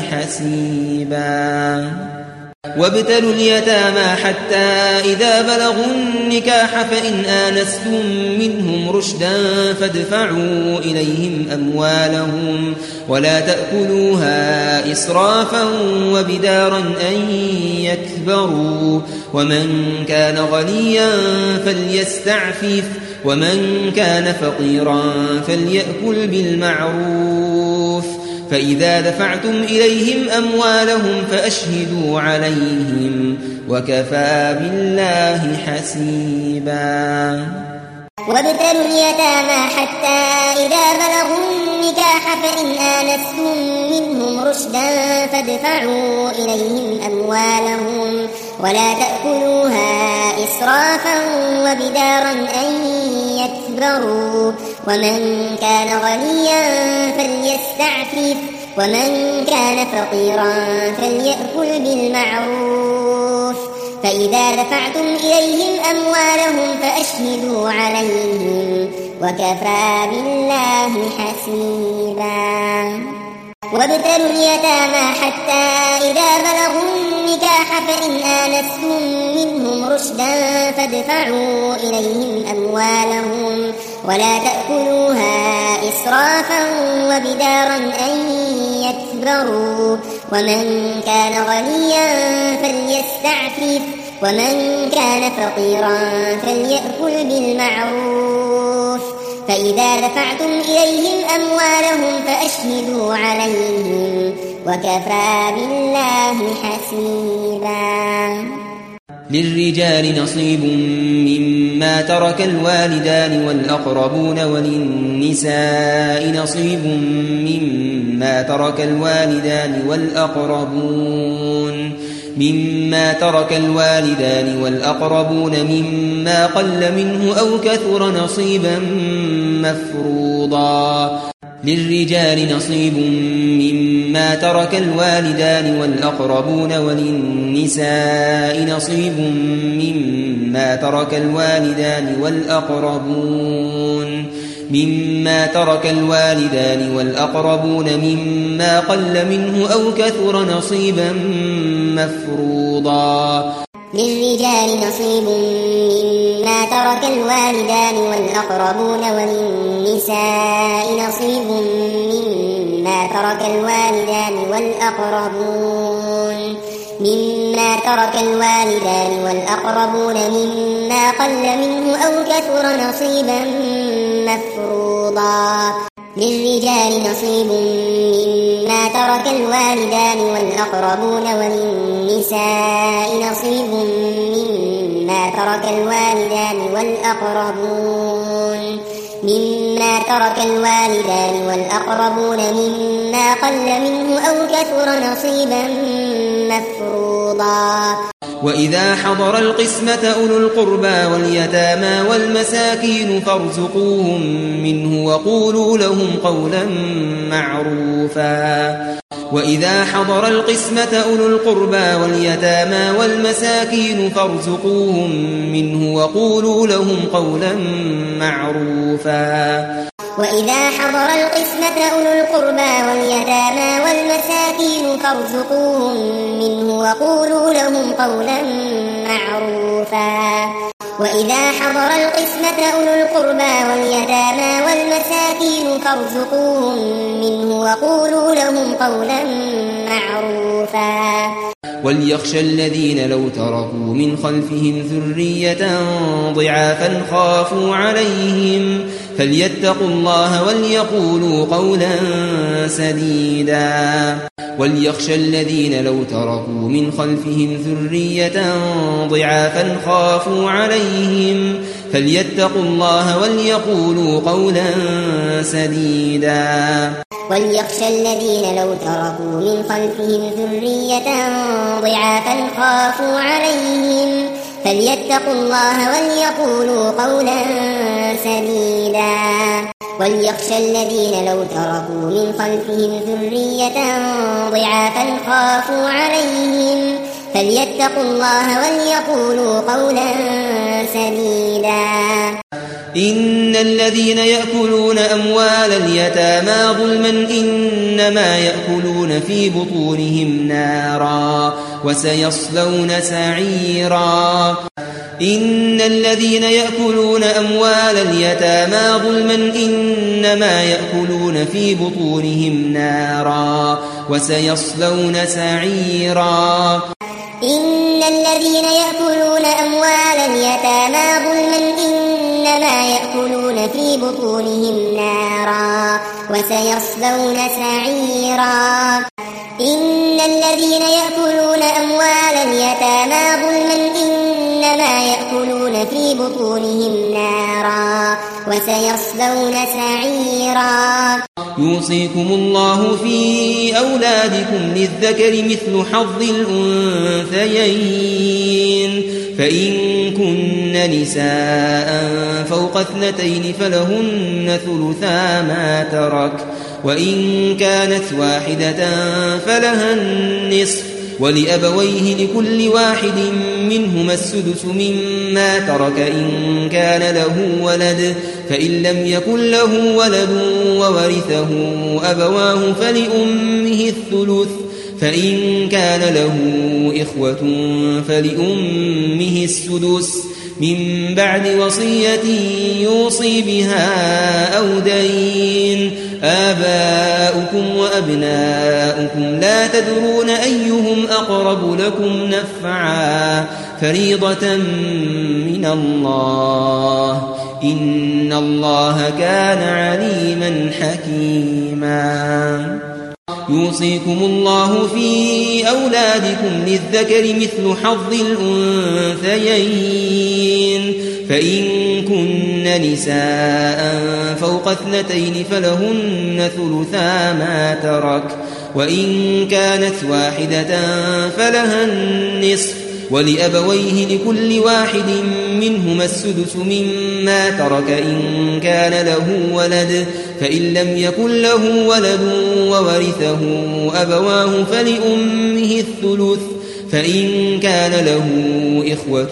حسيبا وابتلوا اليتامى حتى إذا بلغوا النكاح فإن آنستم منهم رشدا فادفعوا إليهم أموالهم ولا تأكلوها إسرافا وبدارا أن يكبروا ومن كان غنيا فليستعفف ومن كان فقيرا فليأكل بالمعروف فإذا دفعتم إليهم أموالهم فأشهدوا عليهم وكفى بالله حسيبا وابتلوا اليتامى حتى إذا بلغوا النكاح فإن آنستم منهم رشدا فادفعوا إليهم أموالهم ولا تأكلوها إسرافا وبدارا أن يكبروا ومن كان غنيا فليستعفف ومن كان فقيرا فليأكل بالمعروف فإذا دفعتم إليهم أموالهم فأشهدوا عليهم وكفى بالله حسيبا وابتلوا اليتامى حتى إذا بلغوا النكاح فإن آنستم منهم رشدا فادفعوا إليهم أموالهم ولا تأكلوها إسرافا وبدارا أن يكبروا ومن كان غنيا فليستعفف ومن كان فقيرا فليأكل بالمعروف فإذا دفعتم إليهم أموالهم فأشهدوا عليهم وكفى بالله حسيبا للرجال نصيب مما ترك الوالدان والأقربون وللنساء نصيب مما ترك الوالدان والأقربون مما ترك الوالدان والأقربون مما قل منه أو كثر نصيبا مفروضا للرجال نصيب مما ترك الوالدان والأقربون وللنساء نصيب مما ترك الوالدان والأقربون مما ترك الوالدان والأقربون مما قل منه أو كثر نصيبا مفروضا للرجال نصيب مما ترك الوالدان والأقربون وللنساء نصيب مما ترك الوالدان والأقربون مما ترك الوالدان والأقربون مما قل منه أو كثر نصيبا مفروضا للرجال نصيب مما ترك الوالدان والأقربون وللنساء نصيب مما ترك الوالدان والأقربون مما ترك الوالدان والأقربون مما قل منه أو كثر نصيبا مفروضا. وإذا حضر القسمة أولو القربى واليتامى والمساكين فارزقوهم منه وقولوا لهم قولا معروفا. وإذا حضر القسمة أولو القربى واليتامى والمساكين فارزقوهم منه وقولوا لهم قولا معروفا. وإذا حضر القسمة أولو القربى واليتامى والمساكين فارزقوهم منه وقولوا لهم قولا معروفا. وإذا حضر القسمة أولو القربى واليتامى والمساكين فارزقوهم منه وقولوا لهم قولا معروفا. وليخشى الذين لو تركوا من خلفهم ذرية ضعافا خافوا عليهم فليتقوا الله وليقولوا قولا سديدا. وليخشى الذين لو تركوا من خلفهم ذرية ضعافا خافوا عليهم فليتقوا الله وليقولوا قولا سديدا. وليخشى الذين لو تركوا من خلفهم ذرية ضعافا خافوا عليهم فليتقوا الله وليقولوا قولا سديدا. وليخشى الذين لو تركوا من خلفهم ذرية ضعافا خافوا عليهم فليتقوا الله وليقولوا قولا سديدا. إن الذين يأكلون أموال اليتامى ظلما إنما يأكلون في بطونهم نارا وسيصلون سعيرا. إن الذين يأكلون أموال اليتامى ظلما إنما يأكلون في بطونهم نارا وسيصلون سعيرا. إن الذين يأكلون أموال اليتامى ظلما إنما يأكلون في بطونهم نارا وسيصلون سعيرا. إن الذين يأكلون أموال اليتامى ظلما إنما يأكلون في بطونهم نارا وسيصلون سعيرا. يوصيكم الله في أولادكم للذكر مثل حظ الأنثيين فإن كن نساء فوق اثنتين فلهن ثلثا ما ترك وإن كانت واحدة فلها النصف ولأبويه لكل واحد منهما السدس مما ترك إن كان له ولد فإن لم يكن له ولد وورثه أبواه فلأمه الثلث فإن كان له إخوة فلأمه السدس من بعد وصية يوصي بها أو دين. آباؤكم وأبناؤكم لا تدرون أيهم أقرب لكم نفعا فريضة من الله إن الله كان عليما حكيما. يوصيكم الله في أولادكم للذكر مثل حظ الأنثيين فإن كن نساء فوق اثنتين فلهن ثلثا ما ترك وإن كانت واحدة فلها النصف ولأبويه لكل واحد منهما السدس مما ترك إن كان له ولد فإن لم يكن له ولد وورثه أبواه فلأمه الثلث فإن كان له إخوة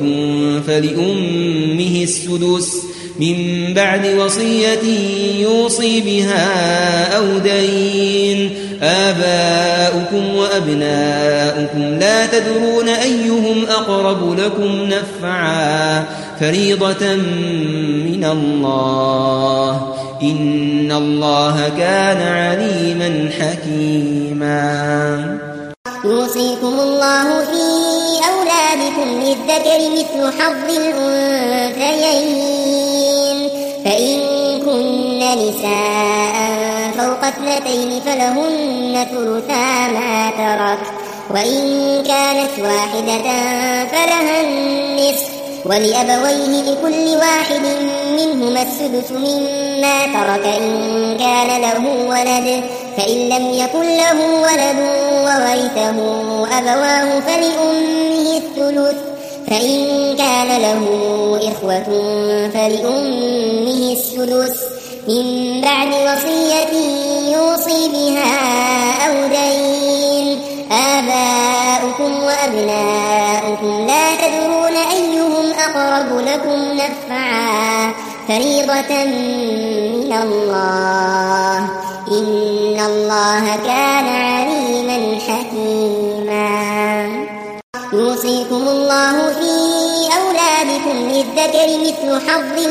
فلأمه السدس من بعد وصية يوصي بها أو دين. آباؤكم وأبناؤكم لا تدرون أيهم أقرب لكم نفعا فريضة من الله إن الله كان عليما حكيما. يوصيكم الله في أولادكم للذكر مثل حظ الأنثيين فإن كن نساء فوق اثنتين فلهن ثلثا ما ترك، وإن كانت واحدة فلها النصف، ولأبويه لكل واحد منهما السدس مما ترك إن كان له ولد، فإن لم يكن له ولد وورثه أبواه فلأمه الثلث، فإن كان له إخوة فلأمه السدس من بعد وصية يوصي بها أو دين. آباؤكم وأبناؤكم لا تدرون أيهم أقرب لكم نفعا، فريضة من الله، إن الله كان عليما حكيما. يوصيكم الله في أولادكم للذكر مثل حظ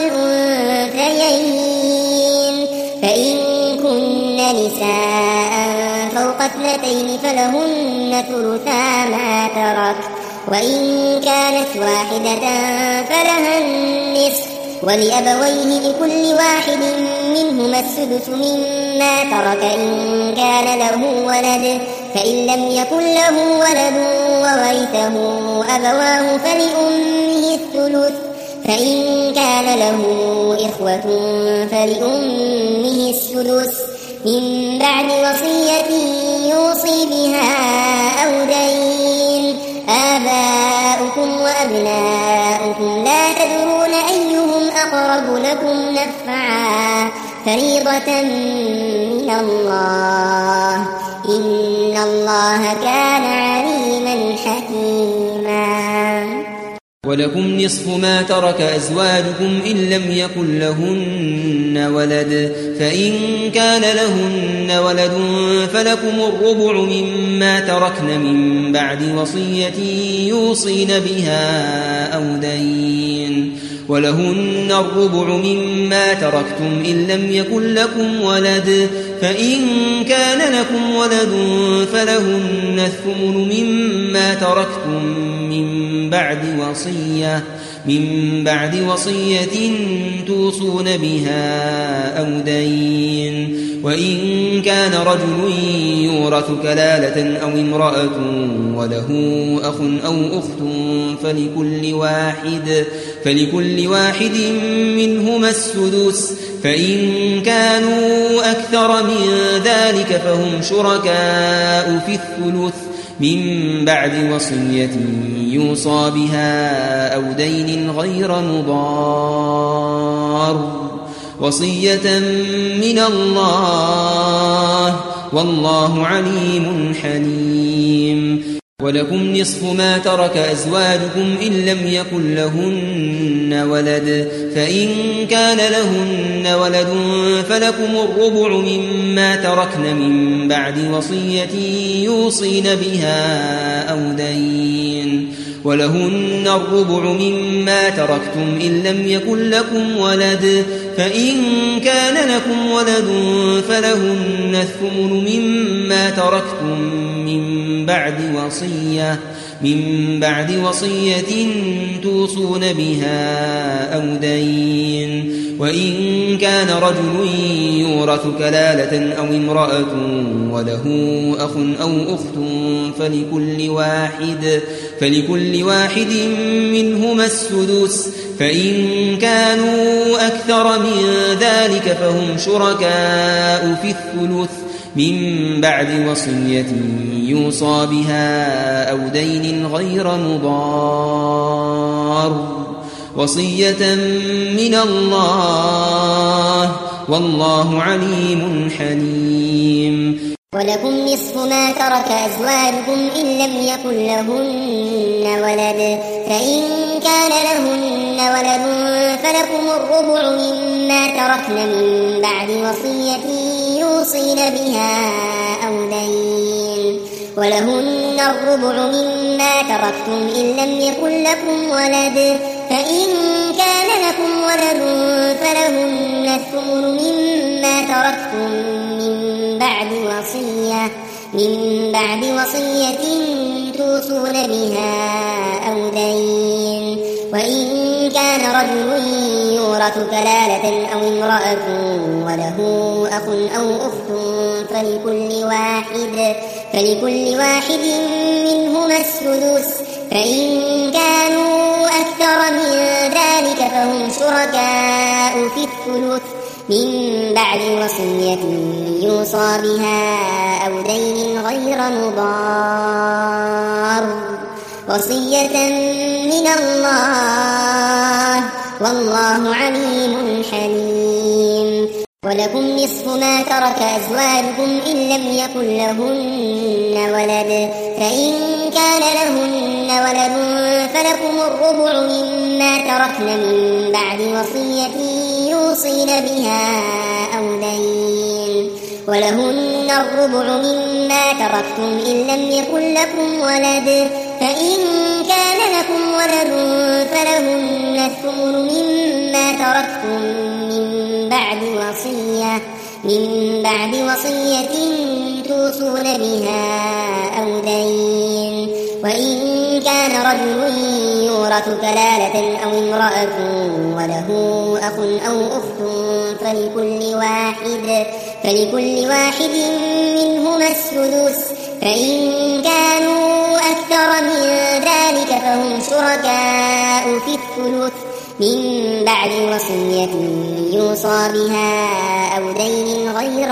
الأنثيين، فإن كن نساء فوق اثنتين فلهن ثلثا ما ترك، وإن كانت واحدة فلها النصف، ولأبويه لكل واحد منهما السدس مما ترك إن كان له ولد، فإن لم يكن له ولد وورثه أبواه فلأمه الثلث، فإن كان له إخوة فلأمه السدس من بعد وصية يوصي بها أو دين. آباؤكم وأبناؤكم لا تدرون أيهم أقرب لكم نفعا، فريضة من الله، إن الله كان عليما حكيما. ولكم نصف ما ترك أزواجكم إن لم يكن لهن ولد، فإن كان لهن ولد فلكم الربع مما تركن من بعد وصية يوصين بها أو دين، ولهن الربع مما تركتم إن لم يكن لكم ولد، فإن كان لكم ولد فلهن الثمن مما تركتم من بعد وصية من بعد وصية توصون بها أو دين. وإن كان رجل يورث كلالة أو امرأة وله أخ أو أخت فلكل واحد فلكل واحد منهما السدس، فإن كانوا أكثر من ذلك فهم شركاء في الثلث من بعد وصية يوصى بها أو دين غير مضار، وصية من الله، والله عليم حليم. ولكم نصف ما ترك أزواجكم إن لم يكن لهن ولد، فإن كان لهن ولد فلكم الربع مما تركن من بعد وصية يوصين بها أو دين، ولهن الربع مما تركتم إن لم يكن لكم ولد، فإن كان لكم ولد فلهن الثمن مما تركتم من بعد وصية من بعد وصية توصون بها أو دين. وإن كان رجل يورث كلالة أو امرأة وله أخ أو أخت فلكل واحد فلكل واحد منهما السدس، فإن كانوا أكثر من ذلك فهم شركاء في الثلث من بعد وصية يوصى بها أو دين غير مضار، وصية من الله، والله عليم حليم. ولكم نصف ما ترك أزواجكم إن لم يكن لهن ولد، فإن كان لهن ولد فلكم الربع مما تركن من بعد وصية يوصين بها أو دين، ولهن الربع مما تركتم إن لم يكن لكم ولد، فإن كان لكم ولد فلهن الثمن مما تركتم من بعد وصية من بعد وصية توصون بها أو دين. وإن كان رجل يورث كلالة أو امرأة وله أخ أو أخت فلكل واحد فلكل واحد منهما السدس فإن كانوا أكثر من ذلك فهم شركاء في الثلث من بعد وصية يوصى بها أو دين غير مضار وصية من الله والله عليم حليم. ولكم نصف ما ترك أزواجكم إن لم يكن لهن ولد فإن كان لهن ولد فلكم الربع مما تركن من بعد وصية يوصين بها أو دين ولهن الربع مما تركتم إن لم يكن لكم ولد فإن كان لكم ولد فلهن الثمن مما تركتم من بعد وصية من بعد وصية توصون بها أو دين. وإن كان رجل يورث كلالة أو امرأة وله أخ أو أخت فلكل واحد فلكل واحد منهما السدس فإن كانوا أكثر من ذلك فهم شركاء في الثلث من بعد وصية يوصى بها أو دين غير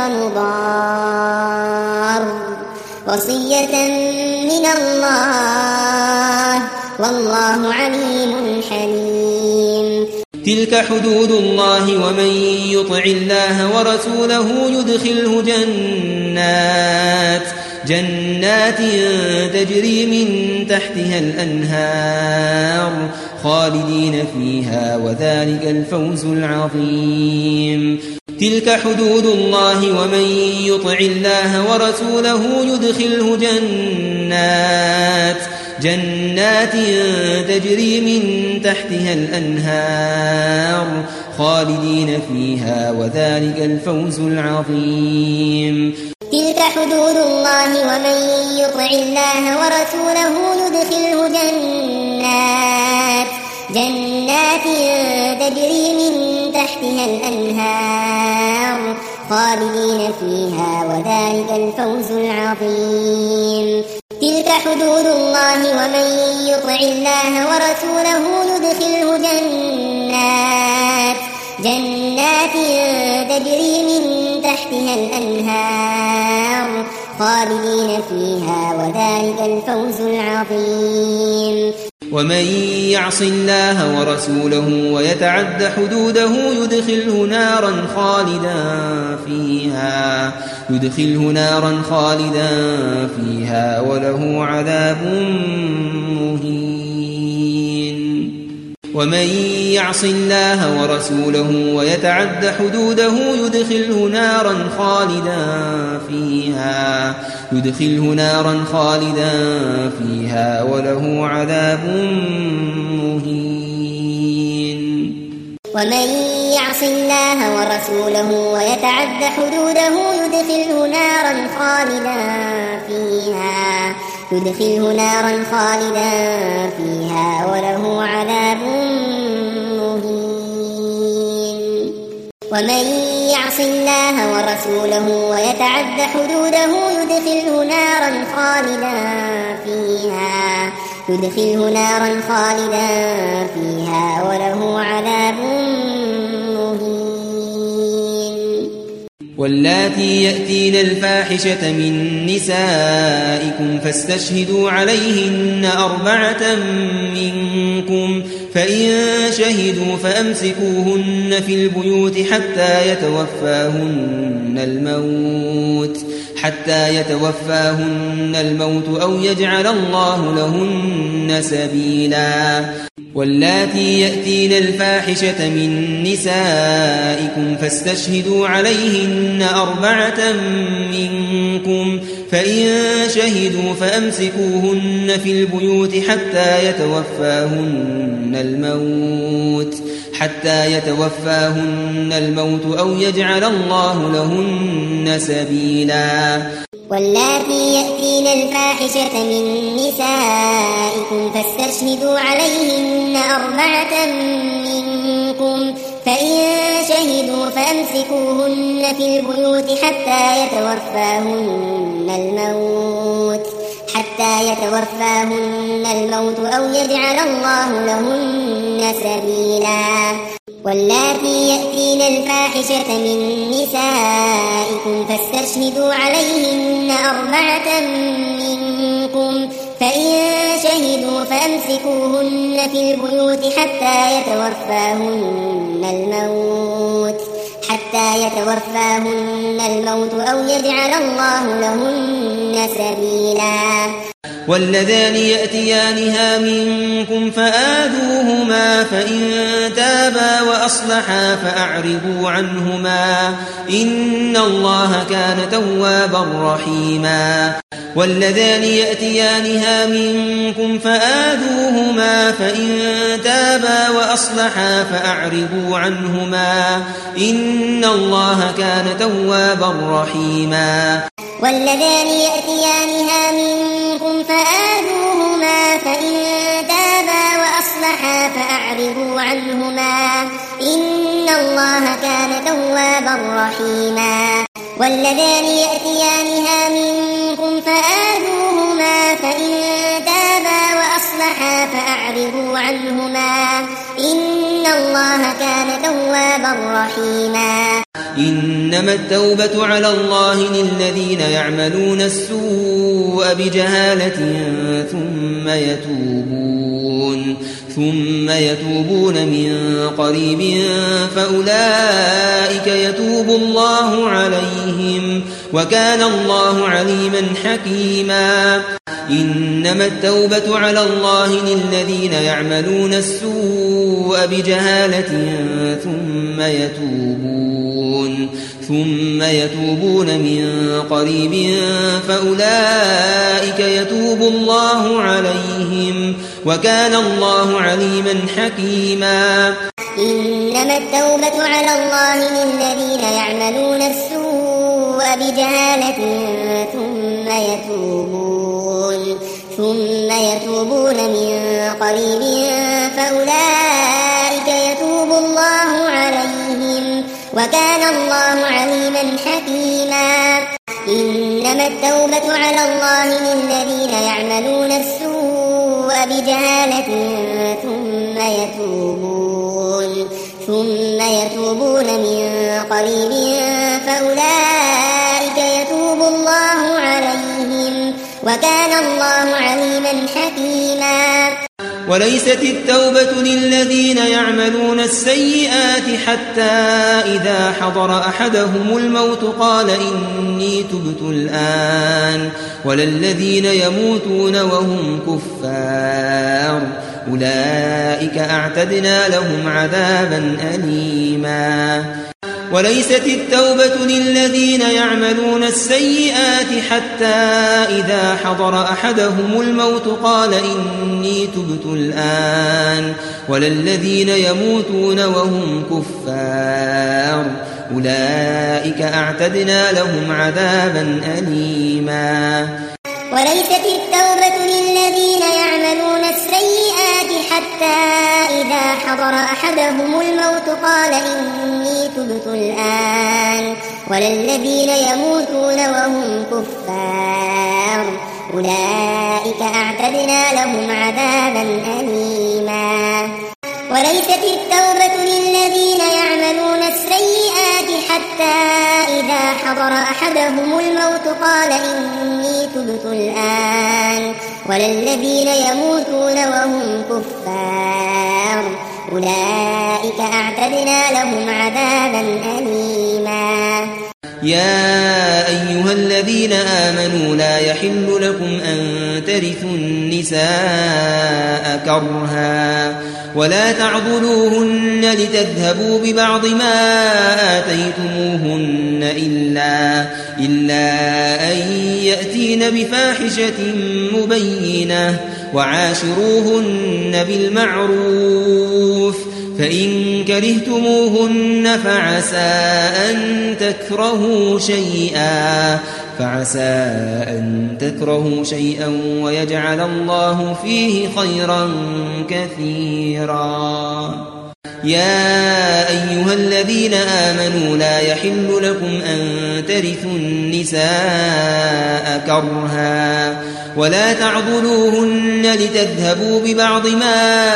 مضار وصية من الله والله عليم حليم. تلك حدود الله ومن يطع الله ورسوله يدخله جنات جنات تجري من تحتها الأنهار خالدين فيها وذلك الفوز العظيم. تلك حدود الله ومن يطع الله ورسوله يدخله جنات جنات تجري من تحتها الأنهار خالدين فيها وذلك الفوز العظيم. تلك حدود الله ومن يطع الله ورسوله يدخله جنات جنات تجري من تحتها الأنهار خالدين فيها وذلك الفوز العظيم. تلك حدود الله ومن يطع الله ورسوله يدخله جنات جنات تجري من تحتها الأنهار خالدين فيها وذلك الفوز العظيم. ومن يعص الله ورسوله ويتعد حدوده يدخله نارا خالدا فيها يدخله نارا خالدا فيها وله عذاب مهين. ومن يعص الله ورسوله ويتعد حدوده يدخله نارا خالدا فيها يدخله نارا خالدا فيها وله عذاب مهين. ومن يعص الله ورسوله ويتعد حدوده يدخله نارا خالدا فيها يدخله نارا خالدا فيها وله عذاب مهين. ومن يعص الله ورسوله ويتعد حدوده يدخله نارا خالدا فيها يدخله نارا خالدا فيها وله عذاب مهين. واللاتي يأتين الفاحشة من نسائكم فاستشهدوا عليهن أربعة منكم فإن شهدوا فأمسكوهن في البيوت حتى يتوفاهن الموت حتى يتوفاهن الموت أو يجعل الله لهن سبيلا. واللاتي يأتين الفاحشة من نسائكم فاستشهدوا عليهن أربعة منكم فإن شهدوا فأمسكوهن في البيوت حتى يتوفاهن الموت حتى يتوفاهن الموت أو يجعل الله لهن سبيلا. واللاتي يأتين الفاحشة من نسائكم فاستشهدوا عليهن أربعة منكم فإن شهدوا فأمسكوهن في البيوت حتى يتوفاهن الموت حتى يتوفاهن الموت أو يجعل الله لهن سبيلا. واللاتي يأتين الفاحشة من نسائكم فاستشهدوا عليهن أربعة منكم فإن شهدوا فأمسكوهن في البيوت حتى يتوفاهن الموت حتى يتوفاهن الموت أو يجعل الله لهن سبيلا. واللذان يأتيانها منكم فآذوهما فإن تابا وأصلحا فأعرضوا عنهما إن الله كان توابا رحيما. واللذان يأتيانها منكم فآذوهما فإن تابا وأصلحا فأعرضوا عنهما إن الله كان توابا رحيما. واللذان يأتيانها منكم فآذوهما فإن تابا وأصلحا فأعرضوا عنهما إن الله كان توابا رحيما. واللذان يأتيانها منكم فآذوهما فإن تابا وأصلحا فأعرضوا عنهما إن الله كان توابا رحيما. إنما التوبة على الله للذين يعملون السوء بجهالة ثم يتوبون ثم يتوبون من قريب فأولئك يتوب الله عليهم وكان الله عليما حكيما. إنما التوبة على الله للذين يعملون السوء بجهالة ثم يتوبون ثم يتوبون من قريب فأولئك يتوب الله عليهم وكان الله عليما حكيما. إنما التوبة على الله للذين يعملون السوء بجهالة ثم يتوبون ثم يتوبون من قريب فأولئك يتوب الله عليهم وكان الله عليما حكيما. إنما التوبة على الله للذين يعملون السوء بجهالة ثم يتوبون ثم يتوبون من قريب فأولئك يتوب الله عليهم وكان الله عليما حكيما. وليست التوبة للذين يعملون السيئات حتى إذا حضر أحدهم الموت قال إني تبت الآن ولا الذين يموتون وهم كفار أولئك أعتدنا لهم عذابا أليما. وليست التوبة للذين يعملون السيئات حتى إذا حضر أحدهم الموت قال إني تبت الآن ولا الذين يموتون وهم كفار أولئك أعتدنا لهم عذابا أليما. وليست التوبة للذين يعملون السيئات حتى إذا حضر أحدهم الموت قال إني تبت الآن ولا الذين يموتون وهم كفار أولئك أعتدنا لهم عذابا أليما. وليست التوبة للذين يعملون السيئات حتى إذا حضر أحدهم الموت قال إني تبت الآن ولا الذين يموتون وهم كفار أولئك أعتدنا لهم عذابا أليما. يا أيها الذين آمنوا لا يحل لكم أن ترثوا النساء كرها ولا تعضلوهن لتذهبوا ببعض ما آتيتموهن إلا, إلا أن يأتين بفاحشة مبينة وعاشروهن بالمعروف فإن كرهتموهن فعسى أن تكرهوا شيئا فعسى أن تكرهوا شيئا ويجعل الله فيه خيرا كثيرا. يا أيها الذين آمنوا لا يحل لكم أن ترثوا النساء كرها ولا تعضلوهن لتذهبوا ببعض ما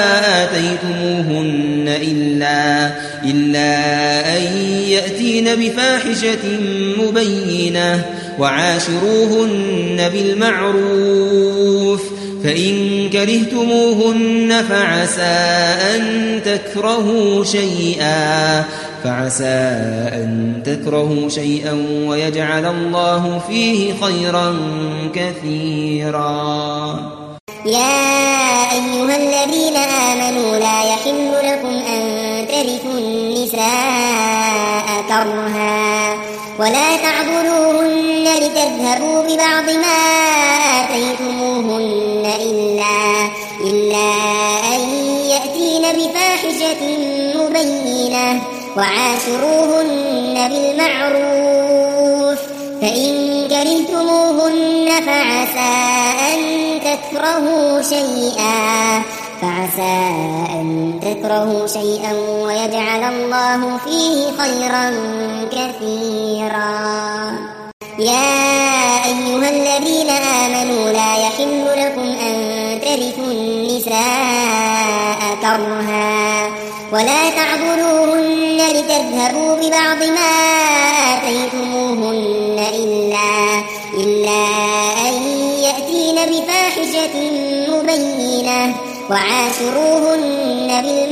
آتيتموهن إلا, إلا أن يأتين بفاحشة مبينة وعاشروهن بالمعروف فإن كرهتموهن فعسى أن تكرهوا شيئا فعسى أن تكرهوا شيئا ويجعل الله فيه خيرا كثيرا. يا أيها الذين آمنوا لا يحل لكم أن ترثوا النساء كرها ولا تعضلوهن لتذهبوا ببعض ما آتيتموهن إلا, إلا أن يأتين بفاحشة مبينة وعاشروهن بالمعروف فإن كرهتموهن فعسى أن تكرهوا شيئا فعسى أن تكرهوا شيئا ويجعل الله فيه خيرا كثيرا. يا أيها الذين آمنوا لا يحل لكم أن ترثوا النساء كرها ولا تعضلوهن لتذهبوا ببعض ما آتيتموهن إلا, إلا أن يأتين بفاحشة مبينة وعاشروهن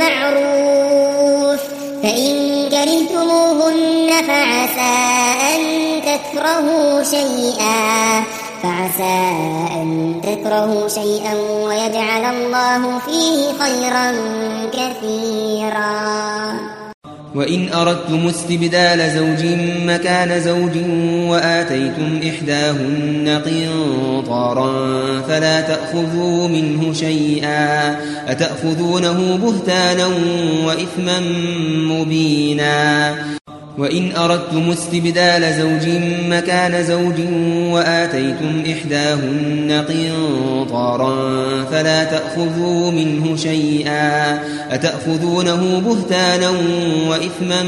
بالمعروف فإن كرهتموهن فعسى أن تكرهوا شيئا فعسى أن تكرهوا شيئا ويجعل الله فيه خيرا كثيرا. وإن أردتم استبدال زوج مكان زوج وآتيتم إحداهن قنطارا فلا تأخذوا منه شيئا أتأخذونه بهتانا وإثما مبينا. وإن أردتم استبدال زوج مكان زوج وآتيتم إحداهن قنطارا فلا تأخذوا منه شيئا أتأخذونه بهتانا وإثما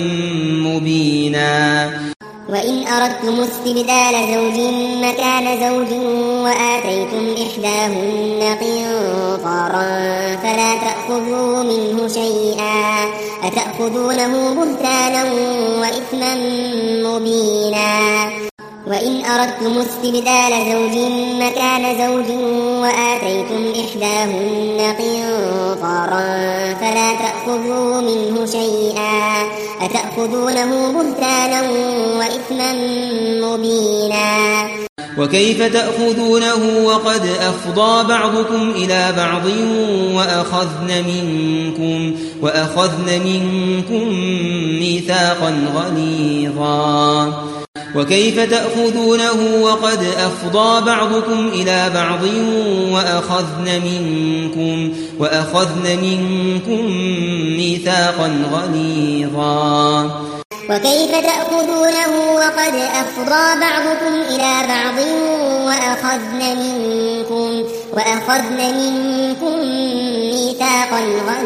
مبينا. وإن أردتم استبدال زوج مكان زوج وآتيتم إحداهن قنطارا فلا تأخذوا منه شيئا أتأخذونه بهتانا وإثما مبينا. وإن أردتم استبدال زوج مكان زوج وآتيتم إحداهن قنطارا فلا تأخذوا منه شيئا أتأخذونه بهتانا وإثما مبينا. وكيف تأخذونه وقد أفضى بعضكم إلى بعض وأخذن منكم, وأخذن منكم ميثاقا غليظا. وكيف تأخذونه وقد أفضى بعضكم إلى بعض وأخذن منكم, وأخذن منكم ميثاقا غليظا. وكيف تأخذونه وقد أفضى بعضكم إلى بعض وأخذن منكم, وأخذن منكم ميثاقا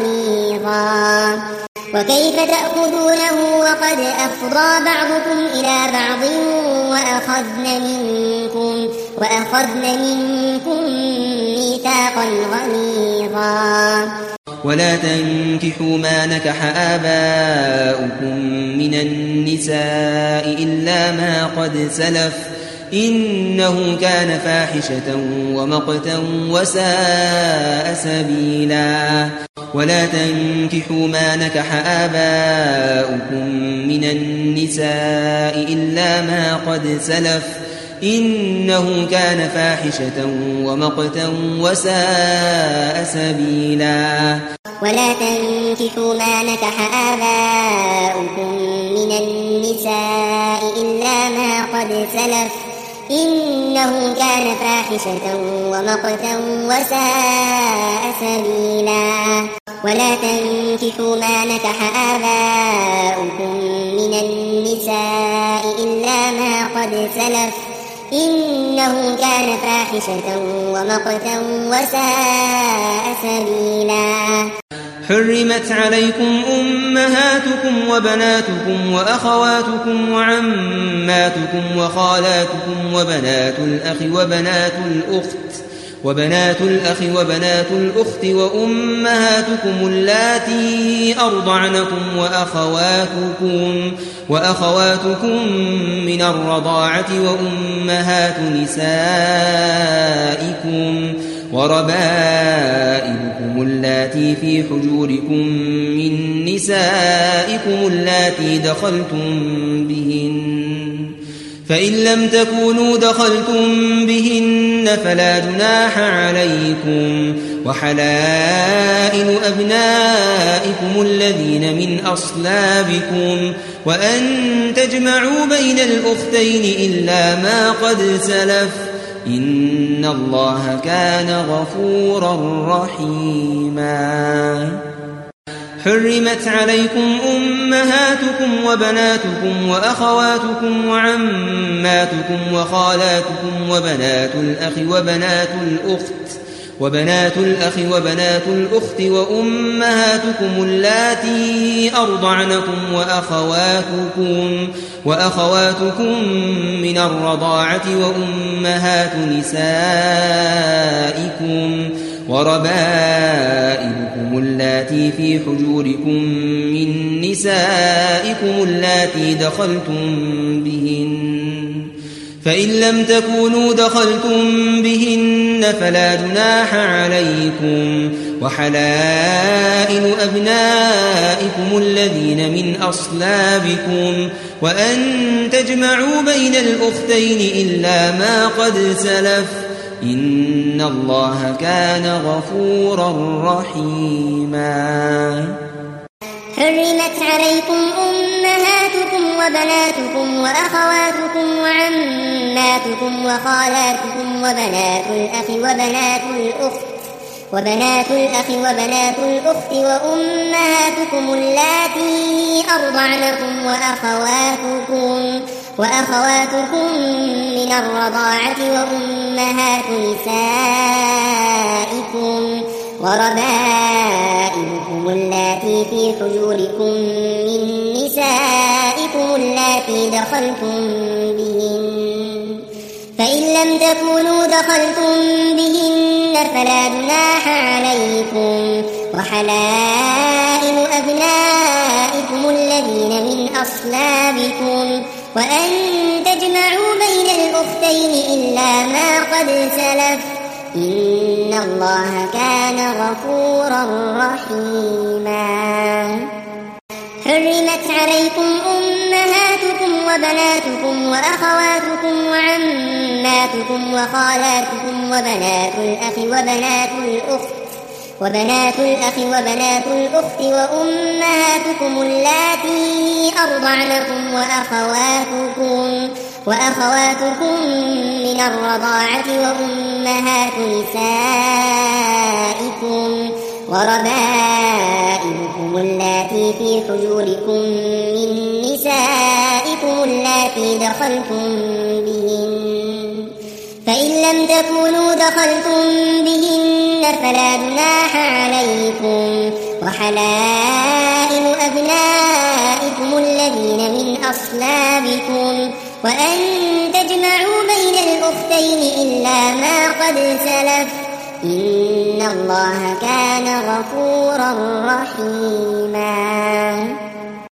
غليظا. وكيف تأخذونه وقد أفضى بعضكم إلى بعض وأخذن منكم, وأخذن منكم ميثاقا غليظا. ولا تنكحوا ما نكح آباؤكم من النساء إلا ما قد سلف إنه كان فاحشة ومقتا وساء سبيلا. ولا تنكحوا ما نكح آباؤكم من النساء إلا ما قد سلف إنه كان فاحشة ومقتا وساء سبيلا. ولا تنكحوا ما نكح آباؤكم من النساء إلا ما قد سلف إنه كان فاحشة ومقتا وساء سبيلا. ولا تنكحوا ما نكح آباؤكم من النساء إلا ما قد سلف إنه كان فاحشة ومقتا وساء سبيلا. حرمت عليكم أمهاتكم وبناتكم وأخواتكم وعماتكم وخالاتكم وبنات الأخ وبنات الأخت وبنات الأخ وبنات الأخت وأمهاتكم اللاتي أرضعنكم وأخواتكم وأخواتكم من الرضاعة وأمهات نسائكم وربائبكم اللاتي في حجوركم من نسائكم اللاتي دخلتم بهن فإن لم تكونوا دخلتم بهن فلا جناح عليكم وحلائل أبنائكم الذين من أصلابكم وأن تجمعوا بين الأختين إلا ما قد سلف إن الله كان غفورا رحيما حرمت عليكم أمهاتكم وبناتكم وأخواتكم وعماتكم وخالاتكم وبنات الأخ وبنات الأخت وبنات الأخ وبنات الأخت وأمهاتكم اللاتي أرضعنكم وأخواتكم وأخواتكم من الرضاعة وأمهات نسائكم وربائبكم اللاتي في حجوركم من نسائكم اللاتي دخلتم بهن فإن لم تكونوا دخلتم بهن فلا جناح عليكم وحلائل أبنائكم الذين من أصلابكم وأن تجمعوا بين الأختين إلا ما قد سلف إن الله كان غفورا رحيما حرمت عليكم أمهاتكم وبناتكم وأخواتكم وعماتكم وخالاتكم وبنات الأخ وبنات الأخت وبنات الأخ وبنات الأخت وأمهاتكم اللاتي أرضعنكم وأخواتكم وأخواتكم من الرضاعة وأمهات نسائكم وربائبكم اللاتي في حجوركم من نسائكم اللاتي دخلتم بهن فإن لم تكونوا دخلتم بهن فلا جناح عليكم وحلائل أبنائكم الذين من أصلابكم وأن تجمعوا بين الأختين إلا ما قد سلف إن الله كان غفورا رحيما حرمت عليكم أمهاتكم وبناتكم وأخواتكم وعماتكم وخالاتكم وبنات الأخ وبنات الأخت وبنات الأخ وبنات الأخت وأمهاتكم اللاتي أرضعنكم وأخواتكم وأخواتكم من الرضاعة وأمهات نسائكم وربائبكم اللاتي في حجوركم من نسائكم اللاتي دخلتم بهن فإن لم تكونوا دخلتم بهن فلا جناح عليكم وحلائل أبنائكم الذين من أصلابكم وأن تجمعوا بين الأختين إلا ما قد سلف إن الله كان غفورا رحيما